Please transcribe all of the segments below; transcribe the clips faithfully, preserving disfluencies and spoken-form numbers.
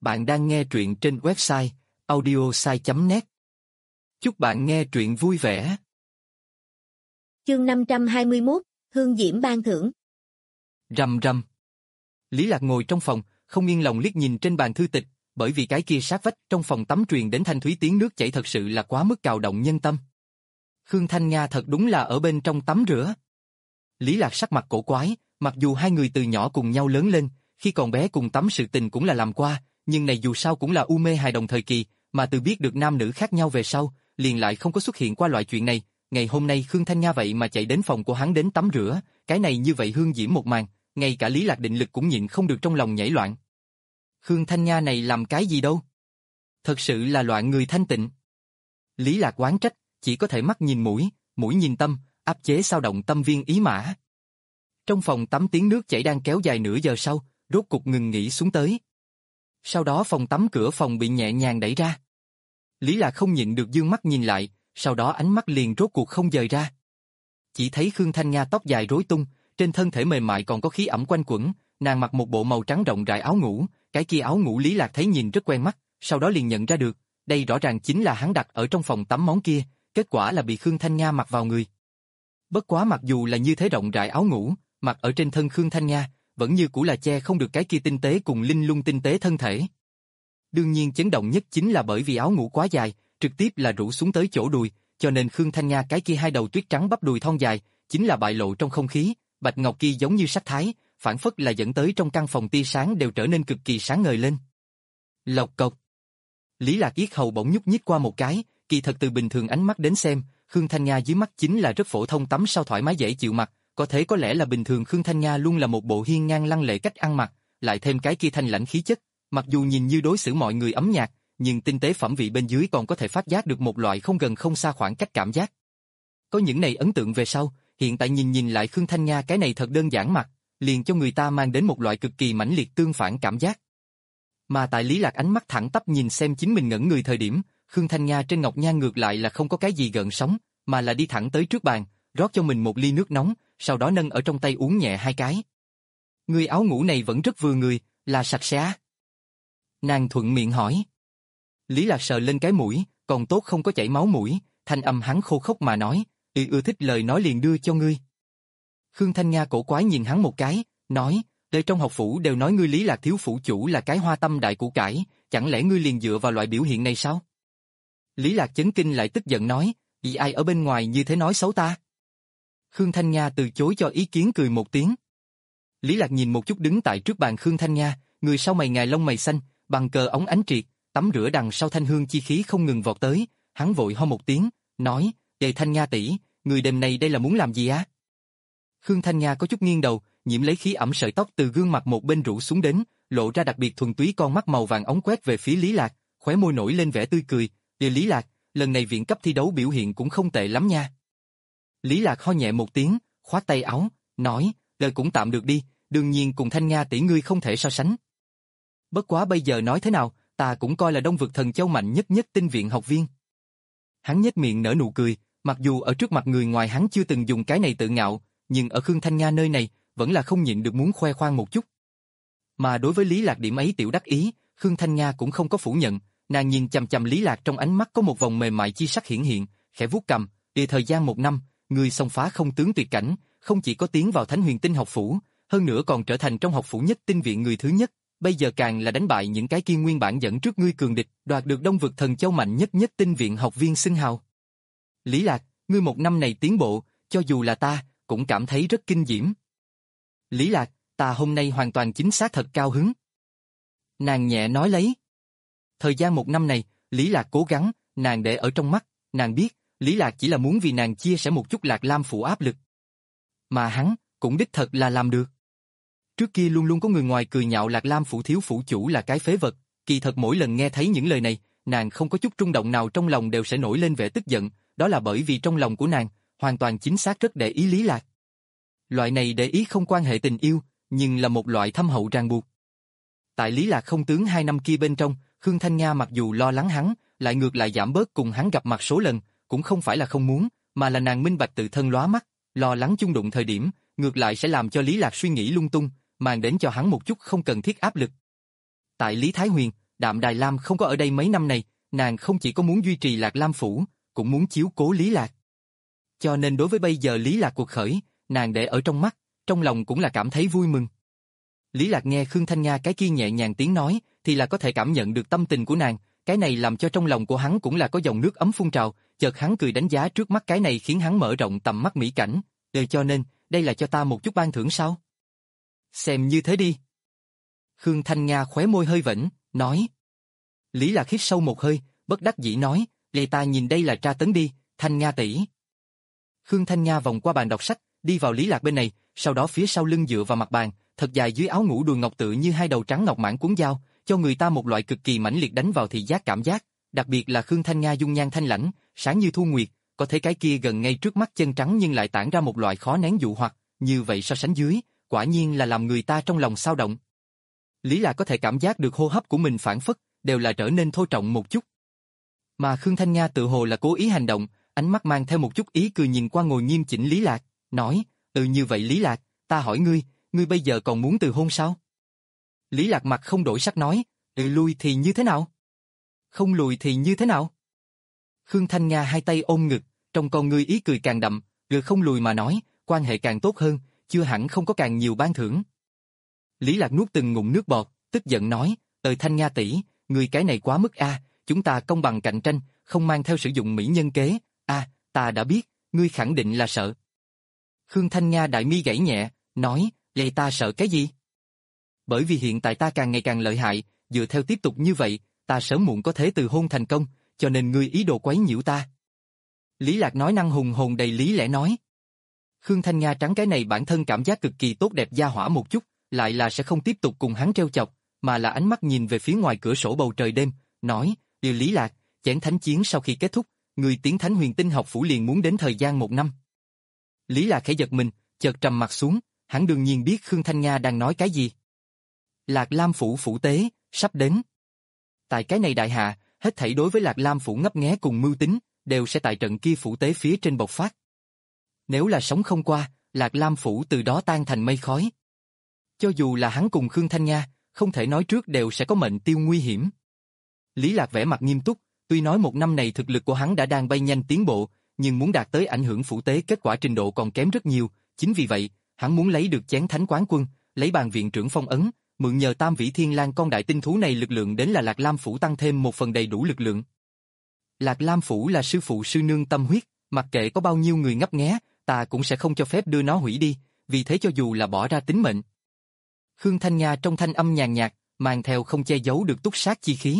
Bạn đang nghe truyện trên website audiosai chấm net. Chúc bạn nghe truyện vui vẻ. Chương năm trăm hai mươi mốt, Hương Diễm ban thưởng. Rầm rầm. Lý Lạc ngồi trong phòng, không yên lòng liếc nhìn trên bàn thư tịch, bởi vì cái kia sát vách trong phòng tắm truyền đến thanh thúy tiếng nước chảy thật sự là quá mức cào động nhân tâm. Khương Thanh Nga thật đúng là ở bên trong tắm rửa. Lý Lạc sắc mặt cổ quái, mặc dù hai người từ nhỏ cùng nhau lớn lên, khi còn bé cùng tắm sự tình cũng là làm qua, nhưng này dù sao cũng là u mê hài đồng thời kỳ, mà từ biết được nam nữ khác nhau về sau, liền lại không có xuất hiện qua loại chuyện này. Ngày hôm nay Khương Thanh Nga vậy mà chạy đến phòng của hắn đến tắm rửa, cái này như vậy hương diễm một màn, ngay cả Lý Lạc định lực cũng nhịn không được trong lòng nhảy loạn. Khương Thanh Nga này làm cái gì đâu? Thật sự là loạn người thanh tịnh. Lý Lạc oán trách, chỉ có thể mắt nhìn mũi, mũi nhìn tâm, áp chế sao động tâm viên ý mã. Trong phòng tắm tiếng nước chảy đang kéo dài nửa giờ sau, rốt cục ngừng nghỉ xuống tới. Sau đó phòng tắm cửa phòng bị nhẹ nhàng đẩy ra. Lý Lạc không nhịn được dương mắt nhìn lại, sau đó ánh mắt liền rốt cuộc không dời ra. Chỉ thấy Khương Thanh Nga tóc dài rối tung, trên thân thể mềm mại còn có khí ẩm quanh quẩn, nàng mặc một bộ màu trắng rộng rãi áo ngủ, cái kia áo ngủ Lý Lạc thấy nhìn rất quen mắt, sau đó liền nhận ra được, đây rõ ràng chính là hắn đặt ở trong phòng tắm món kia, kết quả là bị Khương Thanh Nga mặc vào người. Bất quá mặc dù là như thế rộng rãi áo ngủ, mặc ở trên thân Khương Thanh Nga, vẫn như cũ là che không được cái kia tinh tế cùng linh lung tinh tế thân thể. Đương nhiên chấn động nhất chính là bởi vì áo ngủ quá dài, trực tiếp là rủ xuống tới chỗ đùi, cho nên Khương Thanh Nga cái kia hai đầu tuyết trắng bắp đùi thon dài, chính là bại lộ trong không khí, bạch ngọc kia giống như sắc thái, phản phất là dẫn tới trong căn phòng tia sáng đều trở nên cực kỳ sáng ngời lên. Lộc cộc. Lý Lạc yết hầu bỗng nhúc nhích qua một cái, kỳ thật từ bình thường ánh mắt đến xem, Khương Thanh Nga dưới mắt chính là rất phổ thông tắm sau thoải mái dễ chịu mặc, có thể có lẽ là bình thường Khương Thanh Nga luôn là một bộ hiên ngang lăng lệ cách ăn mặc, lại thêm cái kia thanh lãnh khí chất, mặc dù nhìn như đối xử mọi người ấm nhạt, nhưng tinh tế phẩm vị bên dưới còn có thể phát giác được một loại không gần không xa khoảng cách cảm giác. Có những này ấn tượng về sau, hiện tại nhìn nhìn lại Khương Thanh Nga cái này thật đơn giản mặc, liền cho người ta mang đến một loại cực kỳ mãnh liệt tương phản cảm giác. Mà tại Lý Lạc ánh mắt thẳng tắp nhìn xem chính mình ngẩn người thời điểm, Khương Thanh Nga trên ngọc nhan ngược lại là không có cái gì gợn sóng, mà là đi thẳng tới trước bàn, rót cho mình một ly nước nóng, sau đó nâng ở trong tay uống nhẹ hai cái. Người áo ngủ này vẫn rất vừa người, là sạch sẽ. Nàng thuận miệng hỏi. Lý Lạc sờ lên cái mũi, còn tốt không có chảy máu mũi, thanh âm hắn khô khốc mà nói, "Y ưa thích lời nói liền đưa cho ngươi." Khương Thanh Nga cổ quái nhìn hắn một cái, nói, "Đời trong học phủ đều nói ngươi Lý Lạc thiếu phủ chủ là cái hoa tâm đại củ cải, chẳng lẽ ngươi liền dựa vào loại biểu hiện này sao?" Lý Lạc chấn kinh lại tức giận nói, "Vì ai ở bên ngoài như thế nói xấu ta?" Khương Thanh Nga từ chối cho ý kiến cười một tiếng. Lý Lạc nhìn một chút đứng tại trước bàn Khương Thanh Nga, người sau mày ngài lông mày xanh, bằng cờ ống ánh triệt, tắm rửa đằng sau thanh hương chi khí không ngừng vọt tới, hắn vội ho một tiếng, nói, "Đề Thanh Nga tỷ, người đêm này đây là muốn làm gì á?" Khương Thanh Nga có chút nghiêng đầu, nhiễm lấy khí ẩm sợi tóc từ gương mặt một bên rủ xuống đến, lộ ra đặc biệt thuần túy con mắt màu vàng ống quét về phía Lý Lạc, khóe môi nổi lên vẻ tươi cười, "Đề Lý Lạc, lần này viện cấp thi đấu biểu hiện cũng không tệ lắm nha." Lý Lạc ho nhẹ một tiếng, khoát tay áo, nói, "Lời cũng tạm được đi, đương nhiên cùng Thanh Nga tỷ ngươi không thể so sánh. Bất quá bây giờ nói thế nào, ta cũng coi là Đông Vực Thần Châu mạnh nhất nhất tinh viện học viên." Hắn nhếch miệng nở nụ cười, mặc dù ở trước mặt người ngoài hắn chưa từng dùng cái này tự ngạo, nhưng ở Khương Thanh Nga nơi này, vẫn là không nhịn được muốn khoe khoang một chút. Mà đối với Lý Lạc điểm ấy tiểu đắc ý, Khương Thanh Nga cũng không có phủ nhận, nàng nhìn chằm chằm Lý Lạc trong ánh mắt có một vòng mềm mại chi sắc hiển hiện, khẽ vuốt cằm, "Địa thời gian một năm, người xông phá không tướng tuyệt cảnh, không chỉ có tiến vào Thánh Huyền Tinh học phủ, hơn nữa còn trở thành trong học phủ nhất tinh viện người thứ nhất, bây giờ càng là đánh bại những cái kia nguyên bản dẫn trước ngươi cường địch, đoạt được Đông Vực Thần Châu mạnh nhất nhất tinh viện học viên xưng hào. Lý Lạc, ngươi một năm này tiến bộ, cho dù là ta, cũng cảm thấy rất kinh diễm." "Lý Lạc, ta hôm nay hoàn toàn chính xác thật cao hứng." Nàng nhẹ nói lấy. Thời gian một năm này, Lý Lạc cố gắng, nàng để ở trong mắt, nàng biết, Lý Lạc chỉ là muốn vì nàng chia sẻ một chút Lạc Lam phủ áp lực. Mà hắn, cũng đích thật là làm được. Trước kia luôn luôn có người ngoài cười nhạo Lạc Lam phủ thiếu phủ chủ là cái phế vật, kỳ thật mỗi lần nghe thấy những lời này, nàng không có chút rung động nào trong lòng đều sẽ nổi lên vẻ tức giận, đó là bởi vì trong lòng của nàng, hoàn toàn chính xác rất để ý Lý Lạc. Loại này để ý không quan hệ tình yêu, nhưng là một loại thâm hậu ràng buộc. Tại Lý Lạc không tướng hai năm kia bên trong, Khương Thanh Nga mặc dù lo lắng hắn, lại ngược lại giảm bớt cùng hắn gặp mặt số lần, cũng không phải là không muốn, mà là nàng minh bạch tự thân lóa mắt, lo lắng chung đụng thời điểm, ngược lại sẽ làm cho Lý Lạc suy nghĩ lung tung, mang đến cho hắn một chút không cần thiết áp lực. Tại Lý Thái Huyền, Đạm Đài Lam không có ở đây mấy năm này, nàng không chỉ có muốn duy trì Lạc Lam phủ, cũng muốn chiếu cố Lý Lạc. Cho nên đối với bây giờ Lý Lạc cuộc khởi, nàng để ở trong mắt, trong lòng cũng là cảm thấy vui mừng. Lý Lạc nghe Khương Thanh Nga cái kia nhẹ nhàng tiếng nói, thì là có thể cảm nhận được tâm tình của nàng, cái này làm cho trong lòng của hắn cũng là có dòng nước ấm phun trào, chợt hắn cười đánh giá trước mắt cái này khiến hắn mở rộng tầm mắt mỹ cảnh, "Ờ cho nên, đây là cho ta một chút ban thưởng sao?" "Xem như thế đi." Khương Thanh Nga khóe môi hơi vểnh, nói. Lý Lạc hít sâu một hơi, bất đắc dĩ nói, "Lệ ta nhìn đây là tra tấn đi, Thanh Nga tỷ." Khương Thanh Nga vòng qua bàn đọc sách, đi vào Lý Lạc bên này, sau đó phía sau lưng dựa vào mặt bàn, thật dài dưới áo ngủ đùi ngọc tựa như hai đầu trắng ngọc mãn cuốn dao, cho người ta một loại cực kỳ mãnh liệt đánh vào thị giác cảm giác, đặc biệt là Khương Thanh Nga dung nhan thanh lãnh, sáng như thu nguyệt, có thể cái kia gần ngay trước mắt chân trắng nhưng lại tản ra một loại khó nén dụ hoặc, như vậy so sánh dưới, quả nhiên là làm người ta trong lòng xao động. Lý Lạc có thể cảm giác được hô hấp của mình phản phất, đều là trở nên thô trọng một chút. Mà Khương Thanh Nga tự hồ là cố ý hành động, ánh mắt mang theo một chút ý cười nhìn qua ngồi nghiêm chỉnh Lý Lạc, nói, "Ừ như vậy Lý Lạc, ta hỏi ngươi, ngươi bây giờ còn muốn từ hôn sao?" Lý Lạc mặt không đổi sắc nói, "Ừ lui thì như thế nào? Không lùi thì như thế nào?" Khương Thanh Nga hai tay ôm ngực, trong con ngươi ý cười càng đậm, "Ừ không lùi mà nói, quan hệ càng tốt hơn, chưa hẳn không có càng nhiều ban thưởng." Lý Lạc nuốt từng ngụm nước bọt, tức giận nói, "Ơi Thanh Nga tỷ, ngươi cái này quá mức a, chúng ta công bằng cạnh tranh, không mang theo sử dụng mỹ nhân kế, a, ta đã biết, ngươi khẳng định là sợ." Khương Thanh Nga đại mi gãy nhẹ, nói, "Vậy ta sợ cái gì? Bởi vì hiện tại ta càng ngày càng lợi hại, dựa theo tiếp tục như vậy, ta sớm muộn có thể từ hôn thành công, cho nên ngươi ý đồ quấy nhiễu ta." Lý Lạc nói năng hùng hồn đầy lý lẽ nói. Khương Thanh Nga trắng cái này bản thân cảm giác cực kỳ tốt đẹp gia hỏa một chút, lại là sẽ không tiếp tục cùng hắn trêu chọc, mà là ánh mắt nhìn về phía ngoài cửa sổ bầu trời đêm, nói, "Điều Lý Lạc, chén thánh chiến sau khi kết thúc, người tiến Thánh Huyền Tinh học phủ liền muốn đến thời gian một năm." Lý Lạc khẽ giật mình, chợt trầm mặt xuống, hắn đương nhiên biết Khương Thanh Nga đang nói cái gì. Lạc Lam phủ phủ tế, sắp đến. Tại cái này đại hạ, hết thảy đối với Lạc Lam phủ ngấp nghé cùng mưu tính, đều sẽ tại trận kia phủ tế phía trên bộc phát. Nếu là sống không qua, Lạc Lam phủ từ đó tan thành mây khói. Cho dù là hắn cùng Khương Thanh Nga, không thể nói trước đều sẽ có mệnh tiêu nguy hiểm. Lý Lạc vẻ mặt nghiêm túc, tuy nói một năm này thực lực của hắn đã đang bay nhanh tiến bộ, nhưng muốn đạt tới ảnh hưởng phủ tế kết quả trình độ còn kém rất nhiều, chính vì vậy, hắn muốn lấy được chén thánh quán quân, lấy bàn viện trưởng phong ấn, mượn nhờ Tam Vĩ Thiên Lang con đại tinh thú này lực lượng đến là Lạc Lam phủ tăng thêm một phần đầy đủ lực lượng. Lạc Lam phủ là sư phụ sư nương tâm huyết, mặc kệ có bao nhiêu người ngấp nghé, ta cũng sẽ không cho phép đưa nó hủy đi, vì thế cho dù là bỏ ra tính mệnh. Khương Thanh Nga trong thanh âm nhàn nhạt, mang theo không che giấu được túc sát chi khí.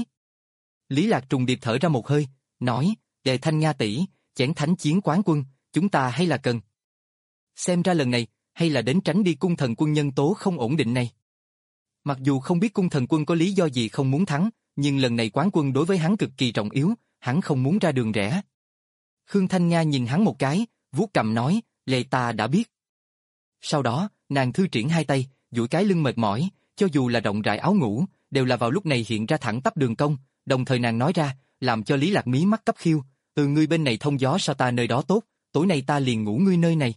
Lý Lạc trùng điệp thở ra một hơi, nói, "Đệ Thanh Nga tỷ, chén thánh chiến quán quân, chúng ta hay là cần. Xem ra lần này, hay là đến tránh đi cung thần quân nhân tố không ổn định này." Mặc dù không biết cung thần quân có lý do gì không muốn thắng, nhưng lần này quán quân đối với hắn cực kỳ trọng yếu, hắn không muốn ra đường rẽ. Khương Thanh Nga nhìn hắn một cái, vuốt cằm nói, "Lệ ta đã biết." Sau đó, nàng thư triển hai tay, duỗi cái lưng mệt mỏi, cho dù là rộng rãi áo ngủ, đều là vào lúc này hiện ra thẳng tắp đường cong, đồng thời nàng nói ra, làm cho Lý Lạc mí mắt cấp khiêu, "Từ ngươi bên này thông gió sao ta nơi đó tốt, tối nay ta liền ngủ ngươi nơi này."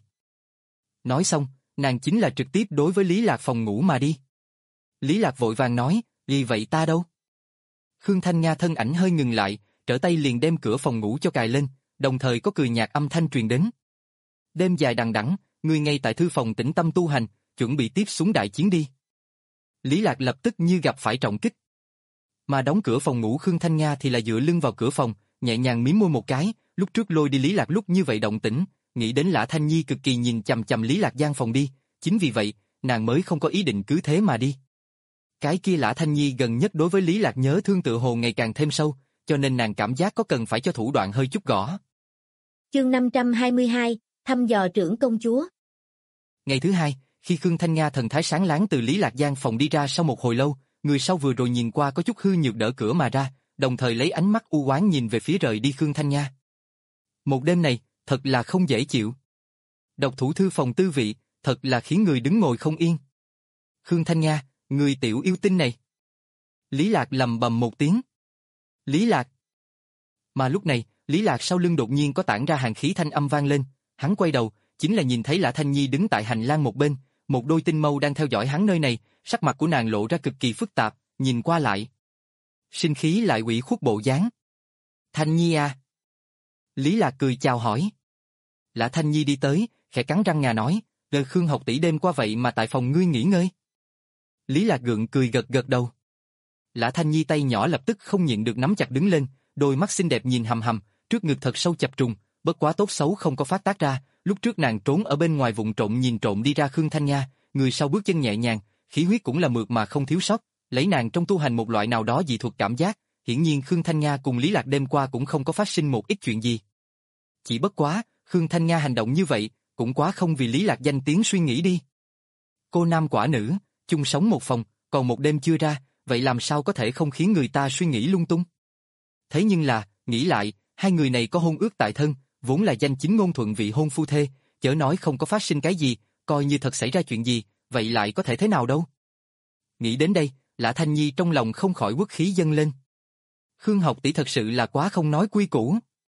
Nói xong, nàng chính là trực tiếp đối với Lý Lạc phòng ngủ mà đi. Lý Lạc vội vàng nói, "Vì vậy ta đâu?" Khương Thanh Nga thân ảnh hơi ngừng lại, trở tay liền đem cửa phòng ngủ cho cài lên, đồng thời có cười nhạt âm thanh truyền đến. "Đêm dài đằng đẵng, ngươi ngay tại thư phòng tĩnh tâm tu hành, chuẩn bị tiếp xuống đại chiến đi." Lý Lạc lập tức như gặp phải trọng kích. Mà đóng cửa phòng ngủ Khương Thanh Nga thì là dựa lưng vào cửa phòng, nhẹ nhàng mím môi một cái, lúc trước lôi đi Lý Lạc lúc như vậy động tĩnh, nghĩ đến Lã Thanh Nhi cực kỳ nhìn chằm chằm Lý Lạc gian phòng đi, chính vì vậy, nàng mới không có ý định cứ thế mà đi. Cái kia Lã Thanh Nhi gần nhất đối với Lý Lạc nhớ thương tự hồ ngày càng thêm sâu, cho nên nàng cảm giác có cần phải cho thủ đoạn hơi chút gõ. Chương năm trăm hai mươi hai, thăm dò trưởng công chúa. Ngày thứ hai, khi Khương Thanh Nga thần thái sáng láng từ Lý Lạc gian phòng đi ra sau một hồi lâu, người sau vừa rồi nhìn qua có chút hư nhược đỡ cửa mà ra, đồng thời lấy ánh mắt u oán nhìn về phía rời đi Khương Thanh Nga. Một đêm này, thật là không dễ chịu. Độc thủ thư phòng tư vị, thật là khiến người đứng ngồi không yên. Khương Thanh Nga, người tiểu yêu tinh này. Lý Lạc lầm bầm một tiếng. Lý Lạc. Mà lúc này, Lý Lạc sau lưng đột nhiên có tản ra hàn khí thanh âm vang lên, hắn quay đầu, chính là nhìn thấy Lã Thanh Nhi đứng tại hành lang một bên, một đôi tinh mâu đang theo dõi hắn nơi này, sắc mặt của nàng lộ ra cực kỳ phức tạp, nhìn qua lại. Sinh khí lại ủy khuất bộ dáng. Thanh Nhi à? Lý Lạc cười chào hỏi. Lã Thanh Nhi đi tới, khẽ cắn răng ngà nói, lời Khương học tỷ đêm qua vậy mà tại phòng ngươi nghỉ ngơi. Lý Lạc gượng cười gật gật đầu. Lã Thanh Nhi tay nhỏ lập tức không nhịn được nắm chặt đứng lên, đôi mắt xinh đẹp nhìn hầm hầm, trước ngực thật sâu chập trùng, bất quá tốt xấu không có phát tác ra, lúc trước nàng trốn ở bên ngoài vụng trộm nhìn trộm đi ra Khương Thanh Nha, người sau bước chân nhẹ nhàng, khí huyết cũng là mượt mà không thiếu sót, lấy nàng trong tu hành một loại nào đó dị thuật cảm giác, hiển nhiên Khương Thanh Nha cùng Lý Lạc đêm qua cũng không có phát sinh một ít chuyện gì. Chỉ bất quá, Khương Thanh Nha hành động như vậy, cũng quá không vì Lý Lạc danh tiếng suy nghĩ đi. Cô nam quả nữ, chung sống một phòng, còn một đêm chưa ra, vậy làm sao có thể không khiến người ta suy nghĩ lung tung? Thế nhưng là, nghĩ lại, hai người này có hôn ước tại thân, vốn là danh chính ngôn thuận vị hôn phu thê, chớ nói không có phát sinh cái gì, coi như thật xảy ra chuyện gì, vậy lại có thể thế nào đâu? Nghĩ đến đây, Lã Thanh Nhi trong lòng không khỏi uất khí dâng lên. Khương học tỷ thật sự là quá không nói quy củ.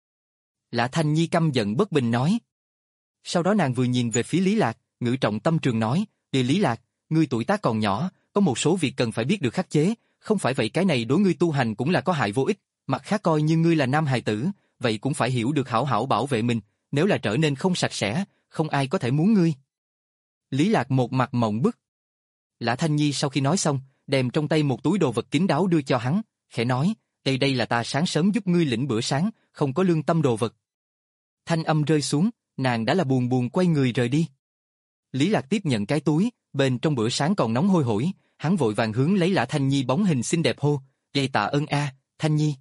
Lã Thanh Nhi căm giận bất bình nói. Sau đó nàng vừa nhìn về phía Lý Lạc, ngữ trọng tâm trường nói, "Đề Lý Lạc, ngươi tuổi tác còn nhỏ, có một số việc cần phải biết được khắc chế, không phải vậy cái này đối ngươi tu hành cũng là có hại vô ích, mặt khác coi như ngươi là nam hài tử, vậy cũng phải hiểu được hảo hảo bảo vệ mình, nếu là trở nên không sạch sẽ, không ai có thể muốn ngươi." Lý Lạc một mặt mộng bức. Lã Thanh Nhi sau khi nói xong, đem trong tay một túi đồ vật kín đáo đưa cho hắn, khẽ nói, đây đây là ta sáng sớm giúp ngươi lĩnh bữa sáng, không có lương tâm đồ vật. Thanh âm rơi xuống, nàng đã là buồn buồn quay người rời đi. Lý Lạc tiếp nhận cái túi, bên trong bữa sáng còn nóng hôi hổi, hắn vội vàng hướng lấy Lã Thanh Nhi bóng hình xinh đẹp hô, "Vậy tạ ơn a, Thanh Nhi."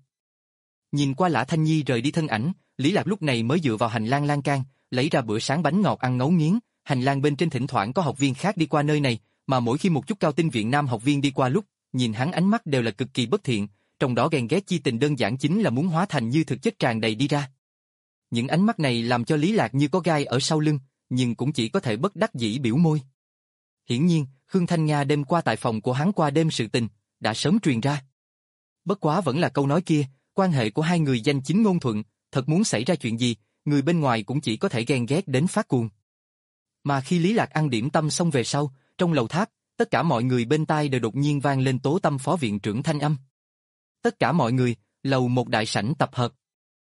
Nhìn qua Lã Thanh Nhi rời đi thân ảnh, Lý Lạc lúc này mới dựa vào hành lang lan can, lấy ra bữa sáng bánh ngọt ăn ngấu nghiến, hành lang bên trên thỉnh thoảng có học viên khác đi qua nơi này, mà mỗi khi một chút cao tinh viện nam học viên đi qua lúc, nhìn hắn ánh mắt đều là cực kỳ bất thiện, trong đó ghen ghét chi tình đơn giản chính là muốn hóa thành như thực chất tràn đầy đi ra. Những ánh mắt này làm cho Lý Lạc như có gai ở sau lưng, nhưng cũng chỉ có thể bất đắc dĩ biểu môi. Hiển nhiên, Khương Thanh Nga đêm qua tại phòng của hắn qua đêm sự tình, đã sớm truyền ra. Bất quá vẫn là câu nói kia, quan hệ của hai người danh chính ngôn thuận, thật muốn xảy ra chuyện gì, người bên ngoài cũng chỉ có thể ghen ghét đến phát cuồng. Mà khi Lý Lạc ăn điểm tâm xong về sau, trong lầu tháp, tất cả mọi người bên tai đều đột nhiên vang lên Tố Tâm phó viện trưởng thanh âm. Tất cả mọi người, lầu một đại sảnh tập hợp.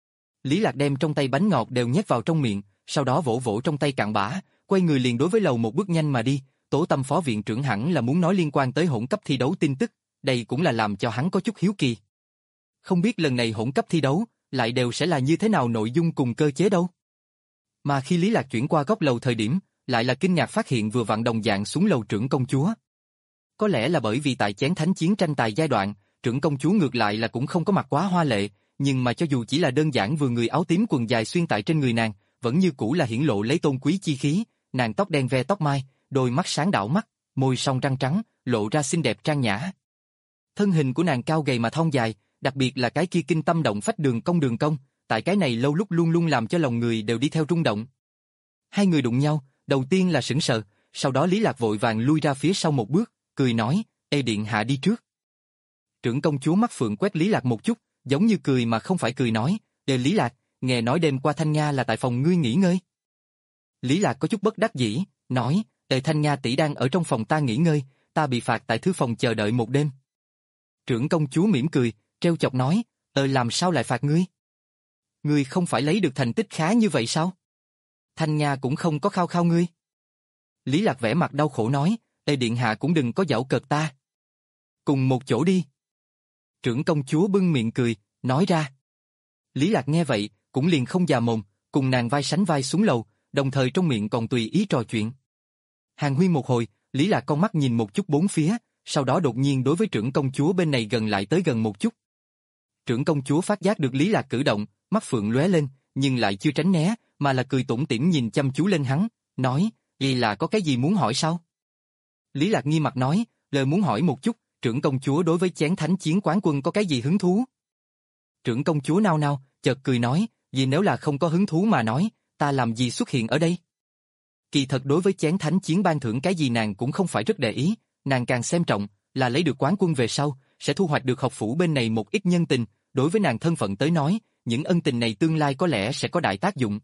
Lý Lạc đem trong tay bánh ngọt đều nhét vào trong miệng, sau đó vỗ vỗ trong tay cạn bã, quay người liền đối với lầu một bước nhanh mà đi. Tố Tâm phó viện trưởng hẳn là muốn nói liên quan tới hỗn cấp thi đấu tin tức, đây cũng là làm cho hắn có chút hiếu kỳ. Không biết lần này hỗn cấp thi đấu, lại đều sẽ là như thế nào nội dung cùng cơ chế đâu. Mà khi Lý Lạc chuyển qua góc lầu thời điểm, lại là kinh ngạc phát hiện vừa vặn đồng dạng xuống lầu trưởng công chúa. Có lẽ là bởi vì tại chén thánh chiến tranh tài giai đoạn, trưởng công chúa ngược lại là cũng không có mặc quá hoa lệ, nhưng mà cho dù chỉ là đơn giản vừa người áo tím quần dài xuyên tại trên người nàng, vẫn như cũ là hiển lộ lấy tôn quý chi khí, nàng tóc đen ve tóc mai, đôi mắt sáng đảo mắt, môi son răng trắng, lộ ra xinh đẹp trang nhã. Thân hình của nàng cao gầy mà thon dài, đặc biệt là cái kia kinh tâm động phách đường cong đường cong, tại cái này lâu lúc luôn luôn làm cho lòng người đều đi theo rung động. Hai người đụng nhau, đầu tiên là sững sờ, sau đó Lý Lạc vội vàng lui ra phía sau một bước, cười nói, "Ê điện hạ đi trước." Trưởng công chúa mắt phượng quét Lý Lạc một chút, giống như cười mà không phải cười nói, "Ê Lý Lạc, nghe nói đêm qua Thanh Nga là tại phòng ngươi nghỉ ngơi." Lý Lạc có chút bất đắc dĩ, nói, "Ê Thanh Nga tỷ đang ở trong phòng ta nghỉ ngơi, ta bị phạt tại thư phòng chờ đợi một đêm." Trưởng công chúa mỉm cười, trêu chọc nói, "Ờ làm sao lại phạt ngươi? Ngươi không phải lấy được thành tích khá như vậy sao? Thanh Nga cũng không có khao khao ngươi." Lý Lạc vẻ mặt đau khổ nói, "Ê điện hạ cũng đừng có giảo cợt ta. Cùng một chỗ đi." Trưởng công chúa bưng miệng cười, nói ra. Lý Lạc nghe vậy, cũng liền không già mồm, cùng nàng vai sánh vai xuống lầu, đồng thời trong miệng còn tùy ý trò chuyện. Hàng huyên một hồi, Lý Lạc con mắt nhìn một chút bốn phía, sau đó đột nhiên đối với trưởng công chúa bên này gần lại tới gần một chút. Trưởng công chúa phát giác được Lý Lạc cử động, mắt phượng lóe lên, nhưng lại chưa tránh né, mà là cười tủm tỉm nhìn chăm chú lên hắn, nói, "Vậy là có cái gì muốn hỏi sao?" Lý Lạc nghi mặt nói, "Lời muốn hỏi một chút, trưởng công chúa đối với chén thánh chiến quán quân có cái gì hứng thú?" Trưởng công chúa nao nao, chợt cười nói, "Vì nếu là không có hứng thú mà nói, ta làm gì xuất hiện ở đây?" Kỳ thật đối với chén thánh chiến ban thưởng cái gì nàng cũng không phải rất để ý, nàng càng xem trọng là lấy được quán quân về sau, sẽ thu hoạch được học phủ bên này một ít nhân tình, đối với nàng thân phận tới nói, những ân tình này tương lai có lẽ sẽ có đại tác dụng.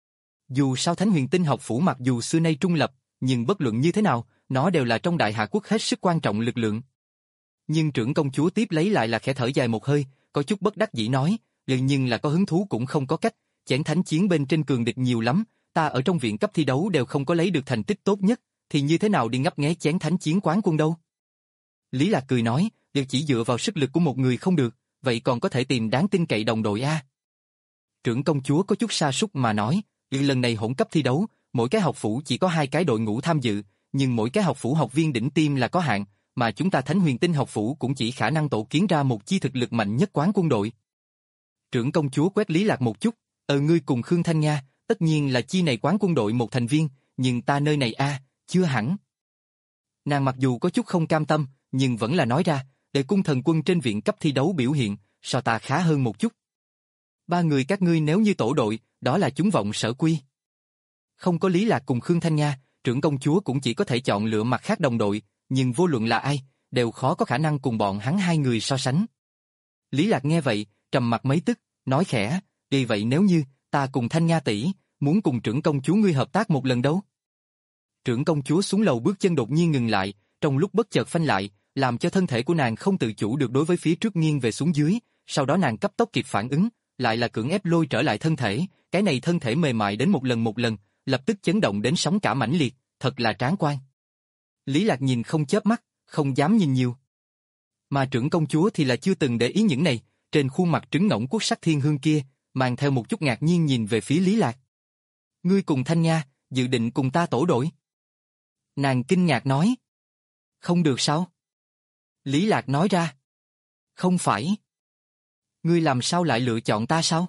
Dù sao Thánh Huyền Tinh học phủ mặc dù xưa nay trung lập, nhưng bất luận như thế nào, nó đều là trong Đại Hạ Quốc hết sức quan trọng lực lượng. Nhưng trưởng công chúa tiếp lấy lại là khẽ thở dài một hơi, có chút bất đắc dĩ nói, "Ừ, nhưng là có hứng thú cũng không có cách, chén thánh chiến bên trên cường địch nhiều lắm, ta ở trong viện cấp thi đấu đều không có lấy được thành tích tốt nhất, thì như thế nào đi ngấp nghé chén thánh chiến quán quân đâu?" Lý Lạc cười nói, "Đều chỉ dựa vào sức lực của một người không được, vậy còn có thể tìm đáng tin cậy đồng đội a." Trưởng công chúa có chút sa sút mà nói, "Ừ, lần này hỗn cấp thi đấu, mỗi cái học phủ chỉ có hai cái đội ngũ tham dự, nhưng mỗi cái học phủ học viên đỉnh tiêm là có hạn, mà chúng ta Thánh Huyền Tinh học phủ cũng chỉ khả năng tổ kiến ra một chi thực lực mạnh nhất quán quân đội." Trưởng công chúa quét Lý Lạc một chút, "Ờ ngươi cùng Khương Thanh Nga, tất nhiên là chi này quán quân đội một thành viên, nhưng ta nơi này a, chưa hẳn." Nàng mặc dù có chút không cam tâm, nhưng vẫn là nói ra, "Để cung thần quân trên viện cấp thi đấu biểu hiện, so ta khá hơn một chút. Ba người các ngươi nếu như tổ đội, đó là chúng vọng sở quy." Không có Lý Lạc cùng Khương Thanh Nga, trưởng công chúa cũng chỉ có thể chọn lựa mặt khác đồng đội, nhưng vô luận là ai, đều khó có khả năng cùng bọn hắn hai người so sánh. Lý Lạc nghe vậy, trầm mặt mấy tức, nói khẽ, "Vì vậy nếu như ta cùng Thanh Nga tỷ muốn cùng trưởng công chúa ngươi hợp tác một lần đâu?" Trưởng công chúa xuống lầu bước chân đột nhiên ngừng lại, trong lúc bất chợt phanh lại, làm cho thân thể của nàng không tự chủ được đối với phía trước nghiêng về xuống dưới, sau đó nàng cấp tốc kịp phản ứng, lại là cưỡng ép lôi trở lại thân thể, cái này thân thể mềm mại đến một lần một lần, lập tức chấn động đến sóng cả mãnh liệt, thật là tráng quan. Lý Lạc nhìn không chớp mắt, không dám nhìn nhiều. Mà trưởng công chúa thì là chưa từng để ý những này, trên khuôn mặt trứng ngỗng quốc sắc thiên hương kia, mang theo một chút ngạc nhiên nhìn về phía Lý Lạc. "Ngươi cùng Thanh Nha, dự định cùng ta tổ đội?" Nàng kinh ngạc nói. "Không được sao?" Lý Lạc nói ra. "Không phải. Ngươi làm sao lại lựa chọn ta sao?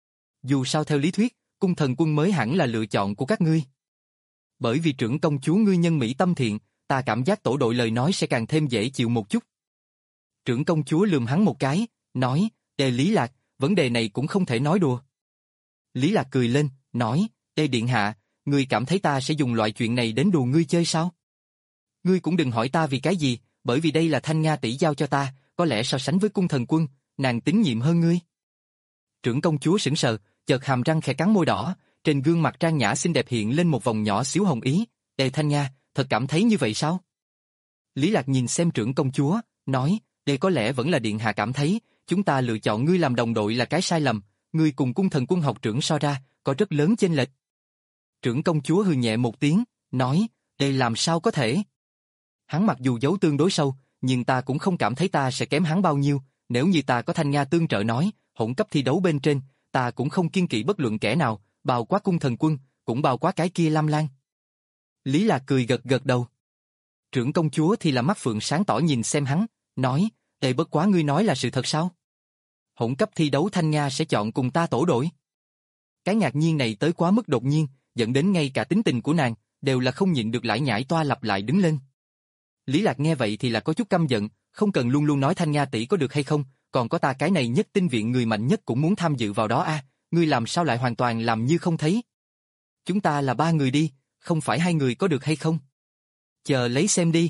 Dù sao theo lý thuyết, cung thần quân mới hẳn là lựa chọn của các ngươi. Bởi vì trưởng công chúa ngươi nhân mỹ tâm thiện, ta cảm giác tổ đội lời nói sẽ càng thêm dễ chịu một chút." Trưởng công chúa lườm hắn một cái, nói, "Ê Lý Lạc, vấn đề này cũng không thể nói đùa." Lý Lạc cười lên, nói, "Ê điện hạ, ngươi cảm thấy ta sẽ dùng loại chuyện này đến đùa ngươi chơi sao? Ngươi cũng đừng hỏi ta vì cái gì, bởi vì đây là Thanh Nga tỷ giao cho ta, có lẽ so sánh với cung thần quân, nàng tín nhiệm hơn ngươi." Trưởng công chúa sững sờ, chợt hàm răng khẽ cắn môi đỏ, trên gương mặt trang nhã xinh đẹp hiện lên một vòng nhỏ xíu hồng ý. "Ê Thanh Nga, thật cảm thấy như vậy sao?" Lý Lạc nhìn xem trưởng công chúa, nói, "Đây có lẽ vẫn là điện hạ cảm thấy, chúng ta lựa chọn ngươi làm đồng đội là cái sai lầm, ngươi cùng cung thần quân học trưởng so ra, có rất lớn chênh lệch." Trưởng công chúa hừ nhẹ một tiếng, nói, "Đây làm sao có thể? Hắn mặc dù giấu tương đối sâu, nhưng ta cũng không cảm thấy ta sẽ kém hắn bao nhiêu, nếu như ta có Thanh Nga tương trợ nói, hỗn cấp thi đấu bên trên, ta cũng không kiêng kỵ bất luận kẻ nào, bao quát cung thần quân, cũng bao quát cái kia Lam Lan." Lý Lạc cười gật gật đầu. Trưởng công chúa thì là mắt phượng sáng tỏ nhìn xem hắn, nói, "Ê bất quá ngươi nói là sự thật sao? Hỗn cấp thi đấu Thanh Nga sẽ chọn cùng ta tổ đội?" Cái ngạc nhiên này tới quá mức đột nhiên, dẫn đến ngay cả tính tình của nàng, đều là không nhịn được lải nhải toa lặp lại đứng lên. Lý Lạc nghe vậy thì là có chút căm giận, "Không cần luôn luôn nói Thanh Nga tỷ có được hay không, còn có ta cái này nhất tinh viện người mạnh nhất cũng muốn tham dự vào đó a, ngươi làm sao lại hoàn toàn làm như không thấy? Chúng ta là ba người đi, không phải hai người có được hay không? Chờ lấy xem đi."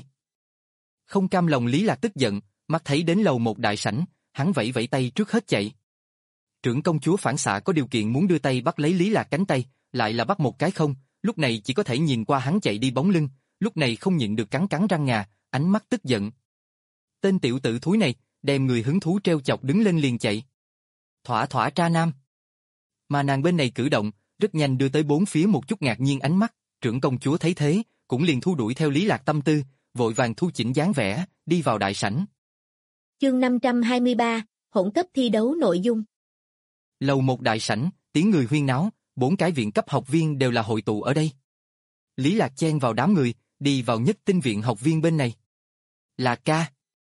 Không cam lòng Lý Lạc tức giận, mắt thấy đến lầu một đại sảnh, hắn vẫy vẫy tay trước hết chạy. Trưởng công chúa phản xạ có điều kiện muốn đưa tay bắt lấy Lý Lạc cánh tay, lại là bắt một cái không, lúc này chỉ có thể nhìn qua hắn chạy đi bóng lưng, lúc này không nhịn được cắn cắn răng ngà, ánh mắt tức giận. Tên tiểu tử thúi này, đem người hứng thú treo chọc đứng lên liền chạy. Thỏa thỏa tra nam. Mà nàng bên này cử động, rất nhanh đưa tới bốn phía một chút ngạc nhiên ánh mắt, trưởng công chúa thấy thế, cũng liền thu đuổi theo Lý Lạc tâm tư, vội vàng thu chỉnh dáng vẻ, đi vào đại sảnh. Chương năm trăm hai mươi ba, hỗn cấp thi đấu nội dung. Lầu một đại sảnh, tiếng người huyên náo, bốn cái viện cấp học viên đều là hội tụ ở đây. Lý Lạc chen vào đám người, đi vào nhất tinh viện học viên bên này. Là ca.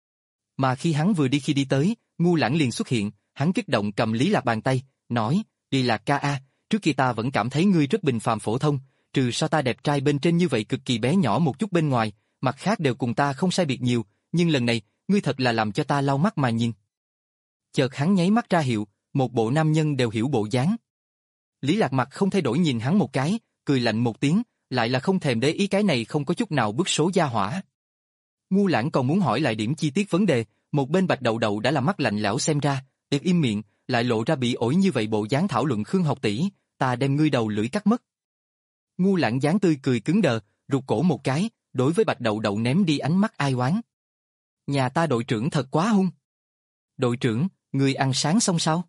Mà khi hắn vừa đi khi đi tới, Ngu Lãng liền xuất hiện, hắn kích động cầm Lý Lạc bàn tay, nói, "Đi Lạc ca a, trước kia ta vẫn cảm thấy ngươi rất bình phàm phổ thông, trừ so ta đẹp trai bên trên như vậy cực kỳ bé nhỏ một chút bên ngoài, mặt khác đều cùng ta không sai biệt nhiều, nhưng lần này, ngươi thật là làm cho ta lau mắt mà nhìn." Chợt hắn nháy mắt ra hiệu, một bộ nam nhân đều hiểu bộ dáng. Lý Lạc mặt không thay đổi nhìn hắn một cái, cười lạnh một tiếng, lại là không thèm để ý cái này không có chút nào bức số gia hỏa. Ngu Lãng còn muốn hỏi lại điểm chi tiết vấn đề, một bên Bạch Đậu Đậu đã là mắt lạnh lẽo xem ra, được im miệng, lại lộ ra bị ổi như vậy bộ dáng thảo luận Khương học tỷ, ta đem ngươi đầu lưỡi cắt mất. Ngu Lãng dáng tươi cười cứng đờ, rụt cổ một cái, đối với Bạch Đậu Đậu ném đi ánh mắt ai oán. Nhà ta đội trưởng thật quá hung. Đội trưởng, người ăn sáng xong sao?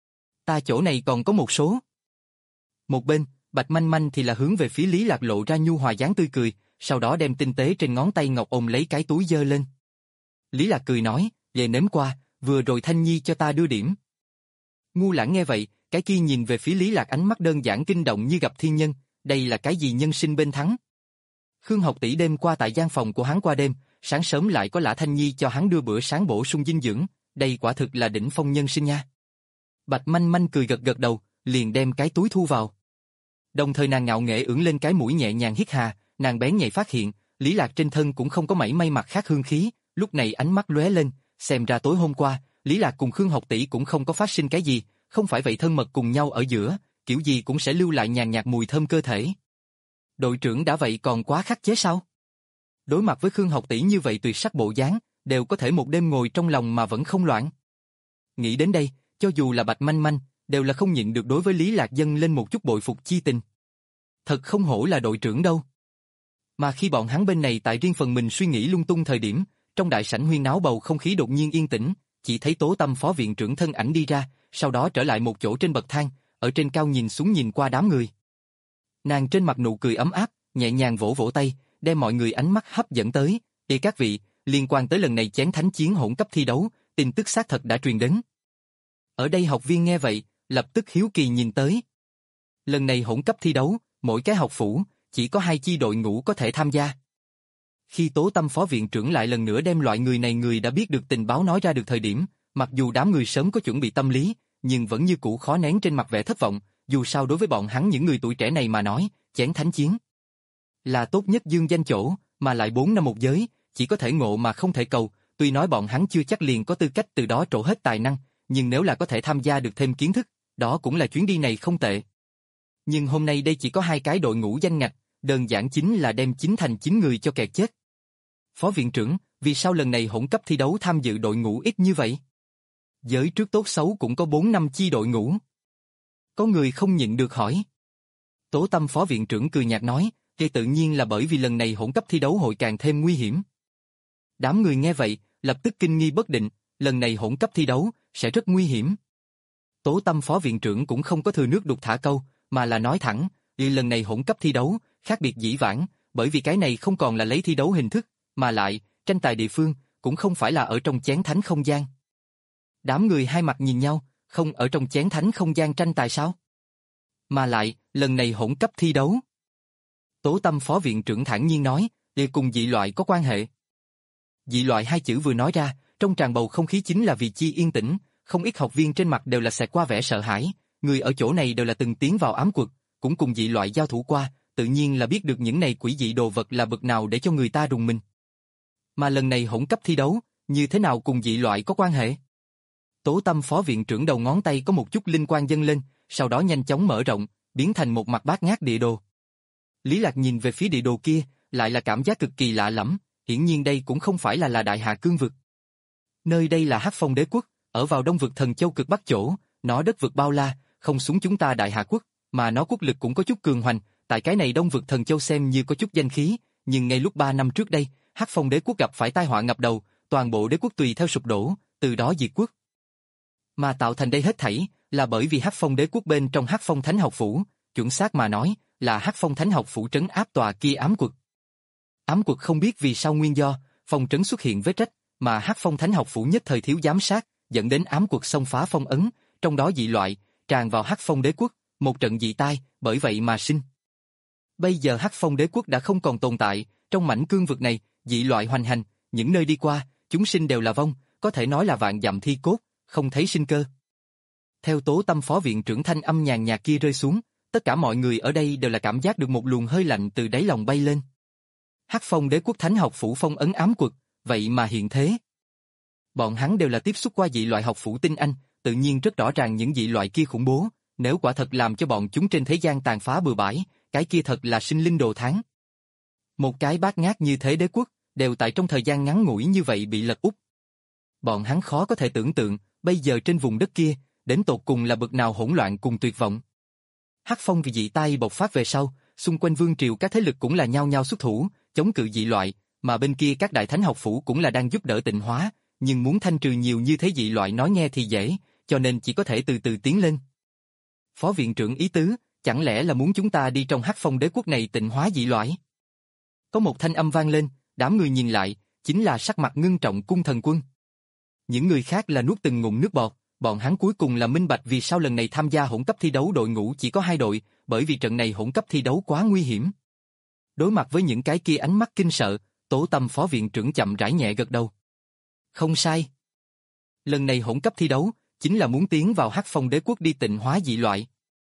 Ta chỗ này còn có một số. Một bên, Bạch Manh Manh thì là hướng về phía Lý Lạc lộ ra nhu hòa dáng tươi cười, sau đó đem tinh tế trên ngón tay ngọc ôm lấy cái túi giơ lên. Lý Lạc cười nói, về nếm qua, vừa rồi Thanh Nhi cho ta đưa điểm. Ngu Lãng nghe vậy, cái kia nhìn về phía Lý Lạc ánh mắt đơn giản kinh động như gặp thiên nhân, đây là cái gì nhân sinh bên thắng. Khương học tỷ đêm qua tại gian phòng của hắn qua đêm, sáng sớm lại có Lã Thanh Nhi cho hắn đưa bữa sáng bổ sung dinh dưỡng, đây quả thực là đỉnh phong nhân sinh nha. Bạch Manh Manh cười gật gật đầu, liền đem cái túi thu vào. Đồng thời nàng ngạo nghễ ưỡn lên cái mũi nhẹ nhàng hít hà, nàng bén nhạy phát hiện, Lý Lạc trên thân cũng không có mảy may mặt khác hương khí, lúc này ánh mắt lóe lên, xem ra tối hôm qua, Lý Lạc cùng Khương học tỷ cũng không có phát sinh cái gì, không phải vậy thân mật cùng nhau ở giữa, kiểu gì cũng sẽ lưu lại nhàn nhạt mùi thơm cơ thể. Đội trưởng đã vậy còn quá khắc chế sao? Đối mặt với Khương học tỷ như vậy tuyệt sắc bộ dáng, đều có thể một đêm ngồi trong lòng mà vẫn không loạn. Nghĩ đến đây, cho dù là Bạch Manh Manh, đều là không nhịn được đối với Lý Lạc dâng lên một chút bội phục chi tình. Thật không hổ là đội trưởng đâu. Mà khi bọn hắn bên này tại riêng phần mình suy nghĩ lung tung thời điểm, trong đại sảnh huyên náo bầu không khí đột nhiên yên tĩnh, chỉ thấy Tố Tâm phó viện trưởng thân ảnh đi ra, sau đó trở lại một chỗ trên bậc thang, ở trên cao nhìn xuống nhìn qua đám người. Nàng trên mặt nụ cười ấm áp, nhẹ nhàng vỗ vỗ tay, đem mọi người ánh mắt hấp dẫn tới. Ê các vị, liên quan tới lần này chén thánh chiến hỗn cấp thi đấu, tin tức xác thật đã truyền đến. Ở đây học viên nghe vậy, lập tức hiếu kỳ nhìn tới. Lần này hỗn cấp thi đấu, mỗi cái học phủ, chỉ có hai chi đội ngũ có thể tham gia. Khi Tố Tâm phó viện trưởng lại lần nữa đem loại người này người đã biết được tình báo nói ra được thời điểm, mặc dù đám người sớm có chuẩn bị tâm lý, nhưng vẫn như cũ khó nén trên mặt vẻ thất vọng, dù sao đối với bọn hắn những người tuổi trẻ này mà nói, chén thánh chiến là tốt nhất dương danh chỗ, mà lại bốn năm một giới, chỉ có thể ngộ mà không thể cầu, tuy nói bọn hắn chưa chắc liền có tư cách từ đó trổ hết tài năng, nhưng nếu là có thể tham gia được thêm kiến thức, đó cũng là chuyến đi này không tệ. Nhưng hôm nay đây chỉ có hai cái đội ngũ danh ngạch, đơn giản chính là đem chín thành chín người cho kẹt chết. Phó viện trưởng, vì sao lần này hỗn cấp thi đấu tham dự đội ngũ ít như vậy? Giới trước tốt xấu cũng có bốn năm chi đội ngũ. Có người không nhịn được hỏi. Tố Tâm phó viện trưởng cười nhạt nói, thì tự nhiên là bởi vì lần này hỗn cấp thi đấu hội càng thêm nguy hiểm. Đám người nghe vậy, lập tức kinh nghi bất định, lần này hỗn cấp thi đấu sẽ rất nguy hiểm. Tố Tâm phó viện trưởng cũng không có thừa nước đục thả câu, mà là nói thẳng, vì lần này hỗn cấp thi đấu khác biệt dĩ vãng, bởi vì cái này không còn là lấy thi đấu hình thức, mà lại tranh tài địa phương cũng không phải là ở trong chén thánh không gian. Đám người hai mặt nhìn nhau, không ở trong chén thánh không gian tranh tài sao? Mà lại, lần này hỗn cấp thi đấu. Tố Tâm phó viện trưởng thản nhiên nói, để cùng dị loại có quan hệ. Dị loại hai chữ vừa nói ra, trong tràn bầu không khí chính là vì chi yên tĩnh, không ít học viên trên mặt đều là xẹt qua vẻ sợ hãi, người ở chỗ này đều là từng tiến vào ám quật, cũng cùng dị loại giao thủ qua, tự nhiên là biết được những này quỷ dị đồ vật là bậc nào để cho người ta rùng mình. Mà lần này hỗn cấp thi đấu, như thế nào cùng dị loại có quan hệ? Tố Tâm phó viện trưởng đầu ngón tay có một chút linh quang dâng lên, sau đó nhanh chóng mở rộng, biến thành một mặt bát ngát địa đồ. Lý Lạc nhìn về phía địa đồ kia, lại là cảm giác cực kỳ lạ lẫm, hiển nhiên đây cũng không phải là là Đại Hà Cương vực. Nơi đây là Hắc Phong Đế quốc, ở vào Đông vực Thần Châu cực bắc chỗ, nó đất vực bao la, không xuống chúng ta Đại Hà quốc, mà nó quốc lực cũng có chút cường hoành, tại cái này Đông vực Thần Châu xem như có chút danh khí, nhưng ngay lúc ba năm trước đây, Hắc Phong Đế quốc gặp phải tai họa ngập đầu, toàn bộ đế quốc tùy theo sụp đổ, từ đó diệt quốc. Mà tạo thành đây hết thảy là bởi vì Hắc Phong Đế quốc bên trong Hắc Phong Thánh học phủ, chuẩn xác mà nói, là Hắc Phong Thánh học phủ trấn áp tòa kia ám quật. Ám quật không biết vì sao nguyên do, phong trấn xuất hiện vết rách, mà Hắc Phong Thánh học phủ nhất thời thiếu giám sát, dẫn đến ám quật xông phá phong ấn, trong đó dị loại tràn vào Hắc Phong Đế quốc, một trận dị tai, bởi vậy mà sinh. Bây giờ Hắc Phong Đế quốc đã không còn tồn tại, trong mảnh cương vực này, dị loại hoành hành, những nơi đi qua, chúng sinh đều là vong, có thể nói là vạn dặm thi cốt, không thấy sinh cơ. Theo Tố Tâm phó viện trưởng thanh âm nhàn nhạt kia rơi xuống, tất cả mọi người ở đây đều là cảm giác được một luồng hơi lạnh từ đáy lòng bay lên. Hắc Phong Đế quốc Thánh học phủ phong ấn ám quật, vậy mà hiện thế. Bọn hắn đều là tiếp xúc qua dị loại học phủ tinh anh, tự nhiên rất rõ ràng những dị loại kia khủng bố, nếu quả thật làm cho bọn chúng trên thế gian tàn phá bừa bãi, cái kia thật là sinh linh đồ thán. Một cái bát ngát như thế đế quốc, đều tại trong thời gian ngắn ngủi như vậy bị lật úp. Bọn hắn khó có thể tưởng tượng, bây giờ trên vùng đất kia, đến tột cùng là bậc nào hỗn loạn cùng tuyệt vọng. Hắc Phong vì dị tai bộc phát về sau, xung quanh vương triều các thế lực cũng là nhao nhao xuất thủ, chống cự dị loại, mà bên kia các đại thánh học phủ cũng là đang giúp đỡ tịnh hóa, nhưng muốn thanh trừ nhiều như thế dị loại nói nghe thì dễ, cho nên chỉ có thể từ từ tiến lên. Phó viện trưởng ý tứ, chẳng lẽ là muốn chúng ta đi trong Hắc Phong đế quốc này tịnh hóa dị loại? Có một thanh âm vang lên, đám người nhìn lại, chính là sắc mặt ngưng trọng Cung Thần Quân. Những người khác là nuốt từng ngụm nước bọt, bọn hắn cuối cùng là minh bạch vì sao lần này tham gia hỗn cấp thi đấu đội ngũ chỉ có hai đội, bởi vì trận này hỗn cấp thi đấu quá nguy hiểm. Đối mặt với những cái kia ánh mắt kinh sợ, Tố Tâm phó viện trưởng chậm rãi nhẹ gật đầu. Không sai. Lần này hỗn cấp thi đấu, chính là muốn tiến vào Hắc Phong đế quốc đi tịnh hóa dị loại.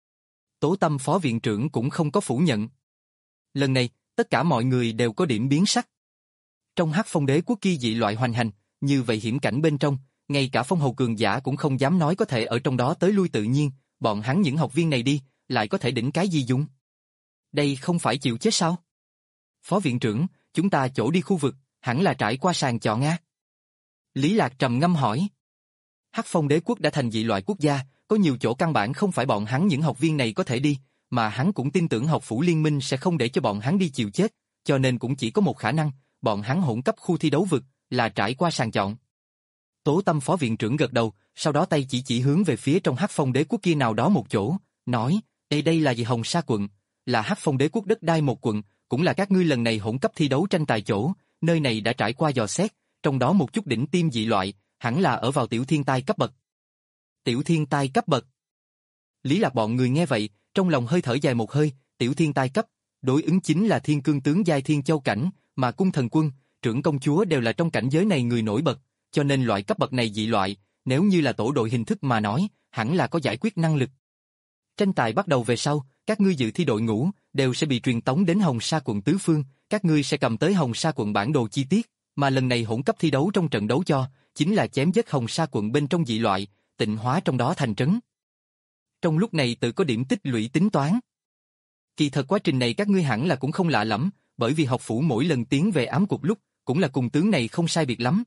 Tố Tâm phó viện trưởng cũng không có phủ nhận. Lần này, tất cả mọi người đều có điểm biến sắc. Trong Hắc Phong đế quốc kia dị loại hoành hành, như vậy hiểm cảnh bên trong, ngay cả phong hầu cường giả cũng không dám nói có thể ở trong đó tới lui tự nhiên, bọn hắn những học viên này đi, lại có thể đỉnh cái gì dùng? Đây không phải chịu chết sao? Phó viện trưởng, chúng ta chỗ đi khu vực, hẳn là trải qua sàng chọn a. Lý Lạc trầm ngâm hỏi. Hắc Phong đế quốc đã thành dị loại quốc gia, có nhiều chỗ căn bản không phải bọn hắn những học viên này có thể đi, mà hắn cũng tin tưởng học phủ liên minh sẽ không để cho bọn hắn đi chịu chết, cho nên cũng chỉ có một khả năng, bọn hắn hỗn cấp khu thi đấu vực, là trải qua sàng chọn. Tố Tâm phó viện trưởng gật đầu, sau đó tay chỉ chỉ hướng về phía trong Hắc Phong đế quốc kia nào đó một chỗ, nói, đây đây là gì Hồng Sa quận, là Hắc Phong đế quốc đất đai một quận, cũng là các ngươi lần này hỗn cấp thi đấu tranh tài chỗ, nơi này đã trải qua dò xét, trong đó một chút đỉnh tiêm dị loại, hẳn là ở vào tiểu thiên tai cấp bậc. Tiểu thiên tai cấp bậc. Lý Lạc bọn người nghe vậy, trong lòng hơi thở dài một hơi, tiểu thiên tai cấp, đối ứng chính là thiên cương tướng giai thiên châu cảnh, mà Cung Thần Quân, trưởng công chúa đều là trong cảnh giới này người nổi bật, cho nên loại cấp bậc này dị loại, nếu như là tổ đội hình thức mà nói, hẳn là có giải quyết năng lực. Tranh tài bắt đầu về sau, các ngươi dự thi đội ngũ đều sẽ bị truyền tống đến Hồng Sa quận tứ phương, các ngươi sẽ cầm tới Hồng Sa quận bản đồ chi tiết, mà lần này hỗn cấp thi đấu trong trận đấu cho chính là chém giết Hồng Sa quận bên trong dị loại, tịnh hóa trong đó thành trấn. Trong lúc này tự có điểm tích lũy tính toán. Kỳ thật quá trình này các ngươi hẳn là cũng không lạ lắm, bởi vì học phủ mỗi lần tiến về ám cục lúc, cũng là cùng tướng này không sai biệt lắm.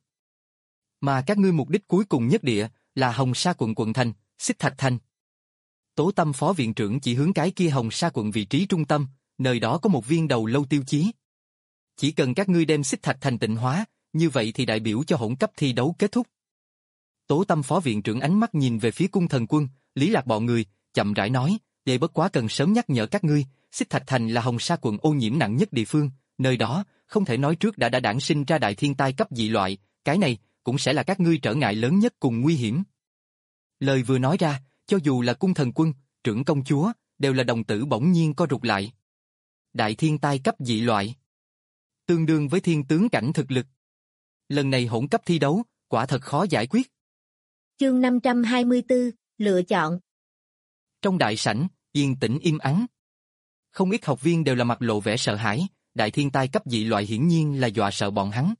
Mà các ngươi mục đích cuối cùng nhất địa, là Hồng Sa quận quận thành, Xích Thạch Thành. Tố Tâm phó viện trưởng chỉ hướng cái kia Hồng Sa quận vị trí trung tâm, nơi đó có một viên đầu lâu tiêu chí. Chỉ cần các ngươi đem Xích Thạch Thành tịnh hóa, như vậy thì đại biểu cho hỗn cấp thi đấu kết thúc. Tố Tâm phó viện trưởng ánh mắt nhìn về phía Cung Thần Quân, Lý Lạc bọn người, chậm rãi nói, đây bất quá cần sớm nhắc nhở các ngươi, Xích Thạch Thành là Hồng Sa quận ô nhiễm nặng nhất địa phương, nơi đó, không thể nói trước đã đã đản sinh ra đại thiên tai cấp dị loại, cái này, cũng sẽ là các ngươi trở ngại lớn nhất cùng nguy hiểm. Lời vừa nói ra, cho dù là Cung Thần Quân, trưởng công chúa, đều là đồng tử bỗng nhiên co rụt lại. Đại thiên tai cấp dị loại, tương đương với thiên tướng cảnh thực lực. Lần này hỗn cấp thi đấu, quả thật khó giải quyết. Chương năm trăm hai mươi tư, lựa chọn. Trong đại sảnh, yên tĩnh im ắng. Không ít học viên đều là mặt lộ vẻ sợ hãi, đại thiên tai cấp dị loại hiển nhiên là dọa sợ bọn hắn.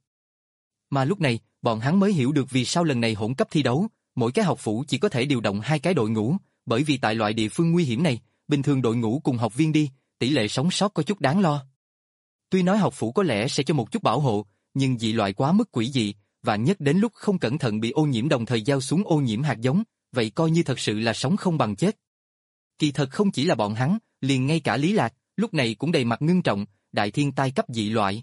Mà lúc này, bọn hắn mới hiểu được vì sao lần này hỗn cấp thi đấu, mỗi cái học phủ chỉ có thể điều động hai cái đội ngũ, bởi vì tại loại địa phương nguy hiểm này, bình thường đội ngũ cùng học viên đi, tỷ lệ sống sót có chút đáng lo. Tuy nói học phủ có lẽ sẽ cho một chút bảo hộ, nhưng dị loại quá mức quỷ dị, vạn nhất đến lúc không cẩn thận bị ô nhiễm đồng thời gieo xuống ô nhiễm hạt giống, vậy coi như thật sự là sống không bằng chết. Kỳ thật không chỉ là bọn hắn, liền ngay cả Lý Lạc, lúc này cũng đầy mặt ngưng trọng, đại thiên tai cấp dị loại.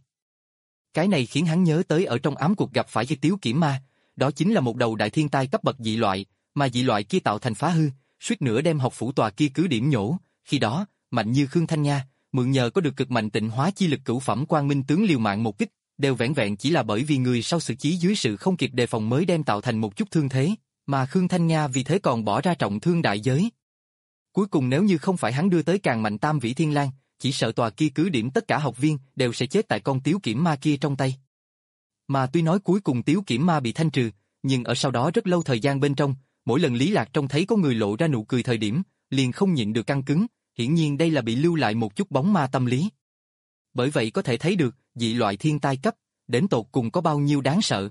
Cái này khiến hắn nhớ tới ở trong ám cuộc gặp phải với Tiếu Kiểm Ma, đó chính là một đầu đại thiên tai cấp bậc dị loại, mà dị loại kia tạo thành phá hư, suýt nữa đem học phủ tòa kia cứ điểm nhổ, khi đó, mạnh như Khương Thanh Nha, mượn nhờ có được cực mạnh tịnh hóa chi lực cửu phẩm quang minh tướng liều mạng một kích, đều vẻn vẹn chỉ là bởi vì người sau xử trí dưới sự không kịp đề phòng mới đem tạo thành một chút thương thế, mà Khương Thanh Nha vì thế còn bỏ ra trọng thương đại giới. Cuối cùng nếu như không phải hắn đưa tới càng mạnh tam vĩ thiên lang, chỉ sợ tòa kia cứ điểm tất cả học viên đều sẽ chết tại con Tiếu Kiểm Ma kia trong tay. Mà tuy nói cuối cùng Tiếu Kiểm Ma bị thanh trừ, nhưng ở sau đó rất lâu thời gian bên trong, mỗi lần Lý Lạc trông thấy có người lộ ra nụ cười thời điểm, liền không nhịn được căng cứng, hiển nhiên đây là bị lưu lại một chút bóng ma tâm lý. Bởi vậy có thể thấy được, dị loại thiên tai cấp, đến tột cùng có bao nhiêu đáng sợ.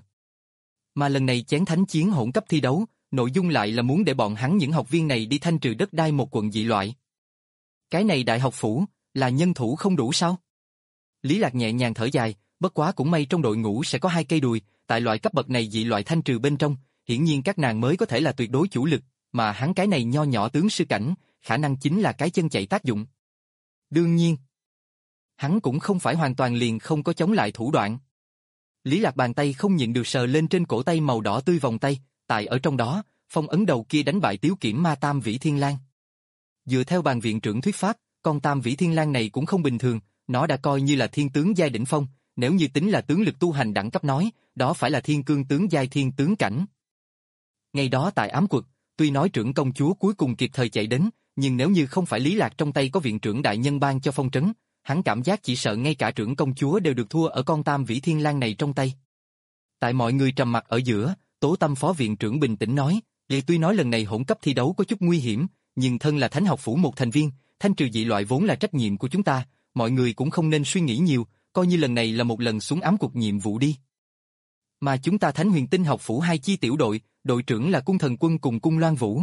Mà lần này chén thánh chiến hỗn cấp thi đấu, nội dung lại là muốn để bọn hắn những học viên này đi thanh trừ đất đai một quận dị loại. Cái này đại học phủ, là nhân thủ không đủ sao? Lý Lạc nhẹ nhàng thở dài, bất quá cũng may trong đội ngũ sẽ có hai cây đùi, tại loại cấp bậc này dị loại thanh trừ bên trong, hiển nhiên các nàng mới có thể là tuyệt đối chủ lực, mà hắn cái này nho nhỏ tướng sư cảnh, khả năng chính là cái chân chạy tác dụng. Đương nhiên, hắn cũng không phải hoàn toàn liền không có chống lại thủ đoạn. Lý Lạc bàn tay không nhịn được sờ lên trên cổ tay màu đỏ tươi vòng tay, tại ở trong đó, phong ấn đầu kia đánh bại Tiếu Kiểm Ma Tam Vĩ Thiên Lang. Dựa theo bàn viện trưởng thuyết pháp, con Tam Vĩ Thiên Lang này cũng không bình thường, nó đã coi như là thiên tướng giai đỉnh phong, nếu như tính là tướng lực tu hành đẳng cấp nói, đó phải là thiên cương tướng giai thiên tướng cảnh. Ngày đó tại ám quật, tuy nói trưởng công chúa cuối cùng kịp thời chạy đến, nhưng nếu như không phải Lý Lạc trong tay có viện trưởng đại nhân ban cho phong trấn, hắn cảm giác chỉ sợ ngay cả trưởng công chúa đều được thua ở con Tam Vĩ Thiên Lang này trong tay. Tại mọi người trầm mặc ở giữa, Tố Tâm phó viện trưởng bình tĩnh nói, "Vì tuy nói lần này hỗn cấp thi đấu có chút nguy hiểm, nhưng thân là Thánh học phủ một thành viên, thanh trừ dị loại vốn là trách nhiệm của chúng ta, mọi người cũng không nên suy nghĩ nhiều, coi như lần này là một lần xuống ám cuộc nhiệm vụ đi. Mà chúng ta Thánh Huyền Tinh học phủ hai chi tiểu đội, đội trưởng là Cung Thần Quân cùng Cung Loan Vũ."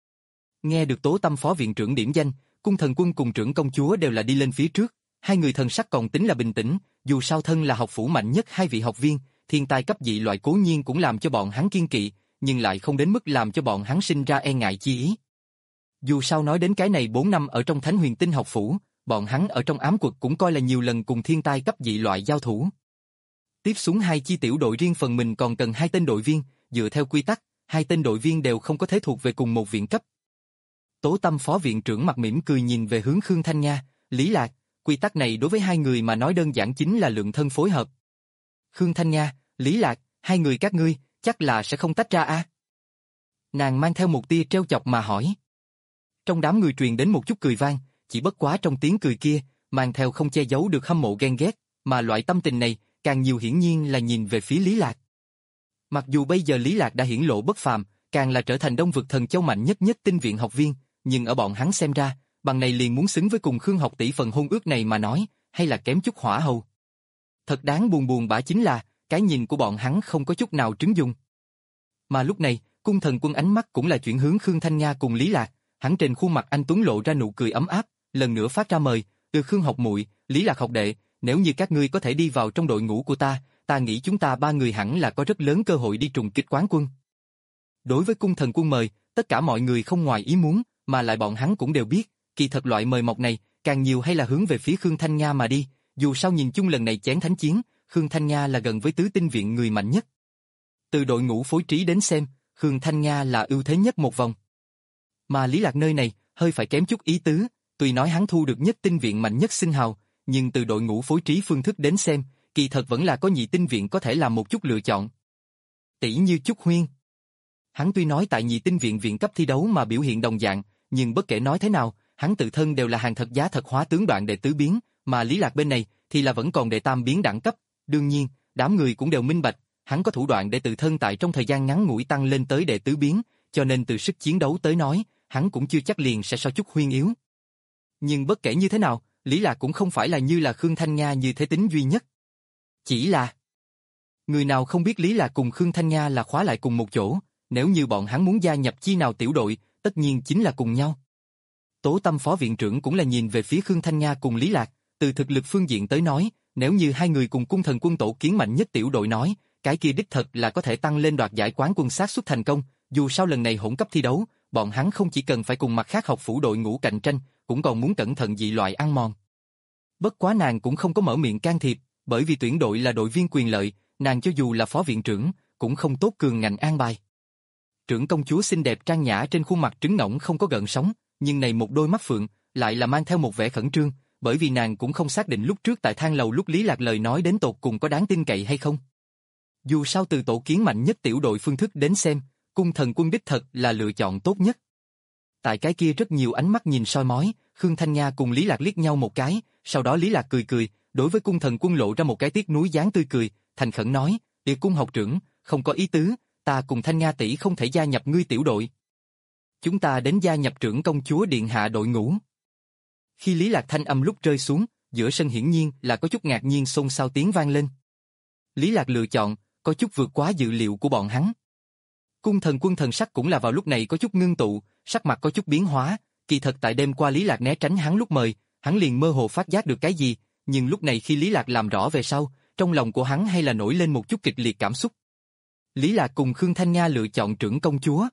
Nghe được Tố Tâm phó viện trưởng điểm danh, Cung Thần Quân cùng trưởng công chúa đều là đi lên phía trước, hai người thần sắc còn tính là bình tĩnh, dù sao thân là học phủ mạnh nhất hai vị học viên, thiên tai cấp dị loại cố nhiên cũng làm cho bọn hắn kiên kỵ, nhưng lại không đến mức làm cho bọn hắn sinh ra e ngại chi ý. Dù sao nói đến cái này bốn năm ở trong Thánh Huyền Tinh học phủ, bọn hắn ở trong ám quật cũng coi là nhiều lần cùng thiên tai cấp dị loại giao thủ. Tiếp xuống hai chi tiểu đội riêng phần mình còn cần hai tên đội viên, dựa theo quy tắc, hai tên đội viên đều không có thể thuộc về cùng một viện cấp. Tố Tâm phó viện trưởng mặt mỉm cười nhìn về hướng Khương Thanh Nha, Lý Lạc, quy tắc này đối với hai người mà nói đơn giản chính là lượng thân phối hợp. Khương Thanh Nha, Lý Lạc, hai người các ngươi, chắc là sẽ không tách ra a? Nàng mang theo một tia trêu chọc mà hỏi. Trong đám người truyền đến một chút cười vang, chỉ bất quá trong tiếng cười kia, mang theo không che giấu được hâm mộ ghen ghét, mà loại tâm tình này, càng nhiều hiển nhiên là nhìn về phía Lý Lạc. Mặc dù bây giờ Lý Lạc đã hiển lộ bất phàm, càng là trở thành Đông vực thần châu mạnh nhất nhất tinh viện học viên, nhưng ở bọn hắn xem ra, bằng này liền muốn xứng với cùng Khương học tỷ phần hôn ước này mà nói, hay là kém chút hỏa hầu. Thật đáng buồn buồn bã chính là, cái nhìn của bọn hắn không có chút nào trứng dùng. Mà lúc này, Cung Thần Quân ánh mắt cũng là chuyển hướng Khương Thanh Nha cùng Lý Lạc, hắn trên khuôn mặt anh tuấn lộ ra nụ cười ấm áp, lần nữa phát ra mời, từ Khương học muội, Lý Lạc học đệ, nếu như các ngươi có thể đi vào trong đội ngũ của ta, ta nghĩ chúng ta ba người hẳn là có rất lớn cơ hội đi trùng kích quán quân. Đối với Cung Thần Quân mời, tất cả mọi người không ngoài ý muốn, mà lại bọn hắn cũng đều biết, kỳ thật loại mời mọc này, càng nhiều hay là hướng về phía Khương Thanh Nha mà đi, dù sao nhìn chung lần này chén thánh chiến, Khương Thanh Nha là gần với tứ tinh viện người mạnh nhất. Từ đội ngũ phối trí đến xem, Khương Thanh Nha là ưu thế nhất một vòng. Mà Lý Lạc nơi này, hơi phải kém chút ý tứ, tuy nói hắn thu được nhất tinh viện mạnh nhất xưng hào, nhưng từ đội ngũ phối trí phương thức đến xem, kỳ thật vẫn là có nhị tinh viện có thể làm một chút lựa chọn. Tỷ như Chúc Huyên. Hắn tuy nói tại nhị tinh viện viện cấp thi đấu mà biểu hiện đồng dạng, nhưng bất kể nói thế nào, hắn tự thân đều là hàng thật giá thật hóa tướng đoạn đệ tứ biến, mà Lý Lạc bên này thì là vẫn còn đệ tam biến đẳng cấp. Đương nhiên, đám người cũng đều minh bạch, hắn có thủ đoạn để tự thân tại trong thời gian ngắn ngủi tăng lên tới đệ tứ biến, cho nên từ sức chiến đấu tới nói, hắn cũng chưa chắc liền sẽ so Chúc Huyên yếu. Nhưng bất kể như thế nào, Lý Lạc cũng không phải là như là Khương Thanh Nha như thế tính duy nhất. Chỉ là người nào không biết Lý Lạc cùng Khương Thanh Nha là khóa lại cùng một chỗ, nếu như bọn hắn muốn gia nhập chi nào tiểu đội, tất nhiên chính là cùng nhau. Tố Tâm phó viện trưởng cũng là nhìn về phía Khương Thanh Nha cùng Lý Lạc, từ thực lực phương diện tới nói, nếu như hai người cùng Cung Thần Quân tổ kiến mạnh nhất tiểu đội nói, cái kia đích thật là có thể tăng lên đoạt giải quán quân xác suất thành công, dù sao lần này hỗn cấp thi đấu, bọn hắn không chỉ cần phải cùng mặt khác học phủ đội ngũ cạnh tranh, cũng còn muốn cẩn thận dị loại ăn mòn. Bất quá nàng cũng không có mở miệng can thiệp, bởi vì tuyển đội là đội viên quyền lợi, nàng cho dù là phó viện trưởng, cũng không tốt cường ngạnh an bài. Trưởng công chúa xinh đẹp trang nhã trên khuôn mặt trứng ngỗng không có gợn sóng, nhưng này một đôi mắt phượng, lại là mang theo một vẻ khẩn trương, bởi vì nàng cũng không xác định lúc trước tại thang lầu lúc Lý Lạc lời nói đến tột cùng có đáng tin cậy hay không. Dù sao từ tổ kiến mạnh nhất tiểu đội phương thức đến xem, Cung Thần Quân đích thật là lựa chọn tốt nhất. Tại cái kia rất nhiều ánh mắt nhìn soi mói, Khương Thanh Nha cùng Lý Lạc liếc nhau một cái, sau đó Lý Lạc cười cười, đối với Cung Thần Quân lộ ra một cái tiếc nuối dáng tươi cười, thành khẩn nói, "Địa Cung học trưởng, không có ý tứ, ta cùng Thanh Nha tỷ không thể gia nhập ngươi tiểu đội. Chúng ta đến gia nhập trưởng công chúa điện hạ đội ngũ." Khi Lý Lạc thanh âm lúc rơi xuống, giữa sân hiển nhiên là có chút ngạc nhiên xôn xao tiếng vang lên. Lý Lạc lựa chọn, có chút vượt quá dự liệu của bọn hắn. Cung Thần Quân thần sắc cũng là vào lúc này có chút ngưng tụ, sắc mặt có chút biến hóa, kỳ thật tại đêm qua Lý Lạc né tránh hắn lúc mời, hắn liền mơ hồ phát giác được cái gì, nhưng lúc này khi Lý Lạc làm rõ về sau, trong lòng của hắn hay là nổi lên một chút kịch liệt cảm xúc. Lý Lạc cùng Khương Thanh Nha lựa chọn trưởng công chúa.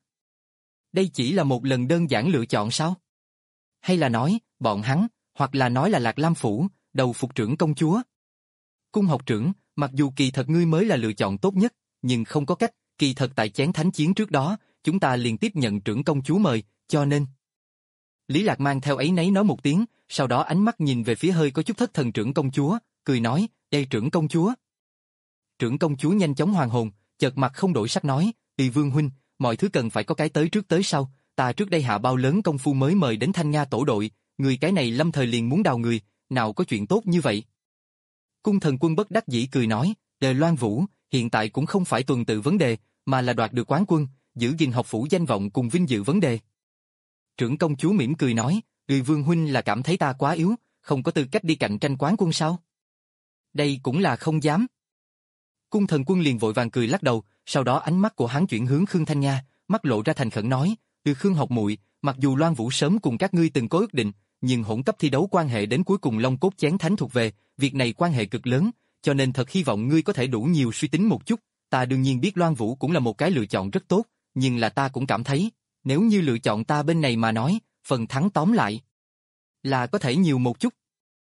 Đây chỉ là một lần đơn giản lựa chọn sao? Hay là nói, bọn hắn, hoặc là nói là Lạc Lam Phủ, đầu phục trưởng công chúa? Cung học trưởng, mặc dù kỳ thật ngươi mới là lựa chọn tốt nhất, nhưng không có cách, kỳ thật tại chén thánh chiến trước đó, chúng ta liền tiếp nhận trưởng công chúa mời, cho nên... Lý Lạc mang theo áy náy nói một tiếng, sau đó ánh mắt nhìn về phía hơi có chút thất thần trưởng công chúa, cười nói, "Ê trưởng công chúa." Trưởng công chúa nhanh chóng hoàn hồn, chợt mặt không đổi sắc nói, "Tỳ vương huynh, mọi thứ cần phải có cái tới trước tới sau, ta trước đây hạ bao lớn công phu mới mời đến Thanh Nga tổ đội, người cái này lâm thời liền muốn đào người, nào có chuyện tốt như vậy." Cung Thần Quân bất đắc dĩ cười nói, "Đề Loan Vũ, hiện tại cũng không phải tuần tự vấn đề, mà là đoạt được quán quân, giữ gìn học phủ danh vọng cùng vinh dự vấn đề." Trưởng công chúa mỉm cười nói, "Tỳ vương huynh là cảm thấy ta quá yếu, không có tư cách đi cạnh tranh quán quân sao?" "Đây cũng là không dám." Cung Thần Quân liền vội vàng cười lắc đầu, sau đó ánh mắt của hắn chuyển hướng Khương Thanh Nga, mắt lộ ra thành khẩn nói, "Từ Khương học muội, mặc dù Loan Vũ sớm cùng các ngươi từng có ước định, nhưng hỗn cấp thi đấu quan hệ đến cuối cùng Long Cốt chén thánh thuộc về, việc này quan hệ cực lớn, cho nên thật hy vọng ngươi có thể đủ nhiều suy tính một chút. Ta đương nhiên biết Loan Vũ cũng là một cái lựa chọn rất tốt, nhưng là ta cũng cảm thấy, nếu như lựa chọn ta bên này mà nói, phần thắng tóm lại là có thể nhiều một chút."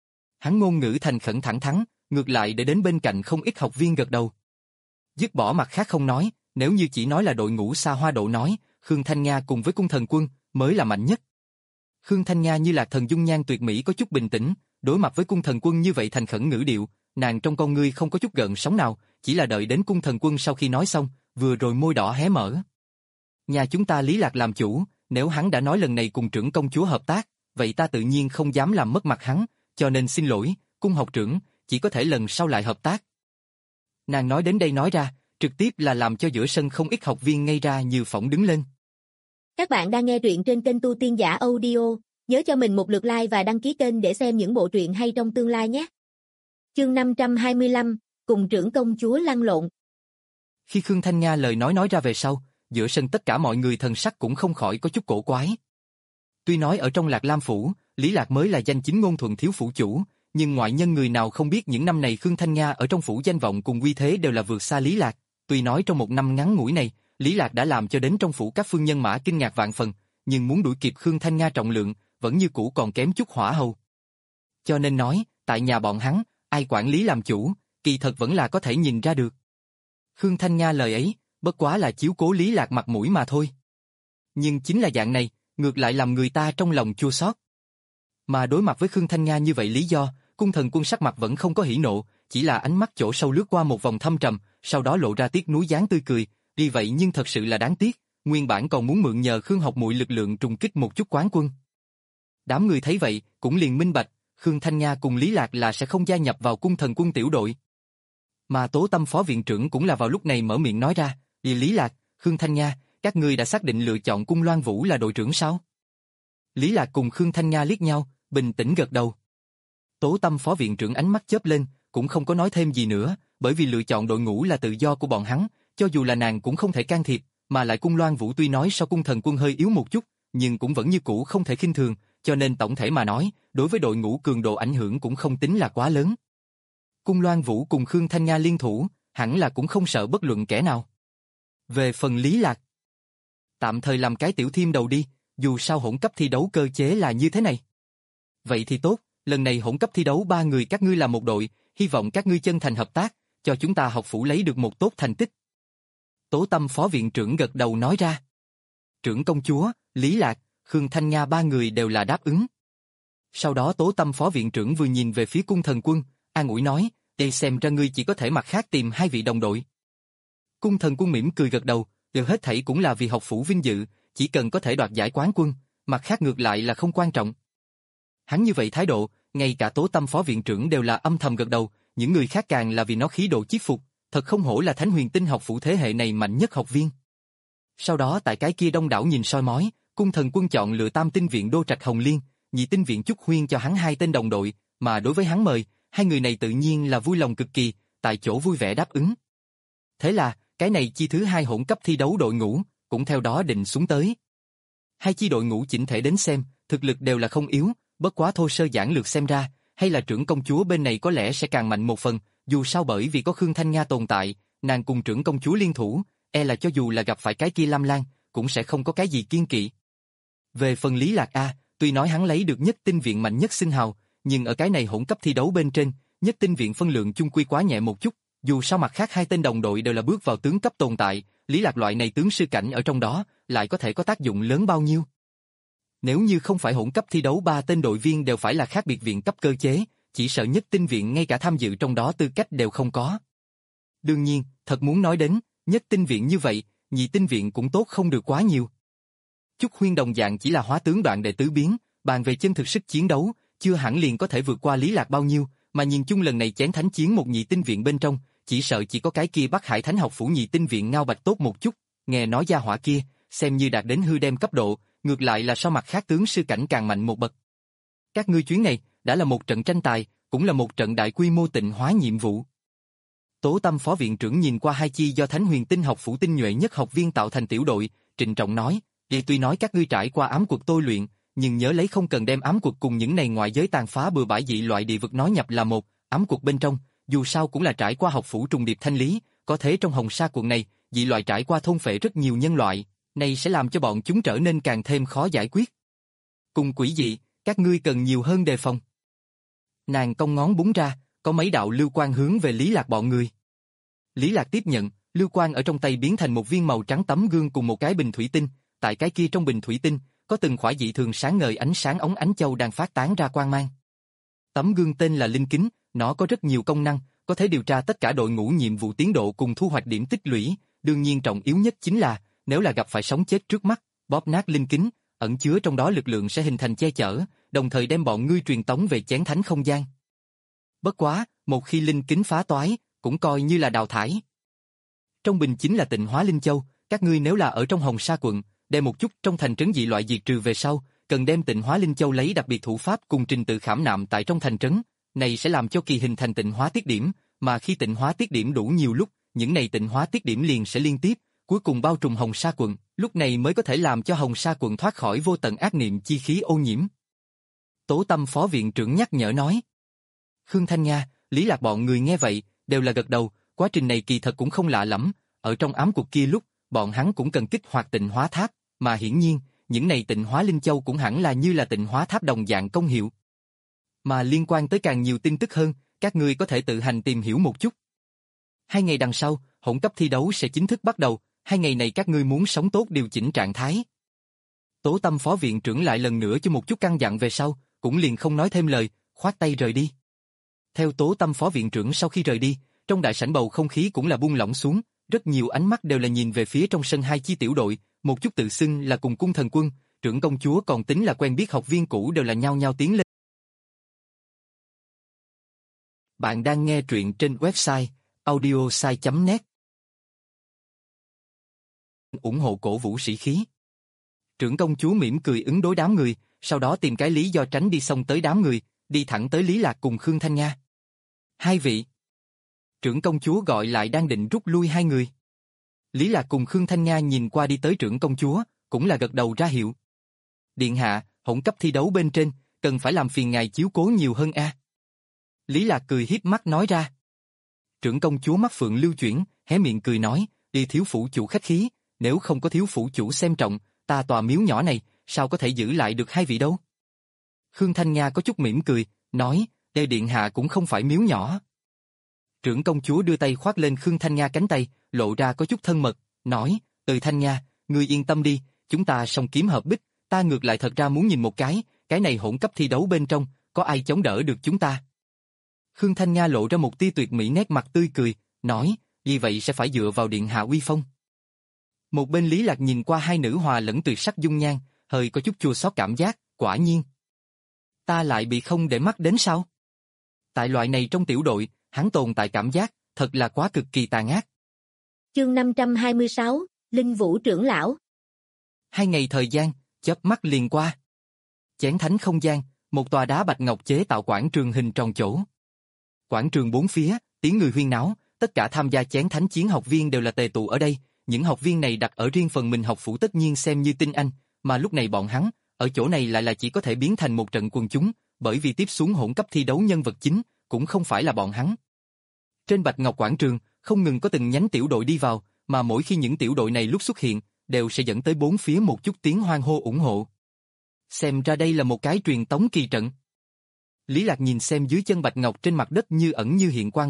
Hắn ngôn ngữ thành khẩn thẳng thắn, ngược lại để đến bên cạnh không ít học viên gật đầu. Dứt bỏ mặt khác không nói, nếu như chỉ nói là đội ngũ xa hoa độ nói, Khương Thanh Nga cùng với Cung Thần Quân mới là mạnh nhất. Khương Thanh Nga như là thần dung nhan tuyệt mỹ có chút bình tĩnh, đối mặt với Cung Thần Quân như vậy thành khẩn ngữ điệu, nàng trong con ngươi không có chút gợn sóng nào, chỉ là đợi đến Cung Thần Quân sau khi nói xong, vừa rồi môi đỏ hé mở. "Nhà chúng ta Lý Lạc làm chủ, nếu hắn đã nói lần này cùng trưởng công chúa hợp tác, vậy ta tự nhiên không dám làm mất mặt hắn, cho nên xin lỗi, Cung học trưởng, chỉ có thể lần sau lại hợp tác." Nàng nói đến đây nói ra, trực tiếp là làm cho giữa sân không ít học viên ngây ra như phỏng đứng lên. Các bạn đang nghe truyện trên kênh Tu Tiên Giả Audio, nhớ cho mình một lượt like và đăng ký kênh để xem những bộ truyện hay trong tương lai nhé. Chương năm trăm hai mươi lăm, cùng trưởng công chúa lăn lộn. Khi Khương Thanh Nga lời nói nói ra về sau, giữa sân tất cả mọi người thần sắc cũng không khỏi có chút cổ quái. Tuy nói ở trong Lạc Lam phủ, Lý Lạc mới là danh chính ngôn thuận thiếu phủ chủ, nhưng ngoại nhân người nào không biết những năm này Khương Thanh Nga ở trong phủ danh vọng cùng uy thế đều là vượt xa Lý Lạc. Tuy nói trong một năm ngắn ngủi này, Lý Lạc đã làm cho đến trong phủ các phương nhân mã kinh ngạc vạn phần, nhưng muốn đuổi kịp Khương Thanh Nga trọng lượng, vẫn như cũ còn kém chút hỏa hầu. Cho nên nói, tại nhà bọn hắn, ai quản lý làm chủ, kỳ thật vẫn là có thể nhìn ra được. Khương Thanh Nga lời ấy, bất quá là chiếu cố Lý Lạc mặt mũi mà thôi. Nhưng chính là dạng này, ngược lại làm người ta trong lòng chua xót. Mà đối mặt với Khương Thanh Nga như vậy lý do, Cung Thần Quân sắc mặt vẫn không có hỉ nộ, chỉ là ánh mắt chỗ sâu lướt qua một vòng thâm trầm, sau đó lộ ra tiếc nuối dáng tươi cười, vì vậy nhưng thật sự là đáng tiếc, nguyên bản còn muốn mượn nhờ Khương học muội lực lượng trùng kích một chút quán quân. Đám người thấy vậy, cũng liền minh bạch, Khương Thanh Nga cùng Lý Lạc là sẽ không gia nhập vào Cung Thần Quân tiểu đội. Mà Tố Tâm phó viện trưởng cũng là vào lúc này mở miệng nói ra, "Đi Lý Lạc, Khương Thanh Nga, các ngươi đã xác định lựa chọn Cung Loan Vũ là đội trưởng sao?" Lý Lạc cùng Khương Thanh Nga liếc nhau, bình tĩnh gật đầu. Tố Tâm phó viện trưởng ánh mắt chớp lên, cũng không có nói thêm gì nữa, bởi vì lựa chọn đội ngũ là tự do của bọn hắn, cho dù là nàng cũng không thể can thiệp, mà lại Cung Loan Vũ tuy nói so Cung Thần Quân hơi yếu một chút, nhưng cũng vẫn như cũ không thể khinh thường, cho nên tổng thể mà nói, đối với đội ngũ cường độ ảnh hưởng cũng không tính là quá lớn. Cung Loan Vũ cùng Khương Thanh Nga liên thủ, hẳn là cũng không sợ bất luận kẻ nào. Về phần Lý Lạc, tạm thời làm cái tiểu thiêm đầu đi, dù sao hỗn cấp thi đấu cơ chế là như thế này. Vậy thì tốt, lần này hỗn cấp thi đấu ba người các ngươi là một đội, hy vọng các ngươi chân thành hợp tác, cho chúng ta học phủ lấy được một tốt thành tích. Tố Tâm phó viện trưởng gật đầu nói ra. Trưởng công chúa, Lý Lạc, Khương Thanh Nga ba người đều là đáp ứng. Sau đó Tố Tâm phó viện trưởng vừa nhìn về phía Cung Thần Quân, an ủi nói, "Đây xem ra ngươi chỉ có thể mặt khác tìm hai vị đồng đội." Cung Thần Quân mỉm cười gật đầu, đều hết thảy cũng là vì học phủ vinh dự, chỉ cần có thể đoạt giải quán quân, mặt khác ngược lại là không quan trọng. Hắn như vậy thái độ, ngay cả Tố Tâm phó viện trưởng đều là âm thầm gật đầu, những người khác càng là vì nó khí độ chiết phục, thật không hổ là Thánh Huyền Tinh học phủ thế hệ này mạnh nhất học viên. Sau đó tại cái kia đông đảo nhìn soi mói, Cung Thần Quân chọn lựa Tam Tinh viện Đô Trạch Hồng Liên, Nhị Tinh viện Trúc Huyên cho hắn hai tên đồng đội, mà đối với hắn mời, hai người này tự nhiên là vui lòng cực kỳ, tại chỗ vui vẻ đáp ứng. Thế là, cái này chi thứ hai hỗn cấp thi đấu đội ngũ, cũng theo đó định xuống tới. Hai chi đội ngũ chỉnh thể đến xem, thực lực đều là không yếu, bất quá thô sơ giản lược xem ra, hay là trưởng công chúa bên này có lẽ sẽ càng mạnh một phần, dù sao bởi vì có Khương Thanh Nga tồn tại, nàng cùng trưởng công chúa liên thủ, e là cho dù là gặp phải cái kia Lam Lan, cũng sẽ không có cái gì kiên kỵ. Về phần Lý Lạc A, tuy nói hắn lấy được nhất tinh viện mạnh nhất xưng hào, nhưng ở cái này hỗn cấp thi đấu bên trên, nhất tinh viện phân lượng chung quy quá nhẹ một chút, Dù sao mặt khác hai tên đồng đội đều là bước vào tướng cấp tồn tại, Lý Lạc loại này tướng sư cảnh ở trong đó, lại có thể có tác dụng lớn bao nhiêu. Nếu như không phải hỗn cấp thi đấu ba tên đội viên đều phải là khác biệt viện cấp cơ chế, chỉ sợ nhất tinh viện ngay cả tham dự trong đó tư cách đều không có. Đương nhiên, thật muốn nói đến, nhất tinh viện như vậy, nhị tinh viện cũng tốt không được quá nhiều. Chúc Huyên đồng dạng chỉ là hóa tướng đoạn đệ tứ biến, bàn về chân thực sức chiến đấu, chưa hẳn liền có thể vượt qua Lý Lạc bao nhiêu, mà nhìn chung lần này chén thánh chiến một nhị tinh viện bên trong, chỉ sợ chỉ có cái kia Bắc Hải Thánh học phủ nhị tinh viện Ngao Bạch tốt một chút, nghe nói gia hỏa kia, xem như đạt đến hư đem cấp độ, ngược lại là so mặt khác tướng sư cảnh càng mạnh một bậc. Các ngươi chuyến này, đã là một trận tranh tài, cũng là một trận đại quy mô tịnh hóa nhiệm vụ. Tố Tâm phó viện trưởng nhìn qua hai chi do Thánh Huyền Tinh học phủ tinh nhuệ nhất học viên tạo thành tiểu đội, trịnh trọng nói, "Vì tuy nói các ngươi trải qua ám cuộc tôi luyện, nhưng nhớ lấy không cần đem ám cuộc cùng những này ngoại giới tàn phá bừa bãi dị loại địa vực nói nhập là một, ám cuộc bên trong, dù sao cũng là trải qua học phủ trùng điệp thanh lý, có thế trong hồng sa quận này, dị loại trải qua thôn phệ rất nhiều nhân loại, này sẽ làm cho bọn chúng trở nên càng thêm khó giải quyết. Cùng quỷ dị, các ngươi cần nhiều hơn đề phòng." Nàng cong ngón búng ra, có mấy đạo lưu quang hướng về Lý Lạc bọn người. Lý Lạc tiếp nhận, lưu quang ở trong tay biến thành một viên màu trắng tấm gương cùng một cái bình thủy tinh, tại cái kia trong bình thủy tinh, có từng khỏa dị thường sáng ngời ánh sáng ống ánh châu đang phát tán ra quang mang. Tấm gương tên là linh kính, nó có rất nhiều công năng, có thể điều tra tất cả đội ngũ nhiệm vụ tiến độ cùng thu hoạch điểm tích lũy, đương nhiên trọng yếu nhất chính là, nếu là gặp phải sống chết trước mắt, bóp nát linh kính, ẩn chứa trong đó lực lượng sẽ hình thành che chở, đồng thời đem bọn ngươi truyền tống về chén thánh không gian. Bất quá, một khi linh kính phá toái, cũng coi như là đào thải. Trong bình chính là tịnh hóa linh châu, các ngươi nếu là ở trong hồng sa quận, đem một chút trong thành trấn dị loại diệt trừ về sau, cần đem tịnh hóa linh châu lấy đặc biệt thủ pháp cùng trình tự khảm nạm tại trong thành trấn, này sẽ làm cho kỳ hình thành tịnh hóa tiết điểm, mà khi tịnh hóa tiết điểm đủ nhiều lúc, những này tịnh hóa tiết điểm liền sẽ liên tiếp, cuối cùng bao trùm hồng sa quận, lúc này mới có thể làm cho hồng sa quận thoát khỏi vô tận ác niệm chi khí ô nhiễm. Tố Tâm phó viện trưởng nhắc nhở nói. Khương Thanh Nga, Lý Lạc bọn người nghe vậy, đều là gật đầu, quá trình này kỳ thật cũng không lạ lắm, ở trong ám cuộc kia lúc, bọn hắn cũng cần kích hoạt tịnh hóa tháp, mà hiển nhiên, những này tịnh hóa linh châu cũng hẳn là như là tịnh hóa tháp đồng dạng công hiệu. Mà liên quan tới càng nhiều tin tức hơn, các ngươi có thể tự hành tìm hiểu một chút. Hai ngày đằng sau, hỗn cấp thi đấu sẽ chính thức bắt đầu, hai ngày này các ngươi muốn sống tốt điều chỉnh trạng thái. Tố Tâm phó viện trưởng lại lần nữa cho một chút căn dặn về sau, cũng liền không nói thêm lời, khoát tay rời đi. Theo Tố Tâm phó viện trưởng sau khi rời đi, trong đại sảnh bầu không khí cũng là buông lỏng xuống, rất nhiều ánh mắt đều là nhìn về phía trong sân hai chi tiểu đội, một chút tự xưng là cùng cung thần quân, trưởng công chúa còn tính là quen biết học viên cũ đều là nhao nhao tiến lên. Bạn đang nghe truyện trên website audiosai chấm net. Ủng hộ cổ vũ sĩ khí. Trưởng công chúa mỉm cười ứng đối đám người, sau đó tìm cái lý do tránh đi xông tới đám người, đi thẳng tới Lý Lạc cùng Khương Thanh Nga. Hai vị. Trưởng công chúa gọi lại đang định rút lui hai người. Lý Lạc cùng Khương Thanh Nga nhìn qua đi tới trưởng công chúa, cũng là gật đầu ra hiệu. Điện hạ, hỗn cấp thi đấu bên trên, cần phải làm phiền ngài chiếu cố nhiều hơn a. Lý Lạc cười hiếp mắt nói ra. Trưởng công chúa mắt phượng lưu chuyển, hé miệng cười nói, đi thiếu phủ chủ khách khí, nếu không có thiếu phủ chủ xem trọng, ta tòa miếu nhỏ này, sao có thể giữ lại được hai vị đâu. Khương Thanh Nga có chút mỉm cười, nói, đây điện hạ cũng không phải miếu nhỏ. Trưởng công chúa đưa tay khoác lên Khương Thanh Nga cánh tay, lộ ra có chút thân mật, nói, từ Thanh Nga, ngươi yên tâm đi, chúng ta song kiếm hợp bích, ta ngược lại thật ra muốn nhìn một cái, cái này hỗn cấp thi đấu bên trong, có ai chống đỡ được chúng ta. Khương Thanh Nga lộ ra một tia tuyệt mỹ nét mặt tươi cười, nói, vì vậy sẽ phải dựa vào điện hạ uy phong. Một bên Lý Lạc nhìn qua hai nữ hòa lẫn tuyệt sắc dung nhan, hơi có chút chua xót cảm giác, quả nhiên. Ta lại bị không để mắt đến sao? Tại loại này trong tiểu đội, hắn tồn tại cảm giác, thật là quá cực kỳ tàn ác. Chương năm trăm hai mươi sáu, Linh Vũ trưởng lão. Hai ngày thời gian, chớp mắt liền qua. Chén thánh không gian, một tòa đá bạch ngọc chế tạo quảng trường hình tròn chỗ. Quảng trường bốn phía, tiếng người huyên náo, tất cả tham gia chén thánh chiến học viên đều là tề tụ ở đây, những học viên này đặt ở riêng phần mình học phủ tất nhiên xem như tinh anh, mà lúc này bọn hắn, ở chỗ này lại là chỉ có thể biến thành một trận quần chúng, bởi vì tiếp xuống hỗn cấp thi đấu nhân vật chính, cũng không phải là bọn hắn. Trên bạch ngọc quảng trường, không ngừng có từng nhánh tiểu đội đi vào, mà mỗi khi những tiểu đội này lúc xuất hiện, đều sẽ dẫn tới bốn phía một chút tiếng hoan hô ủng hộ. Xem ra đây là một cái truyền tống kỳ trận. Lý Lạc nhìn xem dưới chân bạch ngọc trên mặt đất như ẩn như hiện quang văn,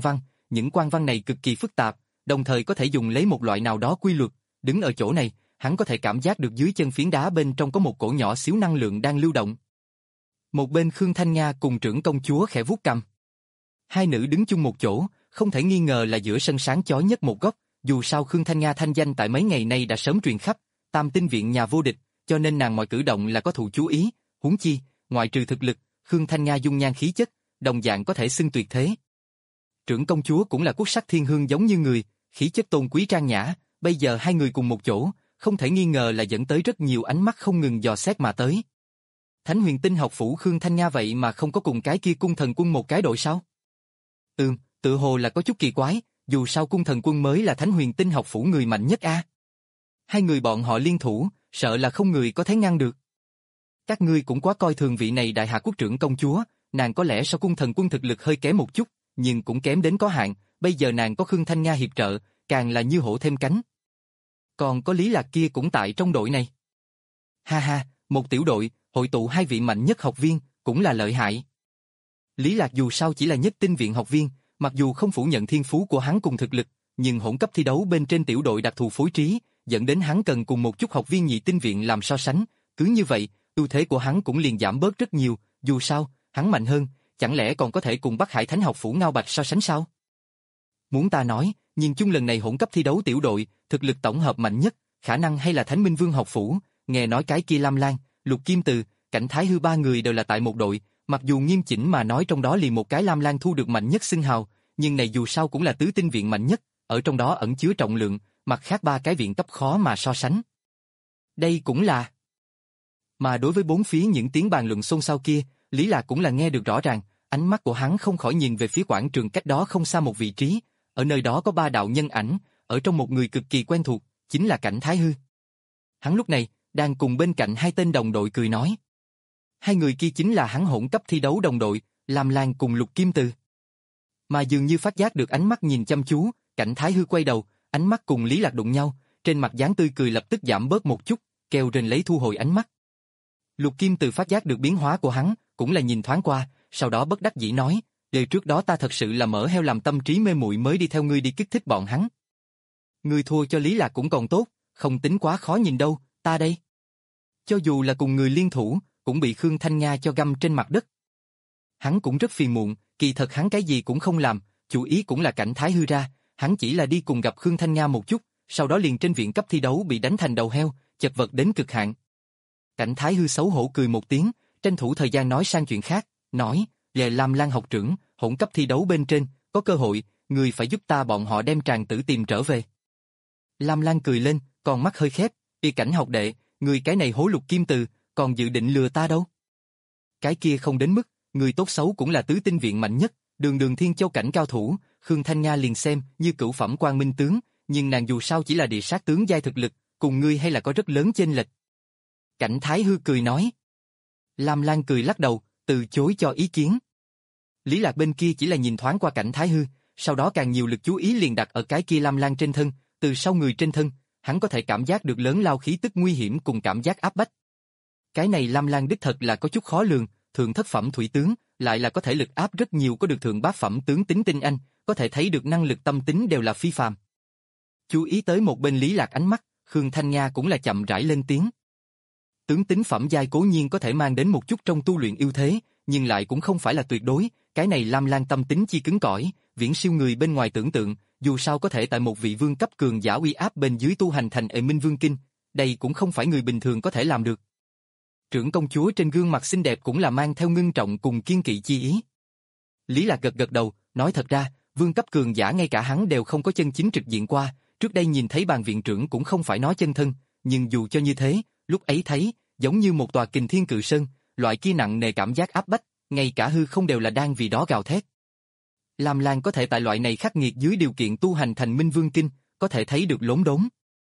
những quan văn này cực kỳ phức tạp, đồng thời có thể dùng lấy một loại nào đó quy luật, đứng ở chỗ này, hắn có thể cảm giác được dưới chân phiến đá bên trong có một cổ nhỏ xíu năng lượng đang lưu động. Một bên Khương Thanh Nga cùng trưởng công chúa khẽ vuốt cằm. Hai nữ đứng chung một chỗ, không thể nghi ngờ là giữa sân sáng chói nhất một góc, dù sao Khương Thanh Nga thanh danh tại mấy ngày nay đã sớm truyền khắp, Tam Tinh Viện nhà vô địch, cho nên nàng mọi cử động là có thụ chú ý, huống chi, ngoại trừ thực lực, Khương Thanh Nga dung nhan khí chất, đồng dạng có thể xưng tuyệt thế. Trưởng công chúa cũng là quốc sắc thiên hương giống như người, khí chất tôn quý trang nhã, bây giờ hai người cùng một chỗ, không thể nghi ngờ là dẫn tới rất nhiều ánh mắt không ngừng dò xét mà tới. Thánh Huyền Tinh học phủ Khương Thanh Nga vậy mà không có cùng cái kia cung thần quân một cái đội sao? Ừm, tự hồ là có chút kỳ quái, dù sao cung thần quân mới là Thánh Huyền Tinh học phủ người mạnh nhất a. Hai người bọn họ liên thủ, sợ là không người có thể ngăn được. Các ngươi cũng quá coi thường vị này đại hạ quốc trưởng công chúa, nàng có lẽ so cung thần quân thực lực hơi kém một chút, nhưng cũng kém đến có hạn, bây giờ nàng có Khương Thanh Nga hiệp trợ, càng là như hổ thêm cánh. Còn có Lý Lạc kia cũng tại trong đội này. Ha ha, một tiểu đội, hội tụ hai vị mạnh nhất học viên, cũng là lợi hại. Lý Lạc dù sao chỉ là nhất tinh viện học viên, mặc dù không phủ nhận thiên phú của hắn cùng thực lực, nhưng hỗn cấp thi đấu bên trên tiểu đội đặc thù phối trí, dẫn đến hắn cần cùng một chút học viên nhị tinh viện làm so sánh, cứ như vậy, ưu thế của hắn cũng liền giảm bớt rất nhiều, dù sao, hắn mạnh hơn, chẳng lẽ còn có thể cùng Bắc Hải Thánh học phủ Ngao Bạch so sánh sao? Muốn ta nói, nhìn chung lần này hỗn cấp thi đấu tiểu đội, thực lực tổng hợp mạnh nhất, khả năng hay là Thánh Minh Vương học phủ, nghe nói cái kia Lam Lan, Lục Kim Từ, Cảnh Thái Hư ba người đều là tại một đội, mặc dù nghiêm chỉnh mà nói trong đó liền một cái Lam Lan thu được mạnh nhất xưng hào, nhưng này dù sao cũng là tứ tinh viện mạnh nhất, ở trong đó ẩn chứa trọng lượng, mặt khác ba cái viện cấp khó mà so sánh. Đây cũng là. Mà đối với bốn phía những tiếng bàn luận xôn xao kia, Lý Lạc cũng là nghe được rõ ràng, ánh mắt của hắn không khỏi nhìn về phía quảng trường cách đó không xa một vị trí, ở nơi đó có ba đạo nhân ảnh, ở trong một người cực kỳ quen thuộc, chính là Cảnh Thái Hư. Hắn lúc này, đang cùng bên cạnh hai tên đồng đội cười nói. Hai người kia chính là hắn hỗn cấp thi đấu đồng đội, Lam Lan cùng Lục Kim Từ. Mà dường như phát giác được ánh mắt nhìn chăm chú, Cảnh Thái Hư quay đầu, ánh mắt cùng Lý Lạc đụng nhau, trên mặt dáng tươi cười lập tức giảm bớt một chút, kêu rên lấy thu hồi ánh mắt. Lục Kim Từ phát giác được biến hóa của hắn, cũng là nhìn thoáng qua, sau đó bất đắc dĩ nói, đời trước đó ta thật sự là mở heo làm tâm trí mê muội mới đi theo ngươi đi kích thích bọn hắn. Ngươi thua cho Lý Lạc cũng còn tốt, không tính quá khó nhìn đâu, ta đây. Cho dù là cùng người liên thủ, cũng bị Khương Thanh Nga cho găm trên mặt đất. Hắn cũng rất phiền muộn, kỳ thật hắn cái gì cũng không làm, chủ ý cũng là Cảnh Thái Hư ra, hắn chỉ là đi cùng gặp Khương Thanh Nga một chút, sau đó liền trên viện cấp thi đấu bị đánh thành đầu heo, chật vật đến cực hạn. Cảnh Thái Hư xấu hổ cười một tiếng, tranh thủ thời gian nói sang chuyện khác, nói, về Lam Lan học trưởng, hỗn cấp thi đấu bên trên, có cơ hội, người phải giúp ta bọn họ đem tràng tử tìm trở về. Lam Lan cười lên, còn mắt hơi khép, y Cảnh học đệ, người cái này hố Lục Kim Từ, còn dự định lừa ta đâu. Cái kia không đến mức, người tốt xấu cũng là tứ tinh viện mạnh nhất, đường đường Thiên Châu cảnh cao thủ, Khương Thanh Nga liền xem như cửu phẩm quan minh tướng, nhưng nàng dù sao chỉ là địa sát tướng giai thực lực, cùng ngươi hay là có rất lớn chênh lệch. Cảnh Thái Hư cười nói. Lam Lan cười lắc đầu, từ chối cho ý kiến. Lý Lạc bên kia chỉ là nhìn thoáng qua Cảnh Thái Hư, sau đó càng nhiều lực chú ý liền đặt ở cái kia Lam Lan trên thân, từ sau người trên thân, hắn có thể cảm giác được lớn lao khí tức nguy hiểm cùng cảm giác áp bách. Cái này Lam Lan đích thật là có chút khó lường, thượng thất phẩm thủy tướng, lại là có thể lực áp rất nhiều có được thượng bát phẩm tướng tính tinh anh, có thể thấy được năng lực tâm tính đều là phi phàm. Chú ý tới một bên Lý Lạc ánh mắt, Khương Thanh Nga cũng là chậm rãi lên tiếng. Tướng tính phẩm giai cố nhiên có thể mang đến một chút trong tu luyện ưu thế, nhưng lại cũng không phải là tuyệt đối, cái này Lam Lan tâm tính chi cứng cỏi, viễn siêu người bên ngoài tưởng tượng, dù sao có thể tại một vị vương cấp cường giả uy áp bên dưới tu hành thành Ệ Minh Vương Kinh, đây cũng không phải người bình thường có thể làm được. Trưởng công chúa trên gương mặt xinh đẹp cũng là mang theo ngưng trọng cùng kiên kỵ chi ý. Lý Lạc gật gật đầu, nói thật ra, vương cấp cường giả ngay cả hắn đều không có chân chính trực diện qua, trước đây nhìn thấy bàn viện trưởng cũng không phải nói chân thân, nhưng dù cho như thế, lúc ấy thấy, giống như một tòa kình thiên cự sơn, loại kia nặng nề cảm giác áp bách, ngay cả hư không đều là đang vì đó gào thét. Lam Lan có thể tại loại này khắc nghiệt dưới điều kiện tu hành thành Minh Vương Kinh, có thể thấy được lốm đốm.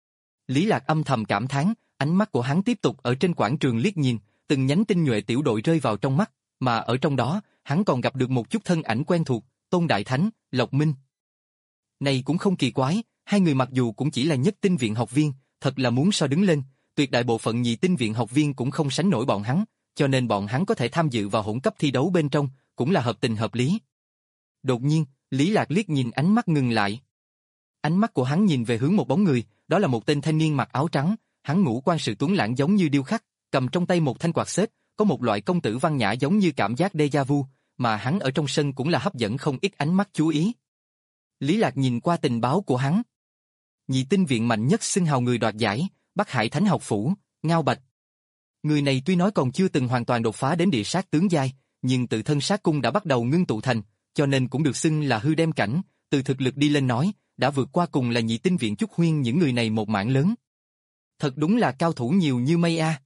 Lý Lạc âm thầm cảm thán, ánh mắt của hắn tiếp tục ở trên quảng trường liếc nhìn, từng nhánh tinh nhuệ tiểu đội rơi vào trong mắt, mà ở trong đó, hắn còn gặp được một chút thân ảnh quen thuộc, Tôn Đại Thánh, Lộc Minh. Này cũng không kỳ quái, hai người mặc dù cũng chỉ là nhất tinh viện học viên, thật là muốn so đứng lên, tuyệt đại bộ phận nhị tinh viện học viên cũng không sánh nổi bọn hắn, cho nên bọn hắn có thể tham dự vào hỗn cấp thi đấu bên trong, cũng là hợp tình hợp lý. Đột nhiên, Lý Lạc liếc nhìn ánh mắt ngừng lại. Ánh mắt của hắn nhìn về hướng một bóng người, đó là một tên thanh niên mặc áo trắng, hắn ngũ quan sự tuấn lãng giống như điêu khắc, cầm trong tay một thanh quạt xếp, có một loại công tử văn nhã giống như cảm giác déjà vu, mà hắn ở trong sân cũng là hấp dẫn không ít ánh mắt chú ý. Lý Lạc nhìn qua tình báo của hắn. Nhị tinh viện mạnh nhất xưng hào người đoạt giải, Bắc Hải Thánh học phủ, Ngao Bạch. Người này tuy nói còn chưa từng hoàn toàn đột phá đến địa sát tướng giai, nhưng tự thân sát cung đã bắt đầu ngưng tụ thành, cho nên cũng được xưng là hư đem cảnh, từ thực lực đi lên nói, đã vượt qua cùng là nhị tinh viện Trúc Huyên những người này một mảng lớn. Thật đúng là cao thủ nhiều như mây a.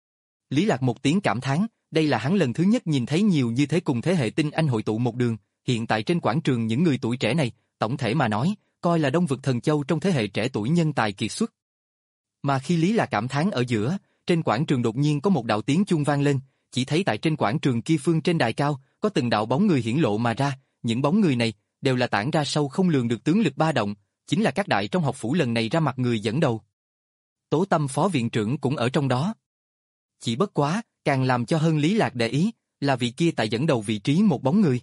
Lý Lạc một tiếng cảm thán, đây là hắn lần thứ nhất nhìn thấy nhiều như thế cùng thế hệ tinh anh hội tụ một đường, hiện tại trên quảng trường những người tuổi trẻ này, tổng thể mà nói, coi là Đông Vực Thần Châu trong thế hệ trẻ tuổi nhân tài kiệt xuất. Mà khi Lý Lạc cảm thán ở giữa, trên quảng trường đột nhiên có một đạo tiếng chuông vang lên, chỉ thấy tại trên quảng trường kia phương trên đài cao, có từng đạo bóng người hiển lộ mà ra, những bóng người này đều là tản ra sâu không lường được tướng lực ba động, chính là các đại trong học phủ lần này ra mặt người dẫn đầu. Tố Tâm phó viện trưởng cũng ở trong đó. Chỉ bất quá, càng làm cho hơn Lý Lạc để ý, là vị kia tại dẫn đầu vị trí một bóng người.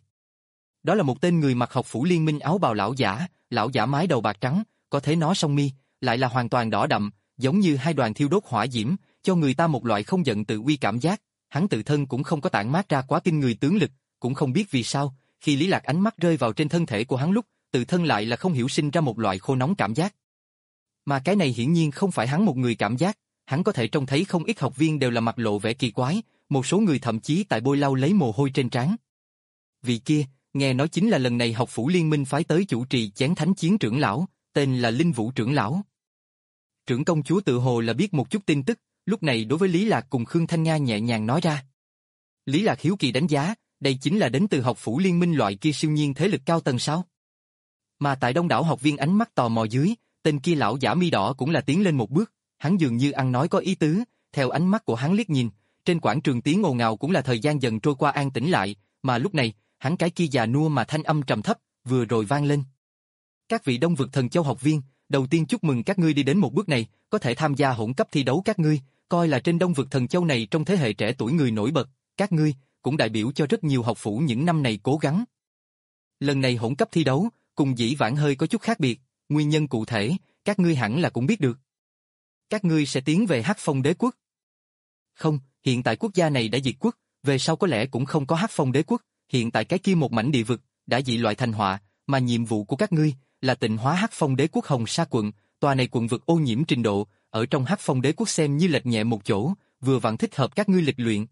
Đó là một tên người mặc học phủ liên minh áo bào lão giả, lão giả mái đầu bạc trắng, có thể nó song mi, lại là hoàn toàn đỏ đậm, giống như hai đoàn thiêu đốt hỏa diễm, cho người ta một loại không giận tự uy cảm giác. Hắn tự thân cũng không có tản mát ra quá kinh người tướng lực, cũng không biết vì sao, khi Lý Lạc ánh mắt rơi vào trên thân thể của hắn lúc, tự thân lại là không hiểu sinh ra một loại khô nóng cảm giác. Mà cái này hiển nhiên không phải hắn một người cảm giác, hắn có thể trông thấy không ít học viên đều là mặt lộ vẻ kỳ quái, một số người thậm chí tại bôi lau lấy mồ hôi trên trán. Vị kia, nghe nói chính là lần này học phủ liên minh phái tới chủ trì chén thánh chiến trưởng lão, tên là Linh Vũ trưởng lão. Trưởng công chúa tự hồ là biết một chút tin tức, lúc này đối với Lý Lạc cùng Khương Thanh Nga nhẹ nhàng nói ra. Lý Lạc hiếu kỳ đánh giá, đây chính là đến từ học phủ liên minh loại kia siêu nhiên thế lực cao tầng sao? Mà tại đông đảo học viên ánh mắt tò mò dưới, tên kia lão giả mi đỏ cũng là tiến lên một bước, hắn dường như ăn nói có ý tứ, theo ánh mắt của hắn liếc nhìn, trên quảng trường tiếng ồn ào cũng là thời gian dần trôi qua an tĩnh lại, mà lúc này, hắn cái kia già nua mà thanh âm trầm thấp, vừa rồi vang lên. Các vị Đông Vực Thần Châu học viên, đầu tiên chúc mừng các ngươi đi đến một bước này, có thể tham gia hỗn cấp thi đấu các ngươi, coi là trên Đông Vực Thần Châu này trong thế hệ trẻ tuổi người nổi bật, các ngươi cũng đại biểu cho rất nhiều học phủ những năm này cố gắng. Lần này hỗn cấp thi đấu, cùng dĩ vãng hơi có chút khác biệt, nguyên nhân cụ thể, các ngươi hẳn là cũng biết được. Các ngươi sẽ tiến về Hắc Phong Đế quốc. Không, hiện tại quốc gia này đã diệt quốc, về sau có lẽ cũng không có Hắc Phong Đế quốc, hiện tại cái kia một mảnh địa vực đã dị loại thành họa, mà nhiệm vụ của các ngươi là tịnh hóa Hắc Phong Đế quốc Hồng Sa quận, tòa này quận vực ô nhiễm trình độ, ở trong Hắc Phong Đế quốc xem như lệch nhẹ một chỗ, vừa vặn thích hợp các ngươi lịch luyện.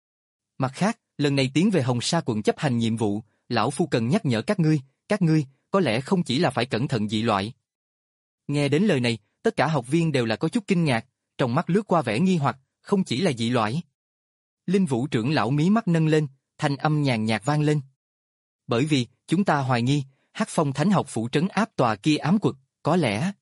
Mặt khác, lần này tiến về Hồng Sa quận chấp hành nhiệm vụ, lão phu cần nhắc nhở các ngươi, các ngươi có lẽ không chỉ là phải cẩn thận dị loại. Nghe đến lời này, tất cả học viên đều là có chút kinh ngạc, trong mắt lướt qua vẻ nghi hoặc, không chỉ là dị loại. Linh Vũ trưởng lão mí mắt nâng lên, thanh âm nhàn nhạt vang lên. Bởi vì, chúng ta hoài nghi, Hắc Phong Thánh học phủ trấn áp tòa kia ám quật, có lẽ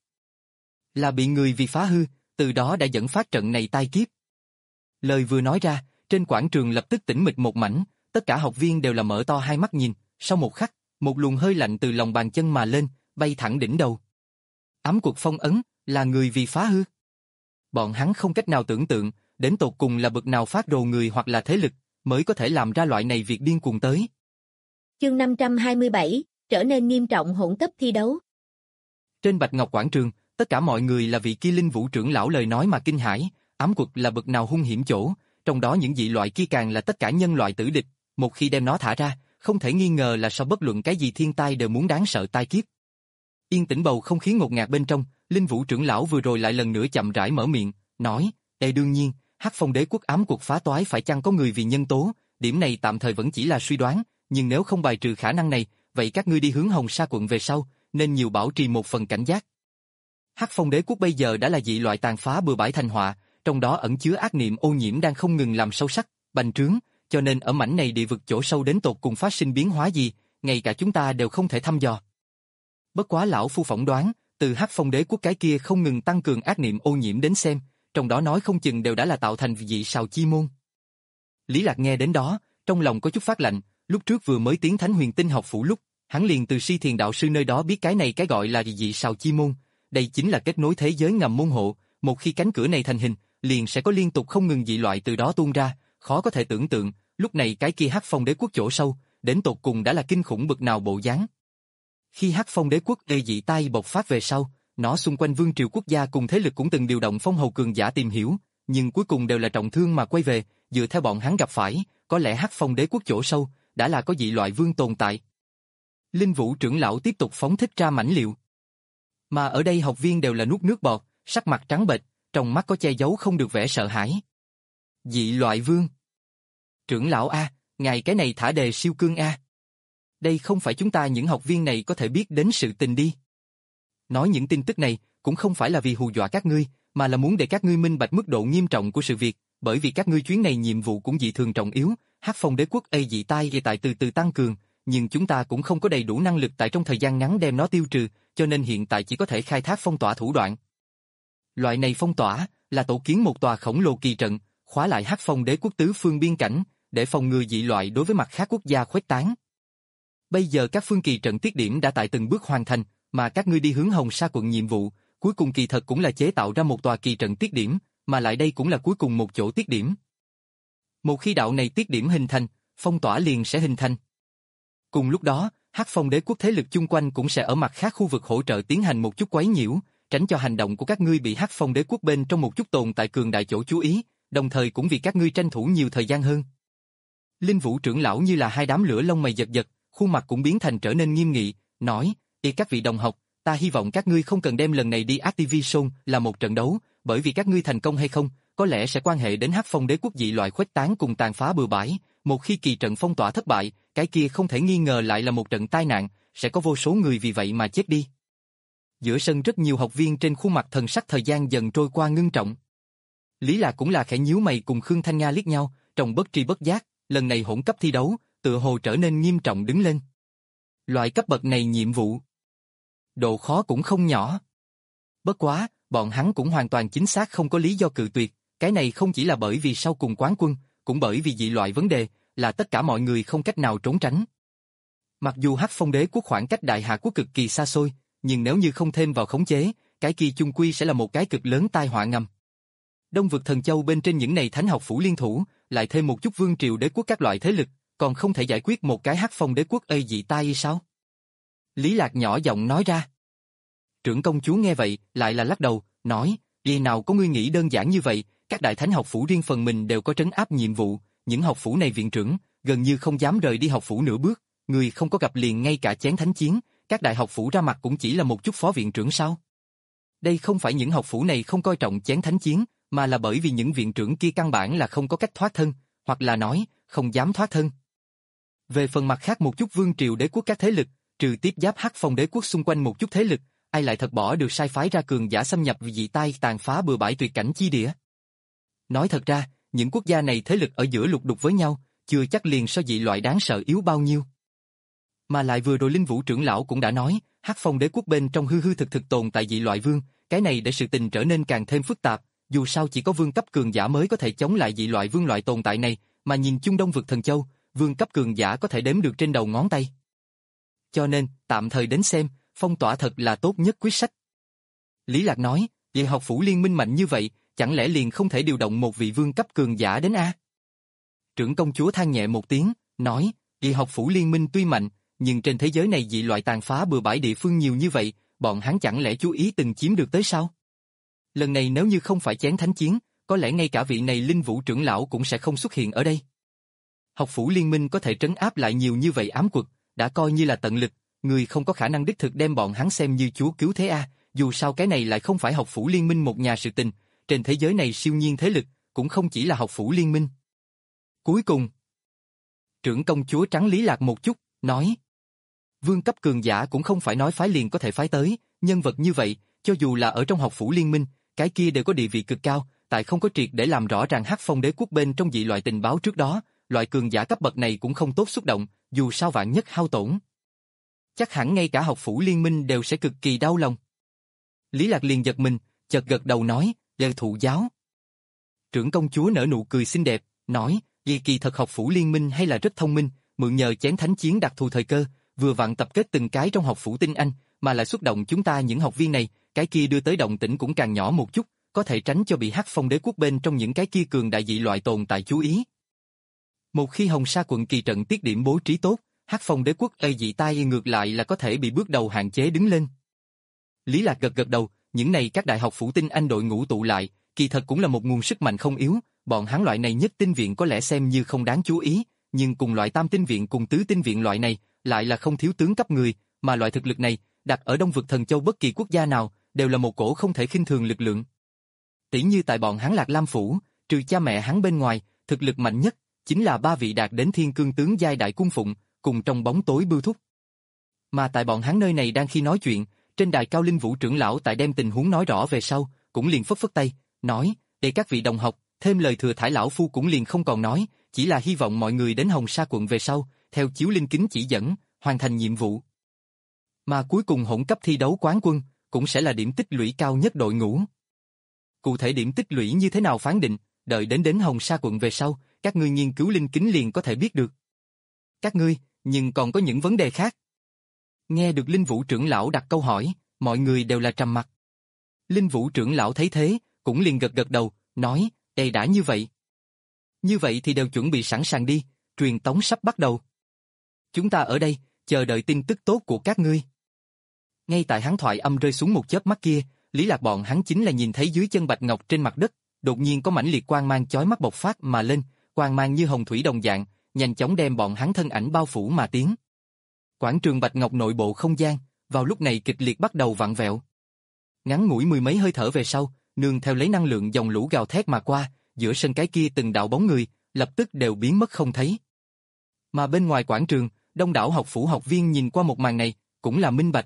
là bị người vì phá hư, từ đó đã dẫn phát trận này tai kiếp. Lời vừa nói ra, trên quảng trường lập tức tĩnh mịch một mảnh, tất cả học viên đều là mở to hai mắt nhìn, sau một khắc, một luồng hơi lạnh từ lòng bàn chân mà lên, bay thẳng đỉnh đầu. Ám quật phong ấn, là người vì phá hư. Bọn hắn không cách nào tưởng tượng, đến tột cùng là bậc nào phát đồ người hoặc là thế lực, mới có thể làm ra loại này việc điên cuồng tới. Chương năm trăm hai mươi bảy, trở nên nghiêm trọng hỗn cấp thi đấu. Trên Bạch Ngọc quảng trường, tất cả mọi người là vị kia Linh Vũ trưởng lão lời nói mà kinh hãi, ám quật là bậc nào hung hiểm chỗ, trong đó những dị loại kia càng là tất cả nhân loại tử địch, một khi đem nó thả ra, không thể nghi ngờ là so bất luận cái gì thiên tai đều muốn đáng sợ tai kiếp. Yên tĩnh bầu không khí ngột ngạt bên trong, Linh Vũ trưởng lão vừa rồi lại lần nữa chậm rãi mở miệng, nói, "Ê đương nhiên, Hắc Phong Đế quốc ám cuộc phá toái phải chăng có người vì nhân tố, điểm này tạm thời vẫn chỉ là suy đoán, nhưng nếu không bài trừ khả năng này, vậy các ngươi đi hướng Hồng Sa quận về sau, nên nhiều bảo trì một phần cảnh giác." Hắc Phong Đế quốc bây giờ đã là dị loại tàn phá bừa bãi thành họa, trong đó ẩn chứa ác niệm ô nhiễm đang không ngừng làm sâu sắc, bành trướng, cho nên ở mảnh này địa vực chỗ sâu đến tột cùng phát sinh biến hóa gì, ngay cả chúng ta đều không thể thăm dò. Bất quá lão phu phỏng đoán, từ Hắc Phong Đế quốc cái kia không ngừng tăng cường ác niệm ô nhiễm đến xem, trong đó nói không chừng đều đã là tạo thành dị sào chi môn. Lý Lạc nghe đến đó, trong lòng có chút phát lạnh, lúc trước vừa mới tiến Thánh Huyền Tinh học phủ lúc, hắn liền từ Si Thiền đạo sư nơi đó biết cái này cái gọi là dị sào chi môn, đây chính là kết nối thế giới ngầm môn hộ, một khi cánh cửa này thành hình, liền sẽ có liên tục không ngừng dị loại từ đó tuôn ra, khó có thể tưởng tượng, lúc này cái kia Hắc Phong Đế quốc chỗ sâu, đến tột cùng đã là kinh khủng bực nào bộ dáng. Khi Hắc Phong đế quốc ê dị tai bộc phát về sau, nó xung quanh vương triều quốc gia cùng thế lực cũng từng điều động phong hầu cường giả tìm hiểu, nhưng cuối cùng đều là trọng thương mà quay về, dựa theo bọn hắn gặp phải, có lẽ Hắc Phong đế quốc chỗ sâu, đã là có dị loại vương tồn tại. Linh Vũ trưởng lão tiếp tục phóng thích ra mảnh liệu. Mà ở đây học viên đều là nuốt nước bọt, sắc mặt trắng bệch, trong mắt có che giấu không được vẻ sợ hãi. Dị loại vương. Trưởng lão A, ngài cái này thả đề siêu cương A. Đây không phải chúng ta những học viên này có thể biết đến sự tình đi. Nói những tin tức này cũng không phải là vì hù dọa các ngươi, mà là muốn để các ngươi minh bạch mức độ nghiêm trọng của sự việc, bởi vì các ngươi chuyến này nhiệm vụ cũng dị thường trọng yếu, Hắc Phong đế quốc ây dị tai hiện tại từ từ tăng cường, nhưng chúng ta cũng không có đầy đủ năng lực tại trong thời gian ngắn đem nó tiêu trừ, cho nên hiện tại chỉ có thể khai thác phong tỏa thủ đoạn. Loại này phong tỏa là tổ kiến một tòa khổng lồ kỳ trận, khóa lại Hắc Phong đế quốc tứ phương biên cảnh, để phòng ngừa dị loại đối với mặt khác quốc gia khuếch tán. Bây giờ các phương kỳ trận tiết điểm đã tại từng bước hoàn thành, mà các ngươi đi hướng Hồng Sa quận nhiệm vụ, cuối cùng kỳ thật cũng là chế tạo ra một tòa kỳ trận tiết điểm, mà lại đây cũng là cuối cùng một chỗ tiết điểm. Một khi đạo này tiết điểm hình thành, phong tỏa liền sẽ hình thành. Cùng lúc đó, Hắc Phong đế quốc thế lực chung quanh cũng sẽ ở mặt khác khu vực hỗ trợ tiến hành một chút quấy nhiễu, tránh cho hành động của các ngươi bị Hắc Phong đế quốc bên trong một chút tồn tại cường đại chỗ chú ý, đồng thời cũng vì các ngươi tranh thủ nhiều thời gian hơn. Linh Vũ trưởng lão như là hai đám lửa lông mày giật giật, khuôn mặt cũng biến thành trở nên nghiêm nghị, nói: "Ê các vị đồng học, ta hy vọng các ngươi không cần đem lần này đi Activision là một trận đấu, bởi vì các ngươi thành công hay không, có lẽ sẽ quan hệ đến Hắc Phong đế quốc dị loại khuếch tán cùng tàn phá bừa bãi, một khi kỳ trận phong tỏa thất bại, cái kia không thể nghi ngờ lại là một trận tai nạn, sẽ có vô số người vì vậy mà chết đi." Giữa sân rất nhiều học viên trên khuôn mặt thần sắc thời gian dần trôi qua ngưng trọng. Lý Lạc cũng là khẽ nhíu mày cùng Khương Thanh Nga liếc nhau, trong bất tri bất giác, lần này hỗn cấp thi đấu, tựa hồ trở nên nghiêm trọng đứng lên. Loại cấp bậc này nhiệm vụ, độ khó cũng không nhỏ. Bất quá, bọn hắn cũng hoàn toàn chính xác không có lý do cự tuyệt, cái này không chỉ là bởi vì sau cùng quán quân, cũng bởi vì dị loại vấn đề, là tất cả mọi người không cách nào trốn tránh. Mặc dù Hắc Phong đế quốc khoảng cách Đại Hạ quốc cực kỳ xa xôi, nhưng nếu như không thêm vào khống chế, cái kia chung quy sẽ là một cái cực lớn tai họa ngầm. Đông vực Thần Châu bên trên những này thánh học phủ liên thủ, lại thêm một chút vương triều đế quốc các loại thế lực, còn không thể giải quyết một cái Hắc Phong đế quốc ây dị tai sao? Lý Lạc nhỏ giọng nói ra. Trưởng công chúa nghe vậy, lại là lắc đầu, nói: "Vì nào có ngươi nghĩ đơn giản như vậy, các đại thánh học phủ riêng phần mình đều có trấn áp nhiệm vụ, những học phủ này viện trưởng, gần như không dám rời đi học phủ nửa bước, người không có gặp liền ngay cả chén thánh chiến, các đại học phủ ra mặt cũng chỉ là một chút phó viện trưởng sao?" Đây không phải những học phủ này không coi trọng chén thánh chiến, mà là bởi vì những viện trưởng kia căn bản là không có cách thoát thân, hoặc là nói, không dám thoát thân. Về phần mặt khác một chút vương triều đế quốc các thế lực, trừ tiếp giáp Hắc Phong đế quốc xung quanh một chút thế lực, ai lại thật bỏ được sai phái ra cường giả xâm nhập vì dị tai tàn phá bừa bãi tuyệt cảnh chi địa. Nói thật ra, những quốc gia này thế lực ở giữa lục đục với nhau, chưa chắc liền so dị loại đáng sợ yếu bao nhiêu. Mà lại vừa rồi Linh Vũ trưởng lão cũng đã nói, Hắc Phong đế quốc bên trong hư hư thực thực tồn tại dị loại vương, cái này để sự tình trở nên càng thêm phức tạp, dù sao chỉ có vương cấp cường giả mới có thể chống lại dị loại vương loại tồn tại này, mà nhìn chung Đông vực Thần Châu, vương cấp cường giả có thể đếm được trên đầu ngón tay. Cho nên, tạm thời đến xem, phong tỏa thật là tốt nhất quyết sách. Lý Lạc nói, vậy học phủ liên minh mạnh như vậy, chẳng lẽ liền không thể điều động một vị vương cấp cường giả đến a? Trưởng công chúa than nhẹ một tiếng, nói, vậy học phủ liên minh tuy mạnh, nhưng trên thế giới này dị loại tàn phá bừa bãi địa phương nhiều như vậy, bọn hắn chẳng lẽ chú ý từng chiếm được tới sao? Lần này nếu như không phải chén thánh chiến, có lẽ ngay cả vị này Linh Vũ trưởng lão cũng sẽ không xuất hiện ở đây. Học phủ liên minh có thể trấn áp lại nhiều như vậy ám quật, đã coi như là tận lực, người không có khả năng đích thực đem bọn hắn xem như chúa cứu thế a, dù sao cái này lại không phải học phủ liên minh một nhà sự tình, trên thế giới này siêu nhiên thế lực, cũng không chỉ là học phủ liên minh. Cuối cùng, trưởng công chúa trắng Lý Lạc một chút, nói, vương cấp cường giả cũng không phải nói phái liền có thể phái tới, nhân vật như vậy, cho dù là ở trong học phủ liên minh, cái kia đều có địa vị cực cao, tại không có triệt để làm rõ ràng Hắc Phong đế quốc bên trong dị loại tình báo trước đó, loại cường giả cấp bậc này cũng không tốt xúc động, dù sao vạn nhất hao tổn. Chắc hẳn ngay cả học phủ liên minh đều sẽ cực kỳ đau lòng. Lý Lạc liền giật mình, chợt gật đầu nói, "Lời thụ giáo." Trưởng công chúa nở nụ cười xinh đẹp, nói, "Vì kỳ thật học phủ liên minh hay là rất thông minh, mượn nhờ chén thánh chiến đặc thù thời cơ, vừa vặn tập kết từng cái trong học phủ tinh anh, mà lại xuất động chúng ta những học viên này, cái kia đưa tới động tĩnh cũng càng nhỏ một chút, có thể tránh cho bị Hắc Phong đế quốc bên trong những cái kia cường đại dị loại tồn tại chú ý." Một khi Hồng Sa quận kỳ trận tiết điểm bố trí tốt, Hắc Phong đế quốc ây dị tai ngược lại là có thể bị bước đầu hạn chế đứng lên. Lý Lạc gật gật đầu, những này các đại học phủ tinh anh đội ngũ tụ lại, kỳ thật cũng là một nguồn sức mạnh không yếu, bọn hắn loại này nhất tinh viện có lẽ xem như không đáng chú ý, nhưng cùng loại tam tinh viện cùng tứ tinh viện loại này, lại là không thiếu tướng cấp người, mà loại thực lực này, đặt ở Đông vực Thần Châu bất kỳ quốc gia nào, đều là một cổ không thể khinh thường lực lượng. Tỷ như tại bọn hắn Lạc Lam phủ, trừ cha mẹ hắn bên ngoài, thực lực mạnh nhất chính là ba vị đạt đến thiên cương tướng giai đại cung phụng, cùng trong bóng tối bưu thúc. Mà tại bọn hắn nơi này đang khi nói chuyện, trên đài Cao Linh Vũ trưởng lão tại đem tình huống nói rõ về sau, cũng liền phất phất tay, nói, để các vị đồng học, thêm lời thừa thải lão phu cũng liền không còn nói, chỉ là hy vọng mọi người đến Hồng Sa quận về sau, theo chiếu linh kính chỉ dẫn, hoàn thành nhiệm vụ. Mà cuối cùng hỗn cấp thi đấu quán quân, cũng sẽ là điểm tích lũy cao nhất đội ngũ. Cụ thể điểm tích lũy như thế nào phán định, đợi đến đến Hồng Sa quận về sau, các ngươi nghiên cứu linh kính liền có thể biết được. Các ngươi, nhưng còn có những vấn đề khác. Nghe được Linh Vũ trưởng lão đặt câu hỏi, mọi người đều là trầm mặc. Linh Vũ trưởng lão thấy thế, cũng liền gật gật đầu, nói, ê đã như vậy. Như vậy thì đều chuẩn bị sẵn sàng đi, truyền tống sắp bắt đầu. Chúng ta ở đây, chờ đợi tin tức tốt của các ngươi. Ngay tại hắn thoại âm rơi xuống một chớp mắt kia, Lý Lạc bọn hắn chính là nhìn thấy dưới chân bạch ngọc trên mặt đất, đột nhiên có mãnh liệt quang mang chói mắt bộc phát mà lên, quang mang như hồng thủy đồng dạng, nhanh chóng đem bọn hắn thân ảnh bao phủ mà tiến. Quảng trường bạch ngọc nội bộ không gian, vào lúc này kịch liệt bắt đầu vặn vẹo. Ngắn ngủi mười mấy hơi thở về sau, nương theo lấy năng lượng dòng lũ gào thét mà qua, giữa sân cái kia từng đạo bóng người, lập tức đều biến mất không thấy. Mà bên ngoài quảng trường, đông đảo học phủ học viên nhìn qua một màn này, cũng là minh bạch.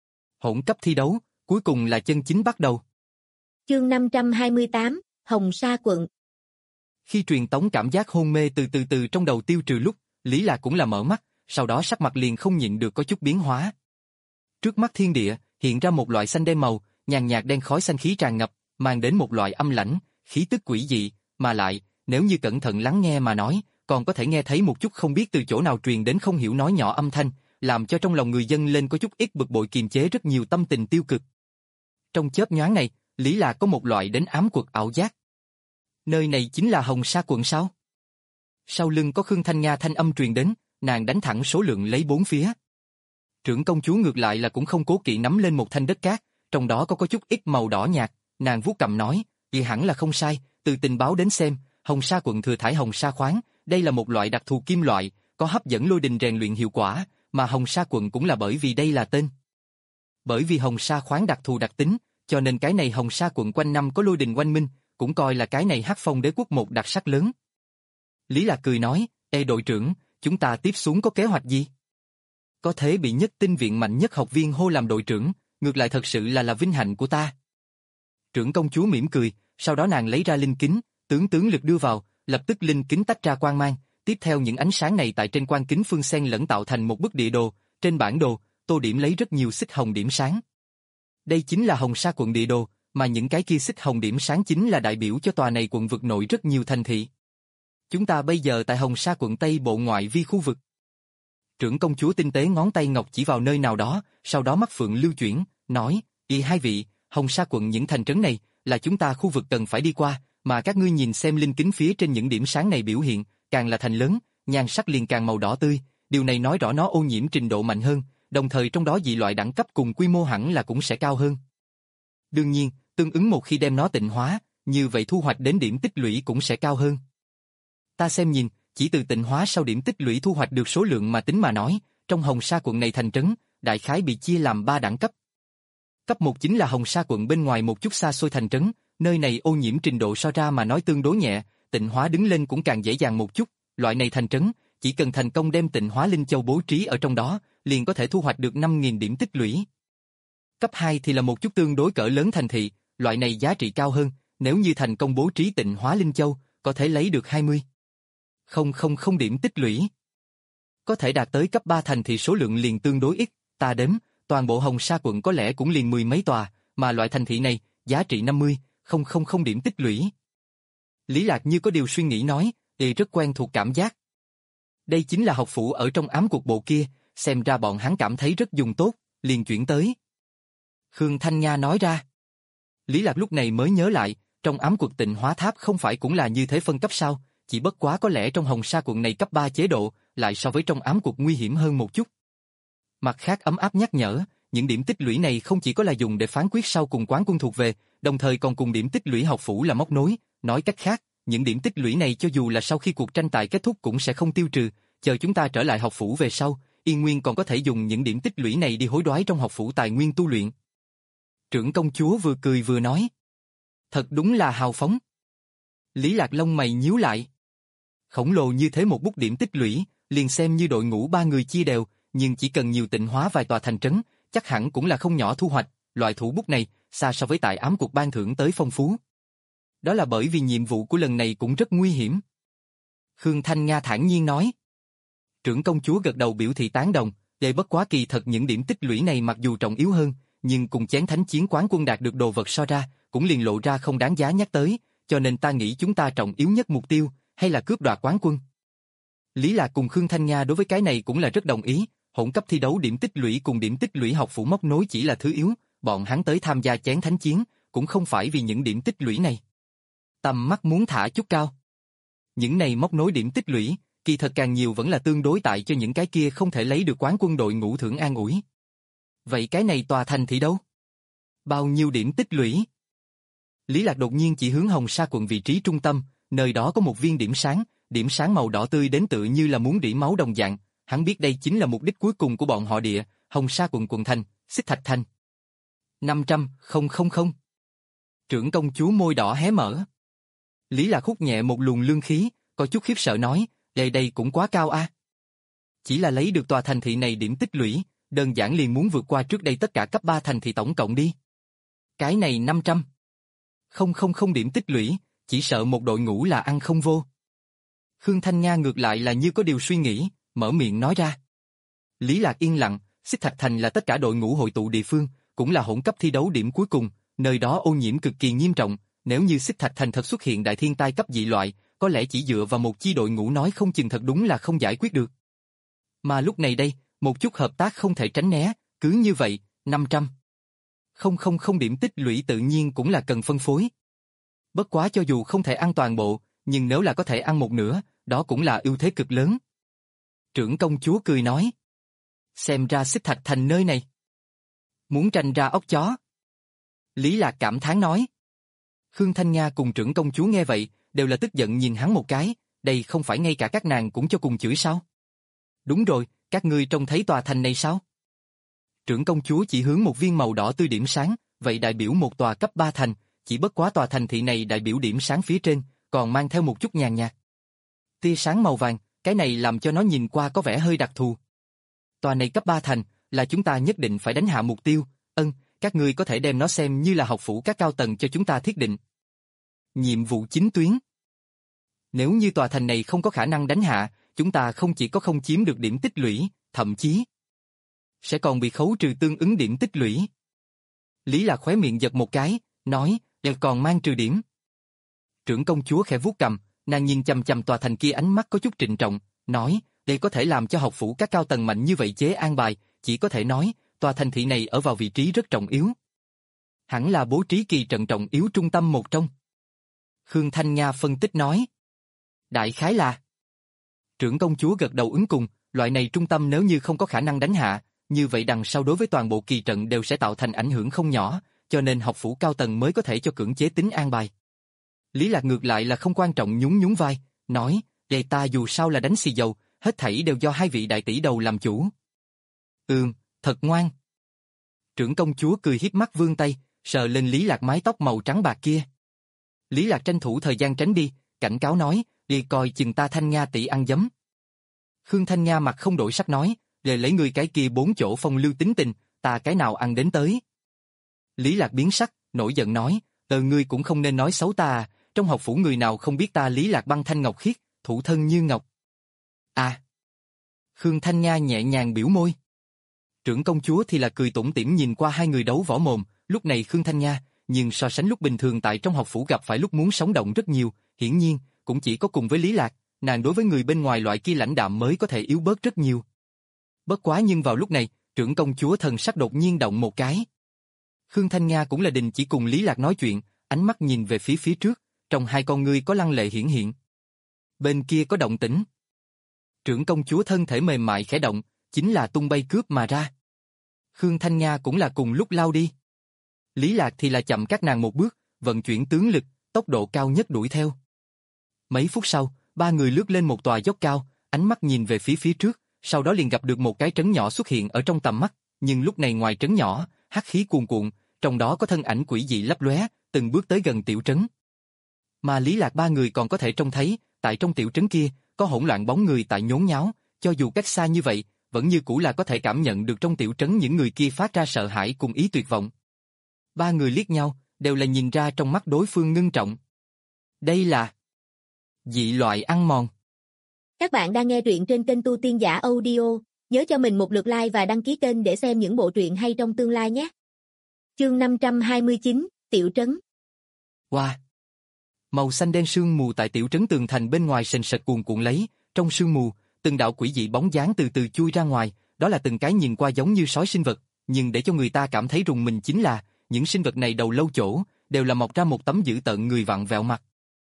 Hỗn cấp thi đấu, cuối cùng là chân chính bắt đầu. Chương năm trăm hai mươi tám, Hồng Sa quận. Khi truyền tống cảm giác hôn mê từ từ từ trong đầu tiêu trừ lúc, Lý Lạc cũng là mở mắt, sau đó sắc mặt liền không nhịn được có chút biến hóa. Trước mắt thiên địa, hiện ra một loại xanh đen màu, nhàn nhạt đen khói xanh khí tràn ngập, mang đến một loại âm lãnh, khí tức quỷ dị, mà lại, nếu như cẩn thận lắng nghe mà nói, còn có thể nghe thấy một chút không biết từ chỗ nào truyền đến không hiểu nói nhỏ âm thanh, làm cho trong lòng người dân lên có chút ít bực bội kiềm chế rất nhiều tâm tình tiêu cực. Trong chớp nhoáng này, Lý Lạc có một loại đến ám quật ảo giác. Nơi này chính là Hồng Sa quận sao? Sau lưng có Khương Thanh Nga thanh âm truyền đến, nàng đánh thẳng số lượng lấy bốn phía. Trưởng công chúa ngược lại là cũng không cố kỵ nắm lên một thanh đất cát, trong đó có có chút ít màu đỏ nhạt, nàng vuốt cầm nói, vậy hẳn là không sai, từ tình báo đến xem, Hồng Sa quận thừa thải Hồng Sa khoáng, đây là một loại đặc thù kim loại, có hấp dẫn lôi đình rèn luyện hiệu quả, mà Hồng Sa quận cũng là bởi vì đây là tên. Bởi vì Hồng Sa khoáng đặc thù đặc tính, cho nên cái này Hồng Sa quận quanh năm có lôi đình oanh minh, cũng coi là cái này Hắc Phong đế quốc một đặc sắc lớn. Lý Lạc cười nói, ê đội trưởng, chúng ta tiếp xuống có kế hoạch gì? Có thể bị nhất tinh viện mạnh nhất học viên hô làm đội trưởng, ngược lại thật sự là là vinh hạnh của ta. Trưởng công chúa mỉm cười, sau đó nàng lấy ra linh kính, tướng tướng lực đưa vào, lập tức linh kính tách ra quang mang, tiếp theo những ánh sáng này tại trên quang kính phương xen lẫn tạo thành một bức địa đồ, trên bản đồ, tô điểm lấy rất nhiều xích hồng điểm sáng. Đây chính là Hồng Sa quận địa đồ, mà những cái kia xích hồng điểm sáng chính là đại biểu cho tòa này quận vực nội rất nhiều thành thị. Chúng ta bây giờ tại Hồng Sa quận Tây bộ ngoại vi khu vực. Trưởng công chúa tinh tế ngón tay ngọc chỉ vào nơi nào đó, sau đó mắt phượng lưu chuyển, nói, y hai vị, Hồng Sa quận những thành trấn này, là chúng ta khu vực cần phải đi qua, mà các ngươi nhìn xem linh kính phía trên những điểm sáng này biểu hiện, càng là thành lớn, nhan sắc liền càng màu đỏ tươi, điều này nói rõ nó ô nhiễm trình độ mạnh hơn, đồng thời trong đó dị loại đẳng cấp cùng quy mô hẳn là cũng sẽ cao hơn. Đương nhiên, tương ứng một khi đem nó tịnh hóa, như vậy thu hoạch đến điểm tích lũy cũng sẽ cao hơn. Ta xem nhìn, chỉ từ tịnh hóa sau điểm tích lũy thu hoạch được số lượng mà tính mà nói, trong Hồng Sa quận này thành trấn, đại khái bị chia làm ba đẳng cấp. Cấp một chính là Hồng Sa quận bên ngoài một chút xa xôi thành trấn, nơi này ô nhiễm trình độ so ra mà nói tương đối nhẹ, tịnh hóa đứng lên cũng càng dễ dàng một chút, loại này thành trấn, chỉ cần thành công đem tịnh hóa linh châu bố trí ở trong đó, liền có thể thu hoạch được năm nghìn điểm tích lũy. Cấp hai thì là một chút tương đối cỡ lớn thành thị, loại này giá trị cao hơn, nếu như thành công bố trí tịnh hóa linh châu, có thể lấy được hai mươi nghìn điểm tích lũy. Có thể đạt tới cấp ba thành thì số lượng liền tương đối ít, ta đếm, toàn bộ Hồng Sa quận có lẽ cũng liền mười mấy tòa, mà loại thành thị này, giá trị năm mươi nghìn điểm tích lũy. Lý Lạc như có điều suy nghĩ nói, thì rất quen thuộc cảm giác. Đây chính là học phủ ở trong ám cuộc bộ kia, xem ra bọn hắn cảm thấy rất dùng tốt, liền chuyển tới. Khương Thanh Nga nói ra. Lý Lạc lúc này mới nhớ lại, trong ám cuộc tịnh hóa tháp không phải cũng là như thế phân cấp sao, chỉ bất quá có lẽ trong Hồng Sa quận này cấp ba chế độ, lại so với trong ám cuộc nguy hiểm hơn một chút. Mặt khác ấm áp nhắc nhở, những điểm tích lũy này không chỉ có là dùng để phán quyết sau cùng quán quân thuộc về, đồng thời còn cùng điểm tích lũy học phủ là móc nối, nói cách khác, những điểm tích lũy này cho dù là sau khi cuộc tranh tài kết thúc cũng sẽ không tiêu trừ, chờ chúng ta trở lại học phủ về sau, Yên Nguyên còn có thể dùng những điểm tích lũy này đi hối đoái trong học phủ tài nguyên tu luyện. Trưởng công chúa vừa cười vừa nói. Thật đúng là hào phóng. Lý Lạc lông mày nhíu lại. Khổng lồ như thế một bút điểm tích lũy, liền xem như đội ngũ ba người chia đều, nhưng chỉ cần nhiều tịnh hóa vài tòa thành trấn, chắc hẳn cũng là không nhỏ thu hoạch, loại thủ bút này, xa so với tại ám cuộc ban thưởng tới phong phú. Đó là bởi vì nhiệm vụ của lần này cũng rất nguy hiểm. Khương Thanh Nga thản nhiên nói. Trưởng công chúa gật đầu biểu thị tán đồng, để bất quá kỳ thật những điểm tích lũy này mặc dù trọng yếu hơn, nhưng cùng chén thánh chiến quán quân đạt được đồ vật so ra, cũng liền lộ ra không đáng giá nhắc tới, cho nên ta nghĩ chúng ta trọng yếu nhất mục tiêu, hay là cướp đoạt quán quân. Lý Lạc cùng Khương Thanh Nga đối với cái này cũng là rất đồng ý, hỗn cấp thi đấu điểm tích lũy cùng điểm tích lũy học phủ móc nối chỉ là thứ yếu, bọn hắn tới tham gia chén thánh chiến, cũng không phải vì những điểm tích lũy này. Tầm mắt muốn thả chút cao. Những này móc nối điểm tích lũy, kỳ thật càng nhiều vẫn là tương đối tại cho những cái kia không thể lấy được quán quân đội ngũ thưởng an ủi. Vậy cái này tòa thành thị đâu? Bao nhiêu điểm tích lũy? Lý Lạc đột nhiên chỉ hướng Hồng Sa quận vị trí trung tâm, nơi đó có một viên điểm sáng, điểm sáng màu đỏ tươi đến tựa như là muốn rỉ máu đồng dạng, hắn biết đây chính là mục đích cuối cùng của bọn họ địa, Hồng Sa quận quận thành, Xích Thạch Thành. năm trăm, không không không. Trưởng công chúa môi đỏ hé mở. Lý Lạc hút nhẹ một luồng lương khí, có chút khiếp sợ nói, đây đây cũng quá cao a. Chỉ là lấy được tòa thành thị này điểm tích lũy, đơn giản liền muốn vượt qua trước đây tất cả cấp ba thành thị tổng cộng đi. Cái này năm trăm. Không không không điểm tích lũy, chỉ sợ một đội ngũ là ăn không vô. Khương Thanh Nga ngược lại là như có điều suy nghĩ, mở miệng nói ra. Lý Lạc yên lặng, Xích Thạch Thành là tất cả đội ngũ hội tụ địa phương, cũng là hỗn cấp thi đấu điểm cuối cùng, nơi đó ô nhiễm cực kỳ nghiêm trọng, nếu như Xích Thạch Thành thật xuất hiện đại thiên tai cấp dị loại, có lẽ chỉ dựa vào một chi đội ngũ nói không chừng thật đúng là không giải quyết được. Mà lúc này đây, một chút hợp tác không thể tránh né, cứ như vậy, năm trăm. Không không không điểm tích lũy tự nhiên cũng là cần phân phối. Bất quá cho dù không thể ăn toàn bộ, nhưng nếu là có thể ăn một nửa, đó cũng là ưu thế cực lớn. Trưởng công chúa cười nói. Xem ra Xích Thạch Thành nơi này. Muốn tranh ra ốc chó. Lý Lạc cảm thán nói. Khương Thanh Nga cùng trưởng công chúa nghe vậy, đều là tức giận nhìn hắn một cái, đây không phải ngay cả các nàng cũng cho cùng chửi sao? Đúng rồi, các ngươi trông thấy tòa thành này sao? Trưởng công chúa chỉ hướng một viên màu đỏ tươi điểm sáng, vậy đại biểu một tòa cấp ba thành, chỉ bất quá tòa thành thị này đại biểu điểm sáng phía trên, còn mang theo một chút nhàn nhạt. Tia sáng màu vàng, cái này làm cho nó nhìn qua có vẻ hơi đặc thù. Tòa này cấp ba thành, là chúng ta nhất định phải đánh hạ mục tiêu, ân, các ngươi có thể đem nó xem như là học phủ các cao tầng cho chúng ta thiết định. Nhiệm vụ chính tuyến. Nếu như tòa thành này không có khả năng đánh hạ, chúng ta không chỉ có không chiếm được điểm tích lũy, thậm chí sẽ còn bị khấu trừ tương ứng điểm tích lũy. Lý Lạc khóe miệng giật một cái, nói, đều còn mang trừ điểm. Trưởng công chúa khẽ vuốt cầm, nàng nhìn chằm chằm tòa thành kia ánh mắt có chút trịnh trọng, nói, đây có thể làm cho học phủ các cao tầng mạnh như vậy chế an bài, chỉ có thể nói, tòa thành thị này ở vào vị trí rất trọng yếu. Hẳn là bố trí kỳ trận trọng yếu trung tâm một trong. Khương Thanh Nga phân tích nói. Đại khái là. Trưởng công chúa gật đầu ứng cùng, loại này trung tâm nếu như không có khả năng đánh hạ, như vậy đằng sau đối với toàn bộ kỳ trận đều sẽ tạo thành ảnh hưởng không nhỏ, cho nên học phủ cao tầng mới có thể cho cưỡng chế tính an bài. Lý Lạc ngược lại là không quan trọng nhún nhún vai, nói, để ta dù sao là đánh xì dầu, hết thảy đều do hai vị đại tỷ đầu làm chủ. Ừm, thật ngoan. Trưởng công chúa cười hiếp mắt vươn tay, sờ lên Lý Lạc mái tóc màu trắng bạc kia. Lý Lạc tranh thủ thời gian tránh đi, cảnh cáo nói, đi coi chừng ta Thanh Nga tỷ ăn giấm. Khương Thanh Nga mặt không đổi sắc nói, để lấy người cái kia bốn chỗ phong lưu tính tình, ta cái nào ăn đến tới. Lý Lạc biến sắc, nổi giận nói, tờ ngươi cũng không nên nói xấu ta à, trong học phủ người nào không biết ta Lý Lạc băng thanh ngọc khiết, thủ thân như ngọc. À. Khương Thanh Nga nhẹ nhàng biểu môi. Trưởng công chúa thì là cười tủm tỉm nhìn qua hai người đấu võ mồm, lúc này Khương Thanh Nga, nhưng so sánh lúc bình thường tại trong học phủ gặp phải lúc muốn sống động rất nhiều, hiển nhiên, cũng chỉ có cùng với Lý Lạc, nàng đối với người bên ngoài loại kia lãnh đạm mới có thể yếu bớt rất nhiều. Bất quá nhưng vào lúc này, trưởng công chúa thần sắc đột nhiên động một cái. Khương Thanh Nga cũng là đình chỉ cùng Lý Lạc nói chuyện, ánh mắt nhìn về phía phía trước, trong hai con ngươi có lăng lệ hiển hiện. Bên kia có động tĩnh. Trưởng công chúa thân thể mềm mại khẽ động, chính là tung bay cướp mà ra. Khương Thanh Nga cũng là cùng lúc lao đi. Lý Lạc thì là chậm các nàng một bước, vận chuyển tướng lực, tốc độ cao nhất đuổi theo. Mấy phút sau, ba người lướt lên một tòa dốc cao, ánh mắt nhìn về phía phía trước, sau đó liền gặp được một cái trấn nhỏ xuất hiện ở trong tầm mắt, nhưng lúc này ngoài trấn nhỏ, hắc khí cuồn cuộn, trong đó có thân ảnh quỷ dị lấp lóe, từng bước tới gần tiểu trấn. Mà Lý Lạc ba người còn có thể trông thấy, tại trong tiểu trấn kia, có hỗn loạn bóng người tại nhốn nháo, cho dù cách xa như vậy, vẫn như cũ là có thể cảm nhận được trong tiểu trấn những người kia phát ra sợ hãi cùng ý tuyệt vọng. Ba người liếc nhau, đều là nhìn ra trong mắt đối phương ngưng trọng. Đây là dị loại ăn mòn. Các bạn đang nghe truyện trên kênh Tu Tiên Giả Audio, nhớ cho mình một lượt like và đăng ký kênh để xem những bộ truyện hay trong tương lai nhé. Chương năm trăm hai mươi chín, Tiểu Trấn. Wow! Màu xanh đen sương mù tại tiểu trấn tường thành bên ngoài sền sệt cuồn cuộn lấy, trong sương mù, từng đạo quỷ dị bóng dáng từ từ chui ra ngoài, đó là từng cái nhìn qua giống như sói sinh vật, nhưng để cho người ta cảm thấy rùng mình chính là, những sinh vật này đầu lâu chỗ, đều là mọc ra một tấm dữ tợn người vặn vẹo mặt.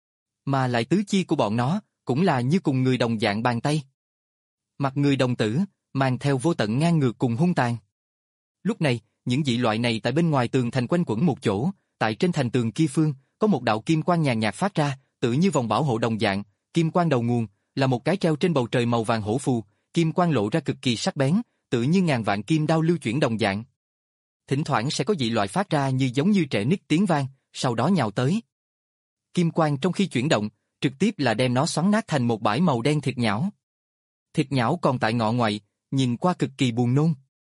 Mà lại tứ chi của bọn nó, cũng là như cùng người đồng dạng bàn tay. Mặt người đồng tử, mang theo vô tận ngang ngược cùng hung tàn. Lúc này, những dị loại này tại bên ngoài tường thành quanh quẩn một chỗ, tại trên thành tường kia phương, có một đạo kim quang nhàn nhạt phát ra, tự như vòng bảo hộ đồng dạng, kim quang đầu nguồn, là một cái treo trên bầu trời màu vàng hổ phù, kim quang lộ ra cực kỳ sắc bén, tự như ngàn vạn kim đao lưu chuyển đồng dạng. Thỉnh thoảng sẽ có dị loại phát ra như giống như trẻ nít tiếng vang, sau đó nhào tới. Kim quang trong khi chuyển động, trực tiếp là đem nó xoắn nát thành một bãi màu đen thịt nhão. Thịt nhão còn tại ngọ ngoại, nhìn qua cực kỳ buồn nôn.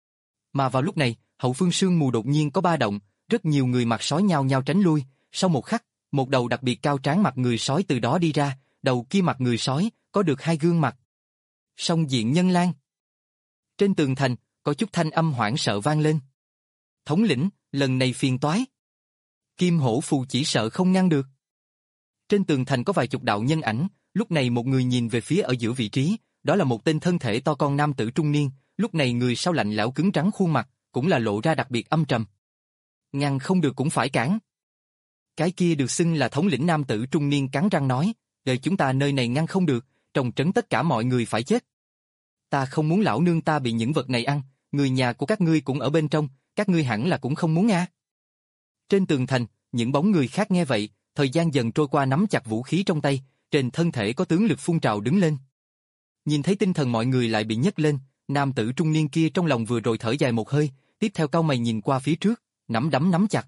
Mà vào lúc này, hậu phương sương mù đột nhiên có ba động, rất nhiều người mặt sói nhao nhao tránh lui, sau một khắc, một đầu đặc biệt cao tráng mặt người sói từ đó đi ra, đầu kia mặt người sói, có được hai gương mặt. Song diện nhân lang. Trên tường thành, có chút thanh âm hoảng sợ vang lên. Thống lĩnh, lần này phiền toái. Kim hổ phù chỉ sợ không ngăn được. Trên tường thành có vài chục đạo nhân ảnh, lúc này một người nhìn về phía ở giữa vị trí, đó là một tên thân thể to con nam tử trung niên, lúc này người sau lạnh lẽo cứng trắng khuôn mặt, cũng là lộ ra đặc biệt âm trầm. Ngăn không được cũng phải cản. Cái kia được xưng là thống lĩnh nam tử trung niên cắn răng nói, đời chúng ta nơi này ngăn không được, trong trấn tất cả mọi người phải chết. Ta không muốn lão nương ta bị những vật này ăn, người nhà của các ngươi cũng ở bên trong, các ngươi hẳn là cũng không muốn à. Trên tường thành, những bóng người khác nghe vậy, thời gian dần trôi qua nắm chặt vũ khí trong tay, trên thân thể có tướng lực phun trào đứng lên. Nhìn thấy tinh thần mọi người lại bị nhấc lên, nam tử trung niên kia trong lòng vừa rồi thở dài một hơi, tiếp theo cau mày nhìn qua phía trước, nắm đấm nắm chặt.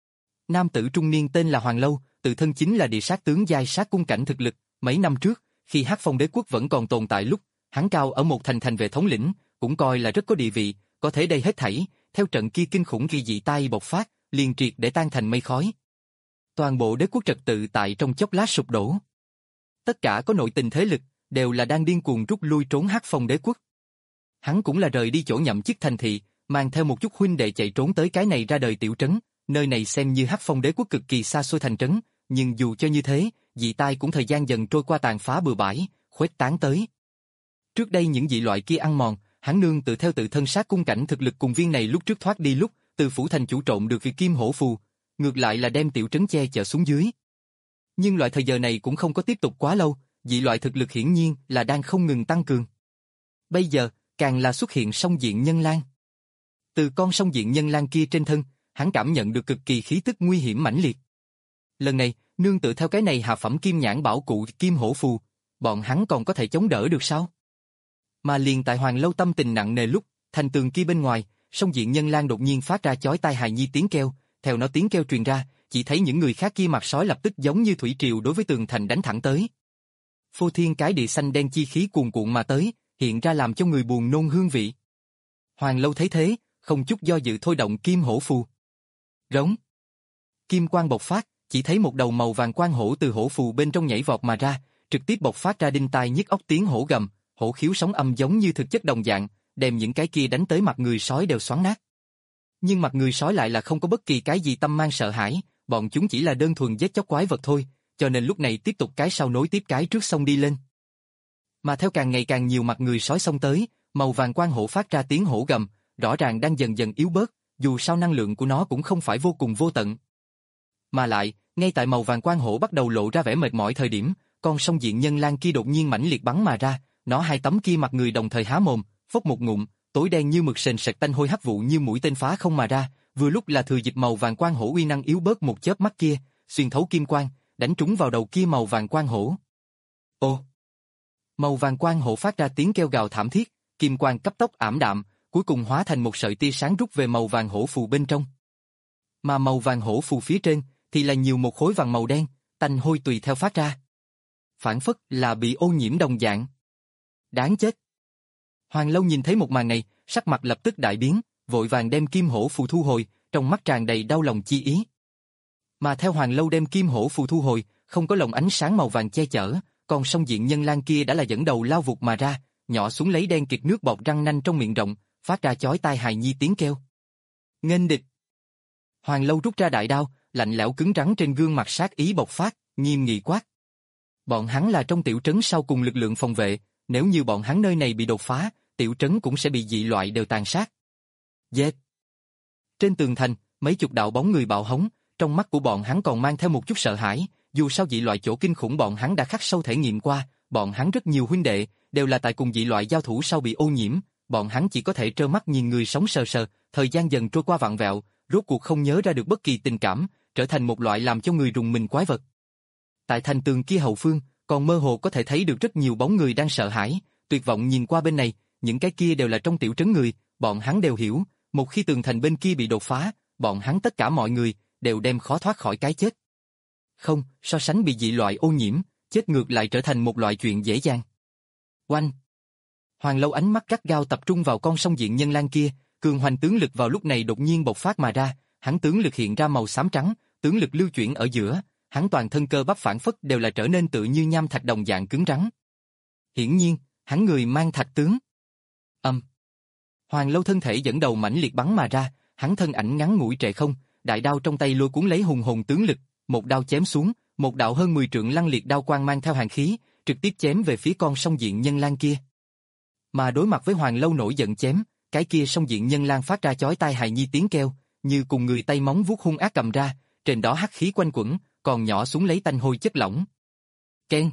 Nam tử trung niên tên là Hoàng Lâu, tự thân chính là địa sát tướng giai sát cung cảnh thực lực, mấy năm trước, khi Hắc Phong Đế quốc vẫn còn tồn tại lúc, hắn cao ở một thành thành về thống lĩnh, cũng coi là rất có địa vị, có thể đây hết thảy, theo trận kia kinh khủng kỳ dị tai bộc phát, liền triệt để tan thành mây khói. Toàn bộ đế quốc trật tự tại trong chốc lát sụp đổ. Tất cả có nội tình thế lực, đều là đang điên cuồng rút lui trốn Hắc Phong Đế quốc. Hắn cũng là rời đi chỗ nhậm chức thành thị, mang theo một chút huynh đệ chạy trốn tới cái này ra đời tiểu trấn, nơi này xem như Hắc Phong Đế quốc cực kỳ xa xôi thành trấn, nhưng dù cho như thế, dị tai cũng thời gian dần trôi qua tàn phá bừa bãi, khuếch tán tới. Trước đây những dị loại kia ăn mòn, hắn nương tự theo tự thân sát cung cảnh thực lực cùng viên này lúc trước thoát đi lúc, từ phủ thành chủ trộm được việc kim hổ phù, ngược lại là đem tiểu trấn che chở xuống dưới. Nhưng loại thời giờ này cũng không có tiếp tục quá lâu, dị loại thực lực hiển nhiên là đang không ngừng tăng cường. Bây giờ, càng là xuất hiện song diện nhân lang. Từ con song diện nhân lang kia trên thân, hắn cảm nhận được cực kỳ khí tức nguy hiểm mãnh liệt. Lần này, nương tự theo cái này hạ phẩm kim nhãn bảo cụ kim hổ phù, bọn hắn còn có thể chống đỡ được sao? Mà liền tại Hoàng Lâu tâm tình nặng nề lúc, thành tường kia bên ngoài, song diện nhân lang đột nhiên phát ra chói tai hài nhi tiếng kêu, theo nó tiếng kêu truyền ra, chỉ thấy những người khác kia mặt sói lập tức giống như thủy triều đối với tường thành đánh thẳng tới. Phô thiên cái địa xanh đen chi khí cuồn cuộn mà tới, hiện ra làm cho người buồn nôn hương vị. Hoàng Lâu thấy thế, không chút do dự thôi động kim hổ phù. Rống. Kim quang bộc phát, chỉ thấy một đầu màu vàng quang hổ từ hổ phù bên trong nhảy vọt mà ra, trực tiếp bộc phát ra đinh tai nhức óc tiếng hổ gầm, hổ khiếu sóng âm giống như thực chất đồng dạng, đem những cái kia đánh tới mặt người sói đều xoắn nát. Nhưng mặt người sói lại là không có bất kỳ cái gì tâm mang sợ hãi, bọn chúng chỉ là đơn thuần giết chóc quái vật thôi, cho nên lúc này tiếp tục cái sau nối tiếp cái trước xông đi lên. Mà theo càng ngày càng nhiều mặt người sói xông tới, màu vàng quang hổ phát ra tiếng hổ gầm, rõ ràng đang dần dần yếu bớt, dù sao năng lượng của nó cũng không phải vô cùng vô tận. Mà lại, ngay tại màu vàng quang hổ bắt đầu lộ ra vẻ mệt mỏi thời điểm, con sông diện nhân lang kia đột nhiên mãnh liệt bắn mà ra, nó hai tấm kia mặt người đồng thời há mồm, phốc một ngụm, tối đen như mực sền sệt tanh hôi hắc vụ như mũi tên phá không mà ra, vừa lúc là thừa dịp màu vàng quang hổ uy năng yếu bớt một chớp mắt kia, xuyên thấu kim quang, đánh trúng vào đầu kia màu vàng quang hổ. Ô! Màu vàng quang hổ phát ra tiếng kêu gào thảm thiết, kim quang cấp tốc ảm đạm, cuối cùng hóa thành một sợi tia sáng rút về màu vàng hổ phù bên trong. Mà màu vàng hổ phù phía trên thì là nhiều một khối vàng màu đen, tanh hôi tùy theo phát ra. Phản phất là bị ô nhiễm đồng dạng. Đáng chết! Hoàng Lâu nhìn thấy một màn này, sắc mặt lập tức đại biến, vội vàng đem kim hổ phù thu hồi, trong mắt tràn đầy đau lòng chi ý. Mà theo Hoàng Lâu đem kim hổ phù thu hồi, không có lồng ánh sáng màu vàng che chở, còn sông diện nhân lang kia đã là dẫn đầu lao vụt mà ra, nhỏ xuống lấy đen kịt nước bọt răng nanh trong miệng rộng, phát ra chói tai hài nhi tiếng kêu. Nghênh địch! Hoàng Lâu rút ra đại đao, lạnh lẽo cứng rắn trên gương mặt sát ý bộc phát, nghiêm nghị quát. Bọn hắn là trong tiểu trấn sau cùng lực lượng phòng vệ, nếu như bọn hắn nơi này bị đột phá, tiểu trấn cũng sẽ bị dị loại đều tàn sát. Dệt! Trên tường thành, mấy chục đạo bóng người bạo hống, trong mắt của bọn hắn còn mang theo một chút sợ hãi, dù sao dị loại chỗ kinh khủng bọn hắn đã khắc sâu thể nghiệm qua, bọn hắn rất nhiều huynh đệ, đều là tại cùng dị loại giao thủ sau bị ô nhiễm, bọn hắn chỉ có thể trơ mắt nhìn người sống sờ sờ, thời gian dần trôi qua vặn vẹo, rốt cuộc không nhớ ra được bất kỳ tình cảm, trở thành một loại làm cho người rùng mình quái vật. Tại thành tường kia hậu phương, còn mơ hồ có thể thấy được rất nhiều bóng người đang sợ hãi, tuyệt vọng nhìn qua bên này, những cái kia đều là trong tiểu trấn người, bọn hắn đều hiểu, một khi tường thành bên kia bị đột phá, bọn hắn tất cả mọi người đều đem khó thoát khỏi cái chết. Không, so sánh bị dị loại ô nhiễm, chết ngược lại trở thành một loại chuyện dễ dàng. Oanh! Hoàng Lâu ánh mắt gắt gao tập trung vào con sông diện nhân lang kia, cường hoành tướng lực vào lúc này đột nhiên bộc phát mà ra, hắn tướng lực hiện ra màu xám trắng, tướng lực lưu chuyển ở giữa, hắn toàn thân cơ bắp phản phất đều là trở nên tự như nham thạch đồng dạng cứng rắn. Hiển nhiên, hắn người mang thạch tướng. Âm. Hoàng Lâu thân thể dẫn đầu mãnh liệt bắn mà ra, hắn thân ảnh ngắn ngủi trệ không, đại đao trong tay lôi cuốn lấy hùng hồn tướng lực, một đao chém xuống, một đạo hơn mười trượng lăng liệt đao quang mang theo hàn khí, trực tiếp chém về phía con sông diện nhân lang kia. Mà đối mặt với Hoàng Lâu nổi giận chém, cái kia sông diện nhân lang phát ra chói tai hài nhi tiếng kêu, như cùng người tay móng vuốt hung ác cầm ra, trên đó hắc khí quanh quẩn, còn nhỏ xuống lấy tanh hôi chất lỏng. Keng!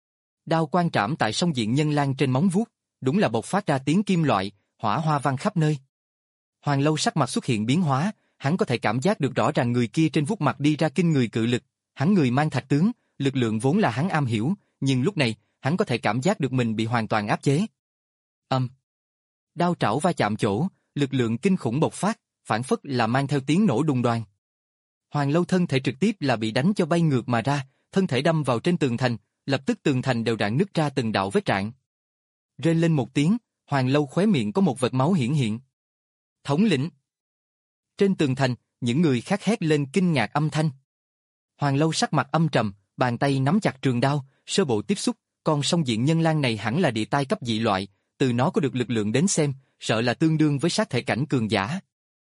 Đao quang trảm tại sông diện nhân lang trên móng vuốt, đúng là bộc phát ra tiếng kim loại, hỏa hoa văng khắp nơi. Hoàng Lâu sắc mặt xuất hiện biến hóa, hắn có thể cảm giác được rõ ràng người kia trên vuốt mặt đi ra kinh người cự lực, hắn người mang thạch tướng, lực lượng vốn là hắn am hiểu, nhưng lúc này, hắn có thể cảm giác được mình bị hoàn toàn áp chế. Âm. Đao trảo va chạm chỗ, lực lượng kinh khủng bộc phát, phản phất là mang theo tiếng nổ đùng đoàng. Hoàng Lâu thân thể trực tiếp là bị đánh cho bay ngược mà ra, thân thể đâm vào trên tường thành, lập tức tường thành đều rạn nứt ra từng đạo vết rạn. Rên lên một tiếng, Hoàng Lâu khóe miệng có một vệt máu hiển hiện. Thống lĩnh! Trên tường thành, những người khác hét lên kinh ngạc âm thanh. Hoàng Lâu sắc mặt âm trầm, bàn tay nắm chặt trường đao, sơ bộ tiếp xúc, con sông diện nhân lang này hẳn là địa tai cấp dị loại, từ nó có được lực lượng đến xem, sợ là tương đương với sát thể cảnh cường giả.